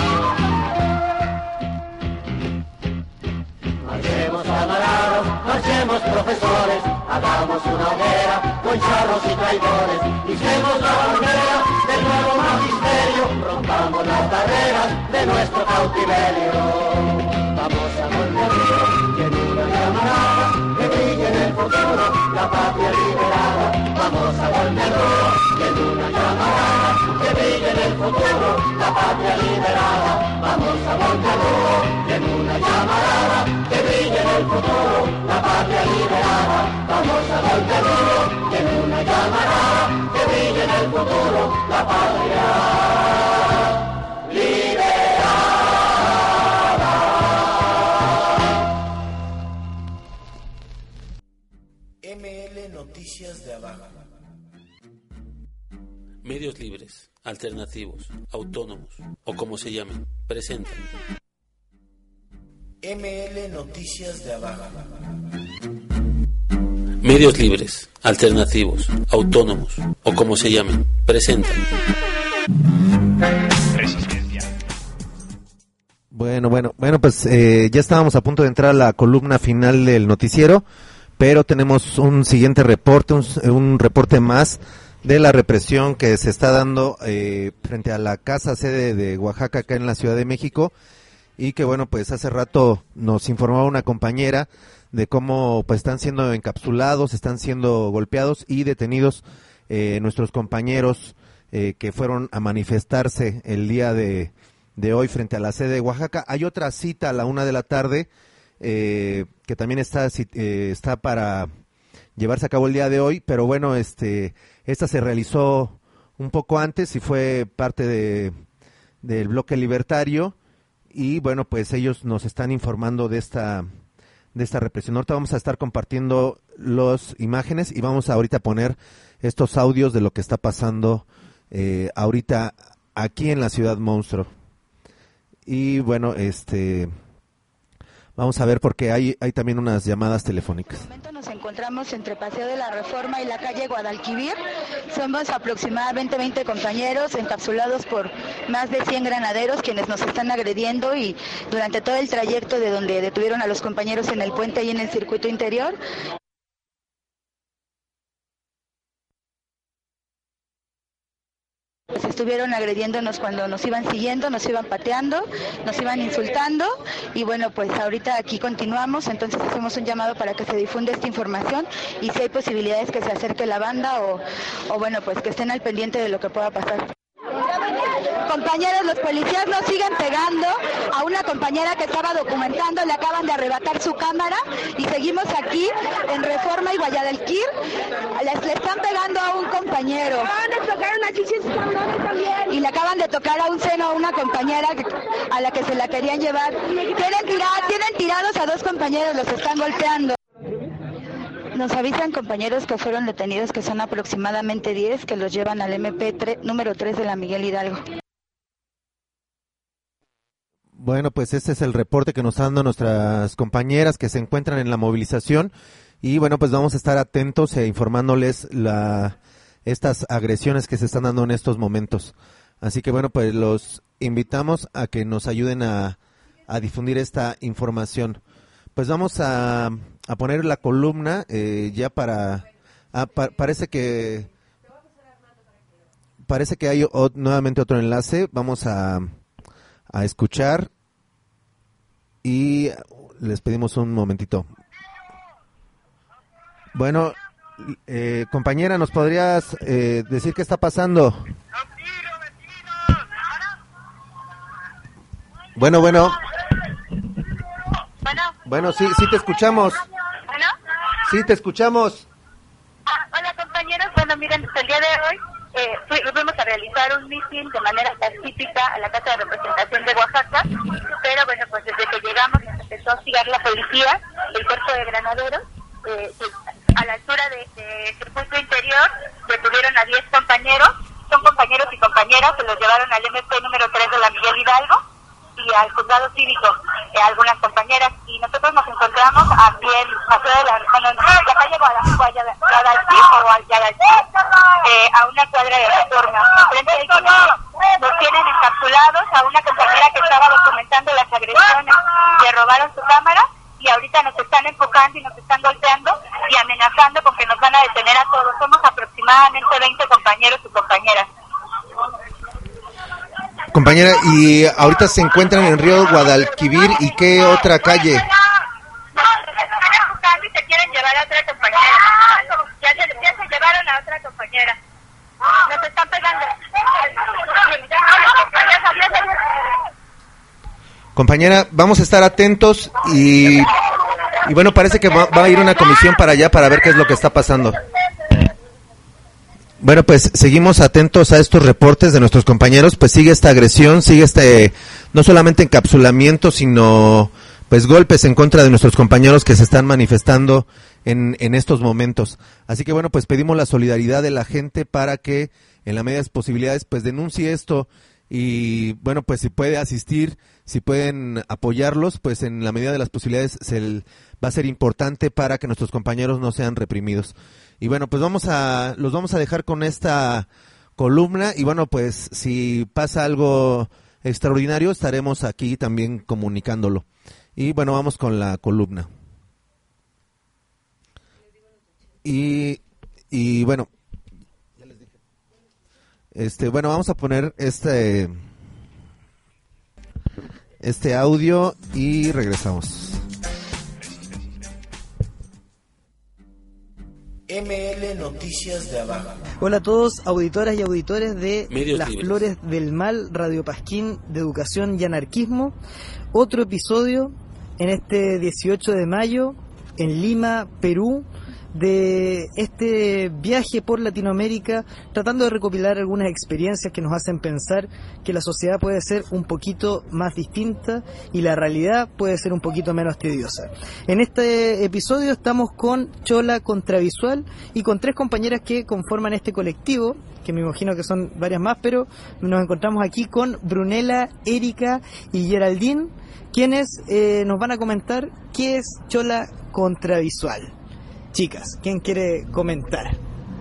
Marchemos camaradas, marchemos profesores, hagamos una hoguera con charros y traidores, hicimos la bandera del nuevo magisterio, rompamos las barreras de nuestro cautiverio. Vamos a volver y en una llamarada que brille en el futuro la patria liberada. Vamos a volver y en una llamarada que brille en el futuro la patria liberada. Vamos a volver y en una llamarada que brille en el futuro la patria liberada. Vamos a volver y en una llamarada que brille en el futuro la patria liberada. M L Noticias de Abajo. Medios libres, alternativos, autónomos o como se llamen, presentan M L Noticias de Abajo. Medios libres, alternativos, autónomos o como se llamen, presentan Resistencia. Bueno, bueno, bueno, pues eh, ya estábamos a punto de entrar a la columna final del noticiero, pero tenemos un siguiente reporte, un, un reporte más de la represión que se está dando eh, frente a la casa sede de Oaxaca acá en la Ciudad de México, y que bueno, pues hace rato nos informaba una compañera de cómo pues están siendo encapsulados, están siendo golpeados y detenidos eh, nuestros compañeros eh, que fueron a manifestarse el día de, de hoy frente a la sede de Oaxaca. Hay otra cita a la una de la tarde eh, que también está, eh, está para llevarse a cabo el día de hoy, pero bueno, este esta se realizó un poco antes y fue parte de del bloque libertario, y bueno, pues ellos nos están informando de esta de esta represión. Ahorita vamos a estar compartiendo las imágenes y vamos a ahorita poner estos audios de lo que está pasando eh, ahorita aquí en la Ciudad Monstruo. Y bueno, este vamos a ver porque hay hay también unas llamadas telefónicas. En este momento nos encontramos entre Paseo de la Reforma y la calle Guadalquivir. Somos aproximadamente veinte compañeros encapsulados por más de cien granaderos quienes nos están agrediendo, y durante todo el trayecto de donde detuvieron a los compañeros en el puente y en el circuito interior. estuvieron agrediéndonos cuando nos iban siguiendo, nos iban pateando, nos iban insultando y bueno, pues ahorita aquí continuamos, entonces hacemos un llamado para que se difunda esta información y si hay posibilidades que se acerque la banda o, o bueno, pues que estén al pendiente de lo que pueda pasar. Compañeros, los policías nos siguen pegando a una compañera que estaba documentando, le acaban de arrebatar su cámara y seguimos aquí en Reforma y Guadalquivir, les le están pegando a un compañero. Y le acaban de tocar a un seno a una compañera que, a la que se la querían llevar. Tienen, tira- tienen tirados a dos compañeros, los están golpeando. Nos avisan compañeros que fueron detenidos, que son aproximadamente diez, que los llevan al eme pe tre- número tres de la Miguel Hidalgo. Bueno, pues este es el reporte que nos están dando nuestras compañeras que se encuentran en la movilización y bueno, pues vamos a estar atentos e informándoles la, estas agresiones que se están dando en estos momentos. Así que bueno, pues los invitamos a que nos ayuden a, a difundir esta información. Pues vamos a, a poner la columna eh, ya para... Ah, pa- parece que... Parece que hay o, nuevamente otro enlace. Vamos a, a escuchar y les pedimos un momentito. Bueno, eh, compañera, ¿nos podrías eh, decir qué está pasando? Bueno, bueno. Bueno, sí, sí te escuchamos. ¿Bueno? Sí, te escuchamos. Ah, hola compañeros, bueno miren, el día de hoy eh, fu- fuimos a realizar un mitin de manera pacífica a la Casa de Representación de Oaxaca, pero bueno, pues desde que llegamos nos empezó a hostigar la policía, el cuerpo de granaderos, eh, pues, a la altura de, de Circuito Interior detuvieron a diez compañeros, son compañeros y compañeras, se los llevaron al eme pe número tres de la Miguel Hidalgo y al juzgado cívico, eh, algunas compañeras, y nosotros nos encontramos aquí en Paseo de la, bueno, en la calle Guadalquivir o Guadalquivir, eh, a una cuadra de Reforma. Frente al Congreso nos tienen encapsulados a una compañera que estaba documentando las agresiones, le robaron su cámara y ahorita nos están empujando y nos están golpeando y amenazando con que nos van a detener a todos. Somos aproximadamente veinte compañeros y compañeras. Compañera, y ahorita se encuentran en Río Guadalquivir, ¿y qué otra calle? Nos están empujando y se quieren llevar a otra compañera. Ya se, ya se llevaron a otra compañera. Nos están pegando. Compañera, vamos a estar atentos y, y bueno, parece que va, va a ir una comisión para allá para ver qué es lo que está pasando. Bueno, pues seguimos atentos a estos reportes de nuestros compañeros, pues sigue esta agresión, sigue este, no solamente encapsulamiento, sino pues golpes en contra de nuestros compañeros que se están manifestando en, en estos momentos. Así que bueno, pues pedimos la solidaridad de la gente para que en la medida de las posibilidades pues denuncie esto y bueno, pues si puede asistir, si pueden apoyarlos, pues en la medida de las posibilidades se, va a ser importante para que nuestros compañeros no sean reprimidos. Y bueno, pues vamos a, los vamos a dejar con esta columna y bueno, pues si pasa algo extraordinario estaremos aquí también comunicándolo. Y bueno, vamos con la columna. Y, y bueno, este, bueno, vamos a poner este, este audio y regresamos. eme ele Noticias de Abajo. Hola a todos, auditoras y auditores de Medios Las libres. Flores del Mal, Radio Pasquín de Educación y Anarquismo. Otro episodio en este dieciocho de mayo en Lima, Perú, de este viaje por Latinoamérica, tratando de recopilar algunas experiencias que nos hacen pensar que la sociedad puede ser un poquito más distinta y la realidad puede ser un poquito menos tediosa. En este episodio estamos con Chola Contravisual y con tres compañeras que conforman este colectivo, que me imagino que son varias más, pero nos encontramos aquí con Brunella, Erika y Geraldine, quienes eh, nos van a comentar qué es Chola Contravisual. Chicas, ¿quién quiere comentar?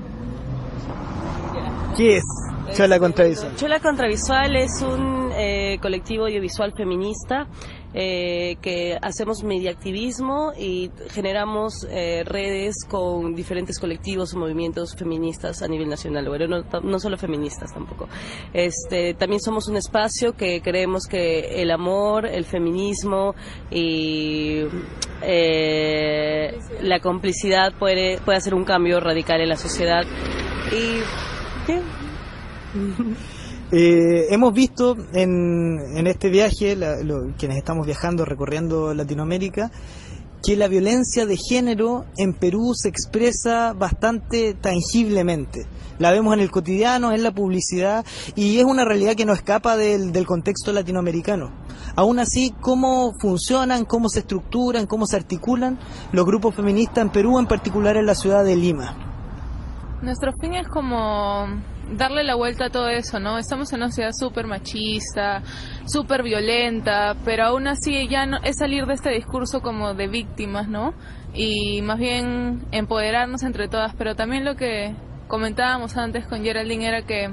¿Qué es Chola Contravisual? Chola Contravisual es un eh, colectivo audiovisual feminista eh, que hacemos mediaactivismo y generamos eh, redes con diferentes colectivos o movimientos feministas a nivel nacional, bueno, no, no solo feministas tampoco. Este, también somos un espacio que creemos que el amor, el feminismo y eh, la complicidad puede, puede hacer un cambio radical en la sociedad. Y ¿qué? Eh, hemos visto en, en este viaje, la, lo, quienes estamos viajando, recorriendo Latinoamérica, que la violencia de género en Perú se expresa bastante tangiblemente. La vemos en el cotidiano, en la publicidad, y es una realidad que no escapa del, del contexto latinoamericano. Aún así, ¿cómo funcionan, cómo se estructuran, cómo se articulan los grupos feministas en Perú, en particular en la ciudad de Lima? Nuestro fin es como darle la vuelta a todo eso, ¿no? Estamos en una sociedad súper machista, súper violenta, pero aún así ya no, es salir de este discurso como de víctimas, ¿no? Y más bien empoderarnos entre todas, pero también lo que comentábamos antes con Geraldine era que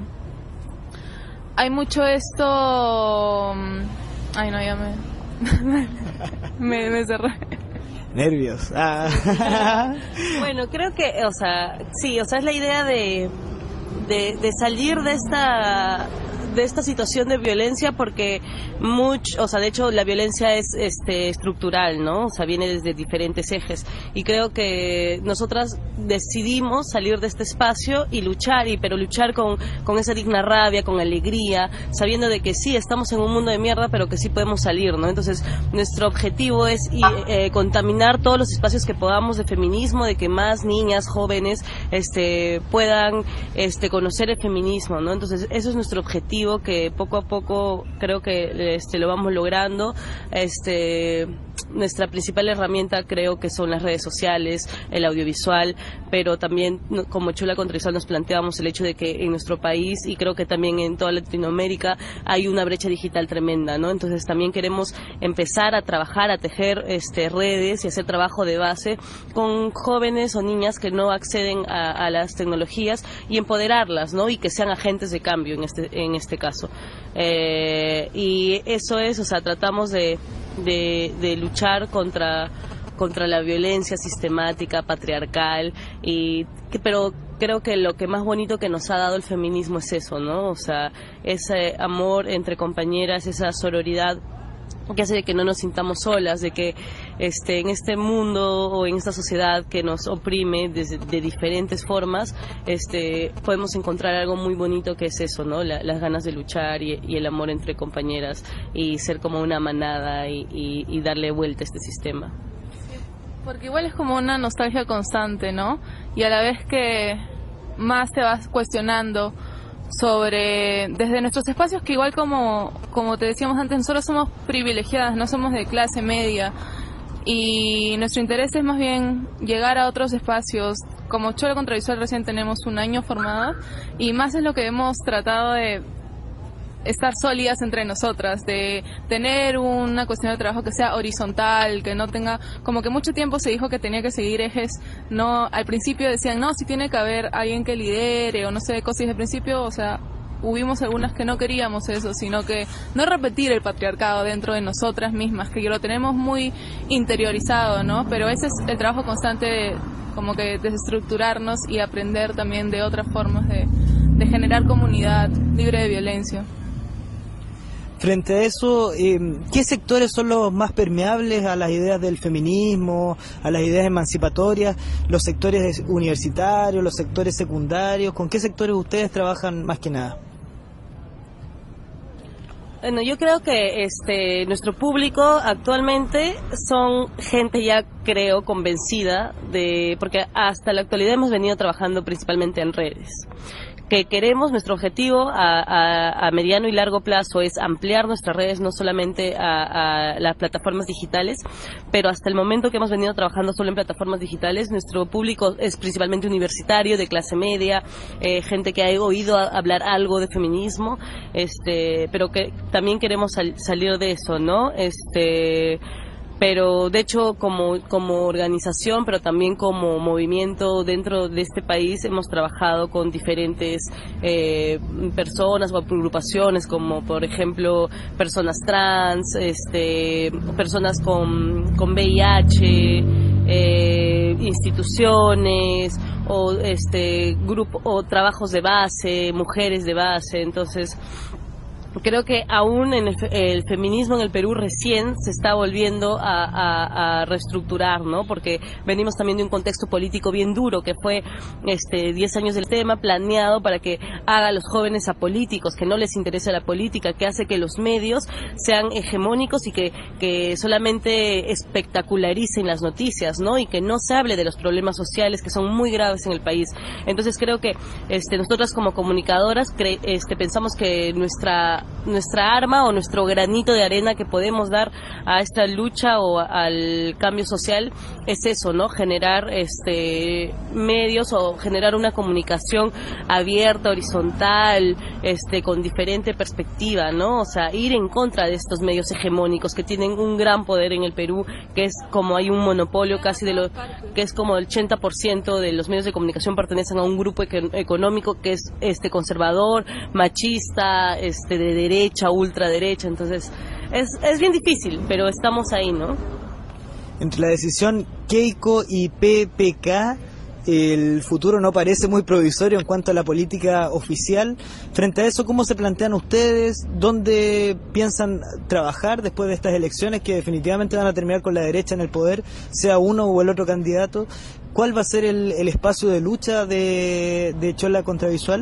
hay mucho esto... Ay, no, ya me... me, me cerré. Nervios. Ah. Bueno, creo que, o sea, sí, o sea, es la idea de, de, de salir de esta de esta situación de violencia, porque mucho, o sea, de hecho la violencia es este estructural, ¿no? O sea, viene desde diferentes ejes, y creo que nosotras decidimos salir de este espacio y luchar, y pero luchar con, con esa digna rabia, con alegría, sabiendo de que sí, estamos en un mundo de mierda, pero que sí podemos salir, ¿no? Entonces, nuestro objetivo es y, eh, contaminar todos los espacios que podamos de feminismo, de que más niñas, jóvenes, este, puedan este, conocer el feminismo, ¿no? Entonces, eso es nuestro objetivo, que poco a poco creo que este, lo vamos logrando. Este, nuestra principal herramienta creo que son las redes sociales, el audiovisual, pero también como Chula contra Visual nos planteamos el hecho de que en nuestro país, y creo que también en toda Latinoamérica, hay una brecha digital tremenda, ¿no? Entonces también queremos empezar a trabajar, a tejer este, redes y hacer trabajo de base con jóvenes o niñas que no acceden a, a las tecnologías, y empoderarlas, ¿no? Y que sean agentes de cambio en este, en este caso. Eh, y eso es, o sea, tratamos de, de, de luchar contra contra la violencia sistemática, patriarcal, y que, pero creo que lo que más bonito que nos ha dado el feminismo es eso, ¿no? O sea, ese amor entre compañeras, esa sororidad que hace de que no nos sintamos solas, de que este, en este mundo o en esta sociedad que nos oprime de, de diferentes formas, este, podemos encontrar algo muy bonito, que es eso, ¿no? La, las ganas de luchar y, y el amor entre compañeras, y ser como una manada y, y, y darle vuelta a este sistema. Porque igual es como una nostalgia constante, ¿no? Y a la vez que más te vas cuestionando sobre, desde nuestros espacios, que igual como, como te decíamos antes, nosotros somos privilegiadas, no somos de clase media, y nuestro interés es más bien llegar a otros espacios. Como Chula contra Visual recién tenemos un año formada, y más es lo que hemos tratado de estar sólidas entre nosotras, de tener una cuestión de trabajo que sea horizontal, que no tenga, como que mucho tiempo se dijo que tenía que seguir ejes, no, al principio decían, no, si tiene que haber alguien que lidere, o no sé, cosas de principio, o sea, hubimos algunas que no queríamos eso, sino que no repetir el patriarcado dentro de nosotras mismas, que lo tenemos muy interiorizado, ¿no? Pero ese es el trabajo constante de, como que desestructurarnos y aprender también de otras formas de, de generar comunidad libre de violencia. Frente a eso, eh, ¿qué sectores son los más permeables a las ideas del feminismo, a las ideas emancipatorias? ¿Los sectores universitarios, los sectores secundarios? ¿Con qué sectores ustedes trabajan más que nada? Bueno, yo creo que este nuestro público actualmente son gente ya, creo, convencida de, porque hasta la actualidad hemos venido trabajando principalmente en redes. Que queremos, nuestro objetivo a, a, a mediano y largo plazo es ampliar nuestras redes, no solamente a, a las plataformas digitales, pero hasta el momento que hemos venido trabajando solo en plataformas digitales. Nuestro público es principalmente universitario, de clase media, eh, gente que ha oído a, hablar algo de feminismo, este, pero que también queremos sal, salir de eso, ¿no? Este... pero de hecho como como organización, pero también como movimiento dentro de este país hemos trabajado con diferentes eh, personas o agrupaciones, como por ejemplo personas trans, este personas con con V I H, eh, instituciones o este grupo o trabajos de base, mujeres de base. Entonces creo que aún en el, el feminismo en el Perú recién se está volviendo a, a, a reestructurar, ¿no? Porque venimos también de un contexto político bien duro, que fue este diez años del tema planeado para que haga a los jóvenes apolíticos, que no les interese la política, que hace que los medios sean hegemónicos y que, que solamente espectacularicen las noticias, ¿no? Y que no se hable de los problemas sociales que son muy graves en el país. Entonces creo que este nosotras como comunicadoras cre, este pensamos que nuestra nuestra arma o nuestro granito de arena que podemos dar a esta lucha o al cambio social es eso, ¿no? Generar este medios o generar una comunicación abierta, horizontal, este con diferente perspectiva, ¿no? O sea, ir en contra de estos medios hegemónicos que tienen un gran poder en el Perú, que es como hay un monopolio casi de lo que es como el ochenta por ciento de los medios de comunicación pertenecen a un grupo económico que es este conservador, machista, este de derecha, ultraderecha. Entonces es, es bien difícil, pero estamos ahí, ¿no? Entre la decisión Keiko y P P K, el futuro no parece muy provisorio en cuanto a la política oficial. Frente a eso, ¿cómo se plantean ustedes? ¿Dónde piensan trabajar después de estas elecciones que definitivamente van a terminar con la derecha en el poder, sea uno o el otro candidato? ¿Cuál va a ser el, el espacio de lucha de, de Chola contra Visual?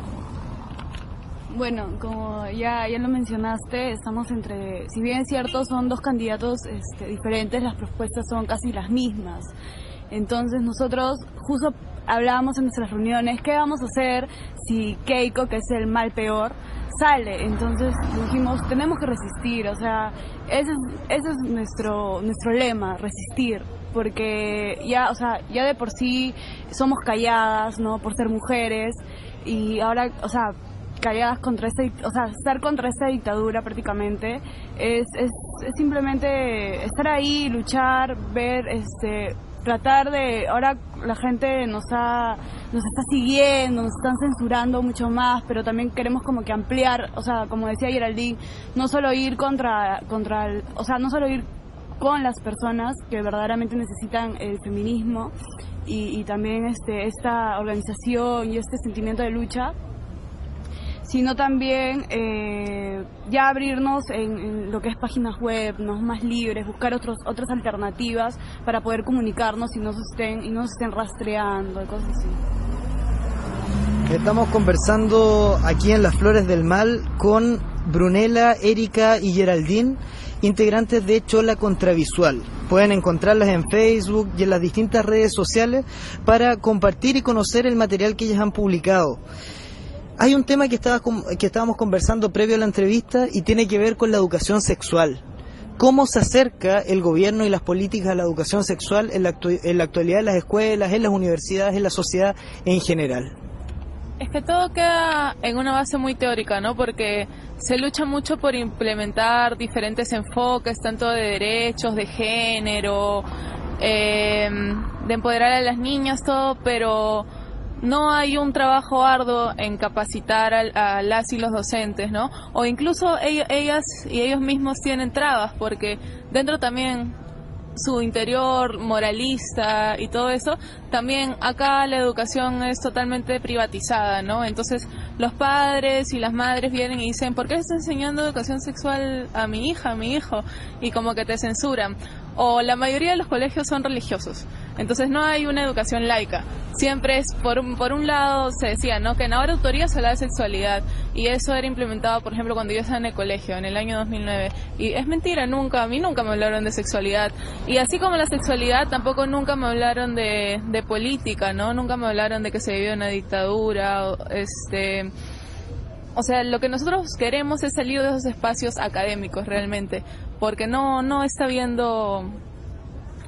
Bueno, como ya, ya lo mencionaste, estamos entre, si bien es cierto, son dos candidatos este, diferentes, las propuestas son casi las mismas. Entonces nosotros justo hablábamos en nuestras reuniones, ¿qué vamos a hacer si Keiko, que es el mal peor, sale? Entonces dijimos, tenemos que resistir, o sea, ese es, ese es nuestro, nuestro lema, resistir. Porque ya, o sea, ya de por sí somos calladas, ¿no? Por ser mujeres, y ahora, o sea, calladas contra esta, o sea, estar contra esta dictadura prácticamente es, es, es simplemente estar ahí, luchar, ver, este, tratar de, ahora la gente nos ha, nos está siguiendo, nos están censurando mucho más, pero también queremos como que ampliar, o sea, como decía Geraldine, no solo ir contra, contra, el, o sea, no solo ir con las personas que verdaderamente necesitan el feminismo y, y también este, esta organización y este sentimiento de lucha, sino también eh, ya abrirnos en, en lo que es páginas web, ¿no? Más libres, buscar otros, otras alternativas para poder comunicarnos y no se estén, y no se estén rastreando, cosas así. Estamos conversando aquí en Las Flores del Mal con Brunella, Erika y Geraldine, integrantes de Chola contra Visual. Pueden encontrarlas en Facebook y en las distintas redes sociales para compartir y conocer el material que ellas han publicado. Hay un tema que, estaba, que estábamos conversando previo a la entrevista y tiene que ver con la educación sexual. ¿Cómo se acerca el gobierno y las políticas a la educación sexual en la, actu en la actualidad en las escuelas, en las universidades, en la sociedad en general? Es que todo queda en una base muy teórica, ¿no? Porque se lucha mucho por implementar diferentes enfoques, tanto de derechos, de género, eh, de empoderar a las niñas, todo, pero no hay un trabajo arduo en capacitar a, a las y los docentes, ¿no? O incluso ellos, ellas y ellos mismos tienen trabas, porque dentro también su interior moralista y todo eso, también acá la educación es totalmente privatizada, ¿no? Entonces los padres y las madres vienen y dicen, ¿por qué está enseñando educación sexual a mi hija, a mi hijo? Y como que te censuran. O la mayoría de los colegios son religiosos, entonces no hay una educación laica. Siempre es, por un, por un lado se decía, ¿no?, que en ahora autoría se habla de sexualidad, y eso era implementado, por ejemplo, cuando yo estaba en el colegio, en el año dos mil nueve, y es mentira, nunca, a mí nunca me hablaron de sexualidad, y así como la sexualidad, tampoco nunca me hablaron de, de política, ¿no?, nunca me hablaron de que se vivía una dictadura, o, este... O sea, lo que nosotros queremos es salir de esos espacios académicos realmente, porque no no está habiendo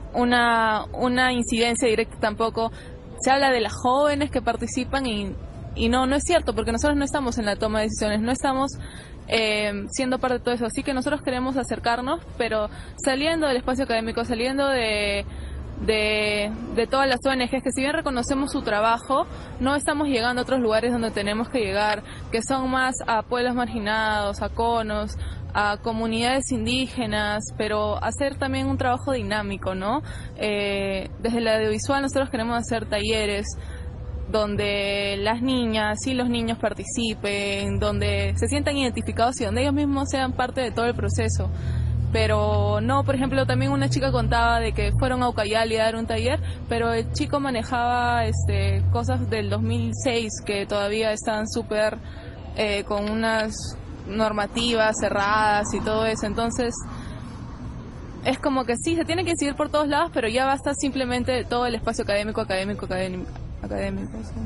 una una incidencia directa tampoco. Se habla de las jóvenes que participan y y no, no es cierto, porque nosotros no estamos en la toma de decisiones, no estamos eh, siendo parte de todo eso. Así que nosotros queremos acercarnos, pero saliendo del espacio académico, saliendo de... De, de todas las O N Ges, que si bien reconocemos su trabajo, no estamos llegando a otros lugares donde tenemos que llegar, que son más a pueblos marginados, a conos, a comunidades indígenas, pero hacer también un trabajo dinámico, ¿no? Eh, desde el audiovisual nosotros queremos hacer talleres donde las niñas y los niños participen, donde se sientan identificados y donde ellos mismos sean parte de todo el proceso. Pero no, por ejemplo, también una chica contaba de que fueron a Ucayali a dar un taller, pero el chico manejaba este, cosas del dos mil seis que todavía están súper eh, con unas normativas cerradas y todo eso. Entonces, es como que sí, se tiene que seguir por todos lados, pero ya basta simplemente de todo el espacio académico, académico, académico. académico ¿sí?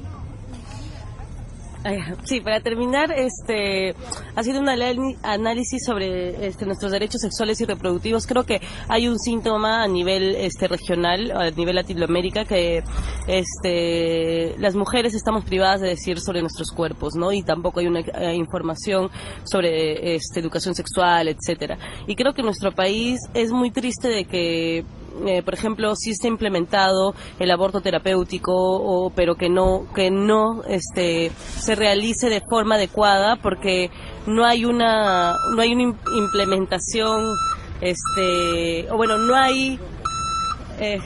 Sí, para terminar, este, haciendo un análisis sobre este, nuestros derechos sexuales y reproductivos, creo que hay un síntoma a nivel este, regional, a nivel Latinoamérica, que este, las mujeres estamos privadas de decir sobre nuestros cuerpos, ¿no? Y tampoco hay una eh, información sobre este, educación sexual, etcétera. Y creo que en nuestro país es muy triste de que Eh, por ejemplo, sí está implementado el aborto terapéutico, o, pero que no que no este se realice de forma adecuada, porque no hay una no hay una implementación este o bueno no hay eh,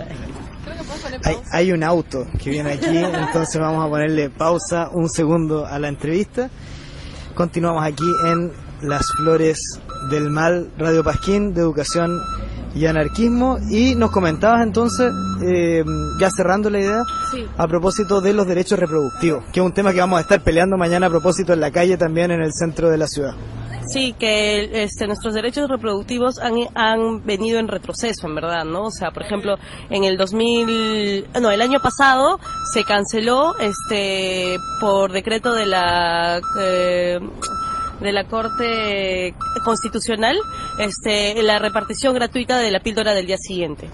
hay, hay un auto que viene aquí, entonces vamos a ponerle pausa un segundo a la entrevista. Continuamos aquí en Las Flores del Mal, Radio Pasquín de Educación y Anarquismo, y nos comentabas entonces, eh, ya cerrando la idea, sí, a propósito de los derechos reproductivos, que es un tema que vamos a estar peleando mañana a propósito en la calle también en el centro de la ciudad. Sí, que este, nuestros derechos reproductivos han, han venido en retroceso, en verdad, ¿no? O sea, por ejemplo, en el dos mil, no, el año pasado se canceló, este, por decreto de la eh, de la Corte Constitucional, este, la repartición gratuita de la píldora del día siguiente.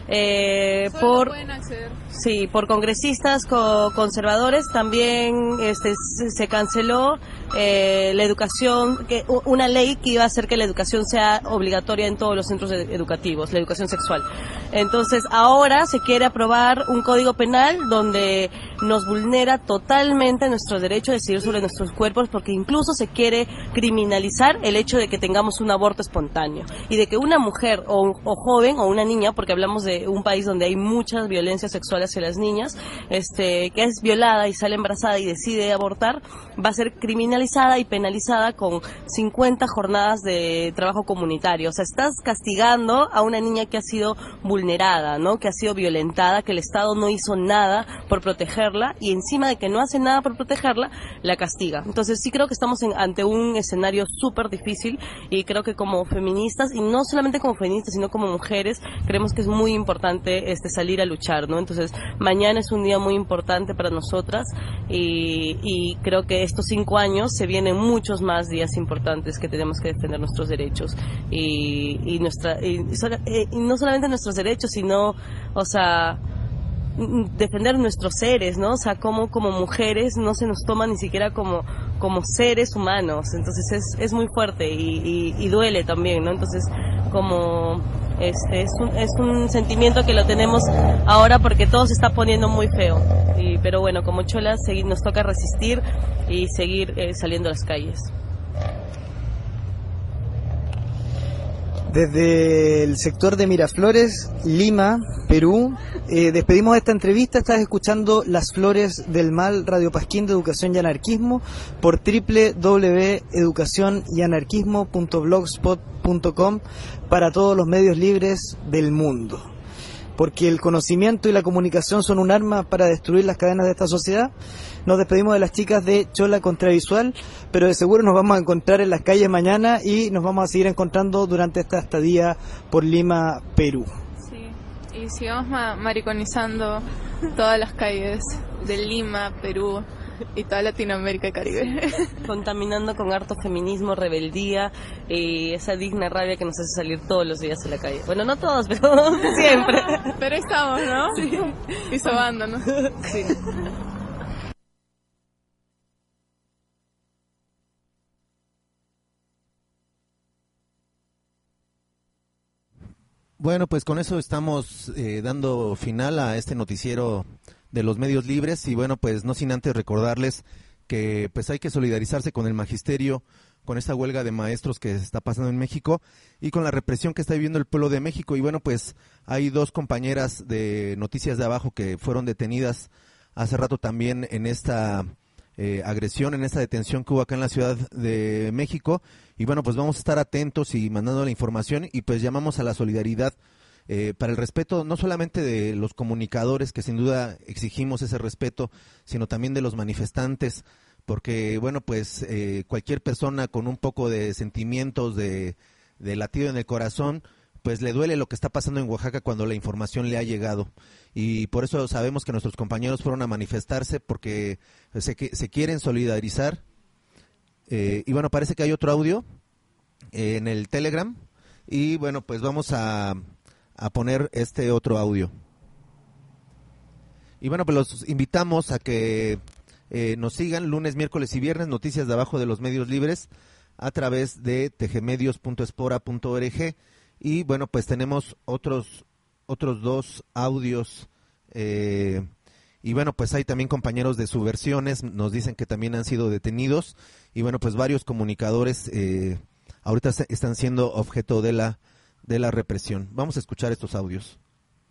Eh, por sí, por congresistas co conservadores también este, se, se canceló eh, la educación, que, una ley que iba a hacer que la educación sea obligatoria en todos los centros educativos, la educación sexual. Entonces ahora se quiere aprobar un código penal donde nos vulnera totalmente nuestro derecho a decidir sobre nuestros cuerpos, porque incluso se quiere criminalizar el hecho de que tengamos un aborto espontáneo y de que una mujer o, o joven o una niña, porque hablamos de un país donde hay mucha violencia sexual hacia las niñas, este, que es violada y sale embarazada y decide abortar, va a ser criminalizada y penalizada con cincuenta jornadas de trabajo comunitario. O sea, estás castigando a una niña que ha sido vulnerada, ¿no? Que ha sido violentada, que el Estado no hizo nada por protegerla, y encima de que no hace nada por protegerla, la castiga. Entonces sí creo que estamos en, ante un escenario súper difícil, y creo que como feministas, y no solamente como feministas, sino como mujeres, creemos que es muy importante este salir a luchar, ¿no? Entonces mañana es un día muy importante para nosotras, y, y creo que estos cinco años se vienen muchos más días importantes que tenemos que defender nuestros derechos, y, y nuestra y, y no solamente nuestros derechos, sino, o sea, defender nuestros seres, ¿no? O sea, como como mujeres no se nos toma ni siquiera como como seres humanos. Entonces es es muy fuerte y, y, y duele también, ¿no? Entonces, como este es un, es un sentimiento que lo tenemos ahora porque todo se está poniendo muy feo. Y, pero bueno, como cholas seguir, nos toca resistir y seguir eh, saliendo a las calles. Desde el sector de Miraflores, Lima, Perú, eh, despedimos esta entrevista. Estás escuchando Las Flores del Mal, Radio Pasquín de Educación y Anarquismo, por doble u doble u doble u punto educación y anarquismo punto blogspot punto com para todos los medios libres del mundo. Porque el conocimiento y la comunicación son un arma para destruir las cadenas de esta sociedad. Nos despedimos de las chicas de Chola Contravisual, pero de seguro nos vamos a encontrar en las calles mañana y nos vamos a seguir encontrando durante esta estadía por Lima, Perú. Sí, y sigamos ma mariconizando todas las calles de Lima, Perú y toda Latinoamérica y Caribe. Contaminando con harto feminismo, rebeldía y esa digna rabia que nos hace salir todos los días a la calle. Bueno, no todos, pero siempre. Pero ahí estamos, ¿no? Sí. Y sobándonos. Sí. Bueno, pues con eso estamos eh, dando final a este noticiero de los medios libres y bueno, pues no sin antes recordarles que pues hay que solidarizarse con el magisterio, con esta huelga de maestros que se está pasando en México y con la represión que está viviendo el pueblo de México. Y bueno, pues hay dos compañeras de Noticias de Abajo que fueron detenidas hace rato también en esta eh, agresión, en esta detención que hubo acá en la Ciudad de México. Y bueno, pues vamos a estar atentos y mandando la información y pues llamamos a la solidaridad eh, para el respeto no solamente de los comunicadores, que sin duda exigimos ese respeto, sino también de los manifestantes, porque bueno, pues eh, cualquier persona con un poco de sentimientos de, de latido en el corazón, pues le duele lo que está pasando en Oaxaca cuando la información le ha llegado. Y por eso sabemos que nuestros compañeros fueron a manifestarse porque se, se quieren solidarizar. Eh, y bueno, parece que hay otro audio eh, en el Telegram. Y bueno, pues vamos a, a poner este otro audio. Y bueno, pues los invitamos a que eh, nos sigan lunes, miércoles y viernes, Noticias de Abajo de los Medios Libres, a través de tgmedios punto espora punto org. Y bueno, pues tenemos otros otros dos audios. Eh, y bueno, pues hay también compañeros de Subversiones, nos dicen que también han sido detenidos. Y bueno, pues varios comunicadores eh, ahorita están siendo objeto de la, de la represión. Vamos a escuchar estos audios.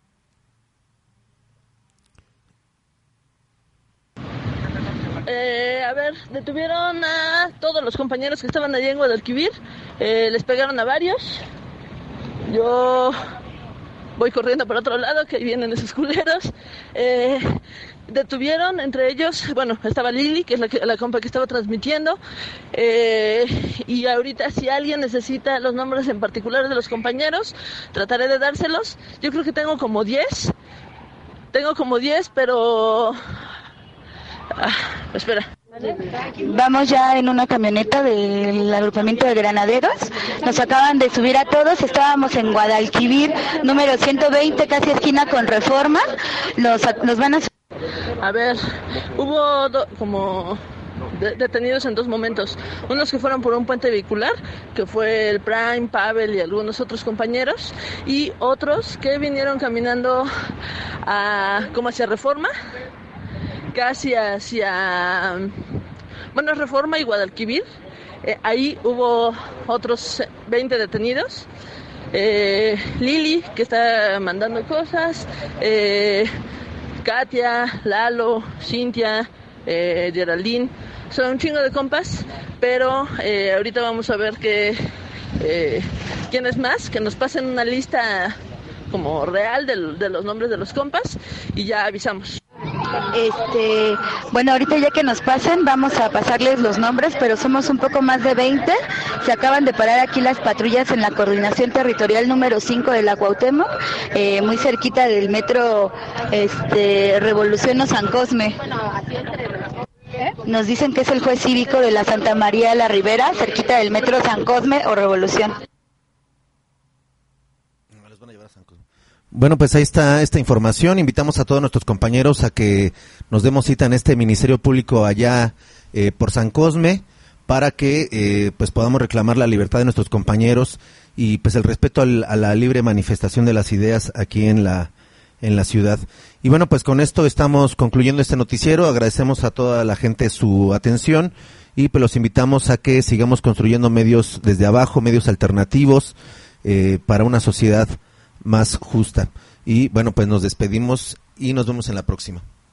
Eh, a ver, detuvieron a todos los compañeros que estaban allí en Guadalquivir, eh, les pegaron a varios. Yo voy corriendo por otro lado, que ahí vienen esos culeros. Eh, detuvieron, entre ellos, bueno, estaba Lili, que es la, la compa que estaba transmitiendo. Eh, y ahorita, si alguien necesita los nombres en particular de los compañeros, trataré de dárselos. Yo creo que tengo como diez. Tengo como diez, pero... Ah, espera. Vamos ya en una camioneta del agrupamiento de granaderos. Nos acaban de subir a todos. Estábamos en Guadalquivir, número ciento veinte, casi esquina con Reforma. Nos, nos van a... A ver, hubo do, como de, detenidos en dos momentos. Unos que fueron por un puente vehicular, que fue el Prime, Pavel y algunos otros compañeros. Y otros que vinieron caminando a, como hacia Reforma, casi hacia, bueno, Reforma y Guadalquivir. Eh, ahí hubo otros veinte detenidos. Eh, Lili, que está mandando cosas. Eh, Katia, Lalo, Cintia, eh, Geraldine. Son un chingo de compas, pero eh, ahorita vamos a ver que, eh, quién es más, que nos pasen una lista como real de, de los nombres de los compas y ya avisamos. Este, bueno, ahorita ya que nos pasen, vamos a pasarles los nombres, pero somos un poco más de veinte. Se acaban de parar aquí las patrullas en la coordinación territorial número cinco de la Cuauhtémoc, eh, muy cerquita del metro este, Revolución o San Cosme. Nos dicen que es el juez cívico de la Santa María la Ribera, cerquita del metro San Cosme o Revolución. Bueno, pues ahí está esta información. Invitamos a todos nuestros compañeros a que nos demos cita en este Ministerio Público allá eh, por San Cosme para que eh, pues podamos reclamar la libertad de nuestros compañeros y pues el respeto al, a la libre manifestación de las ideas aquí en la en la ciudad. Y bueno, pues con esto estamos concluyendo este noticiero. Agradecemos a toda la gente su atención y pues los invitamos a que sigamos construyendo medios desde abajo, medios alternativos eh, para una sociedad más justa. Y bueno, pues nos despedimos y nos vemos en la próxima.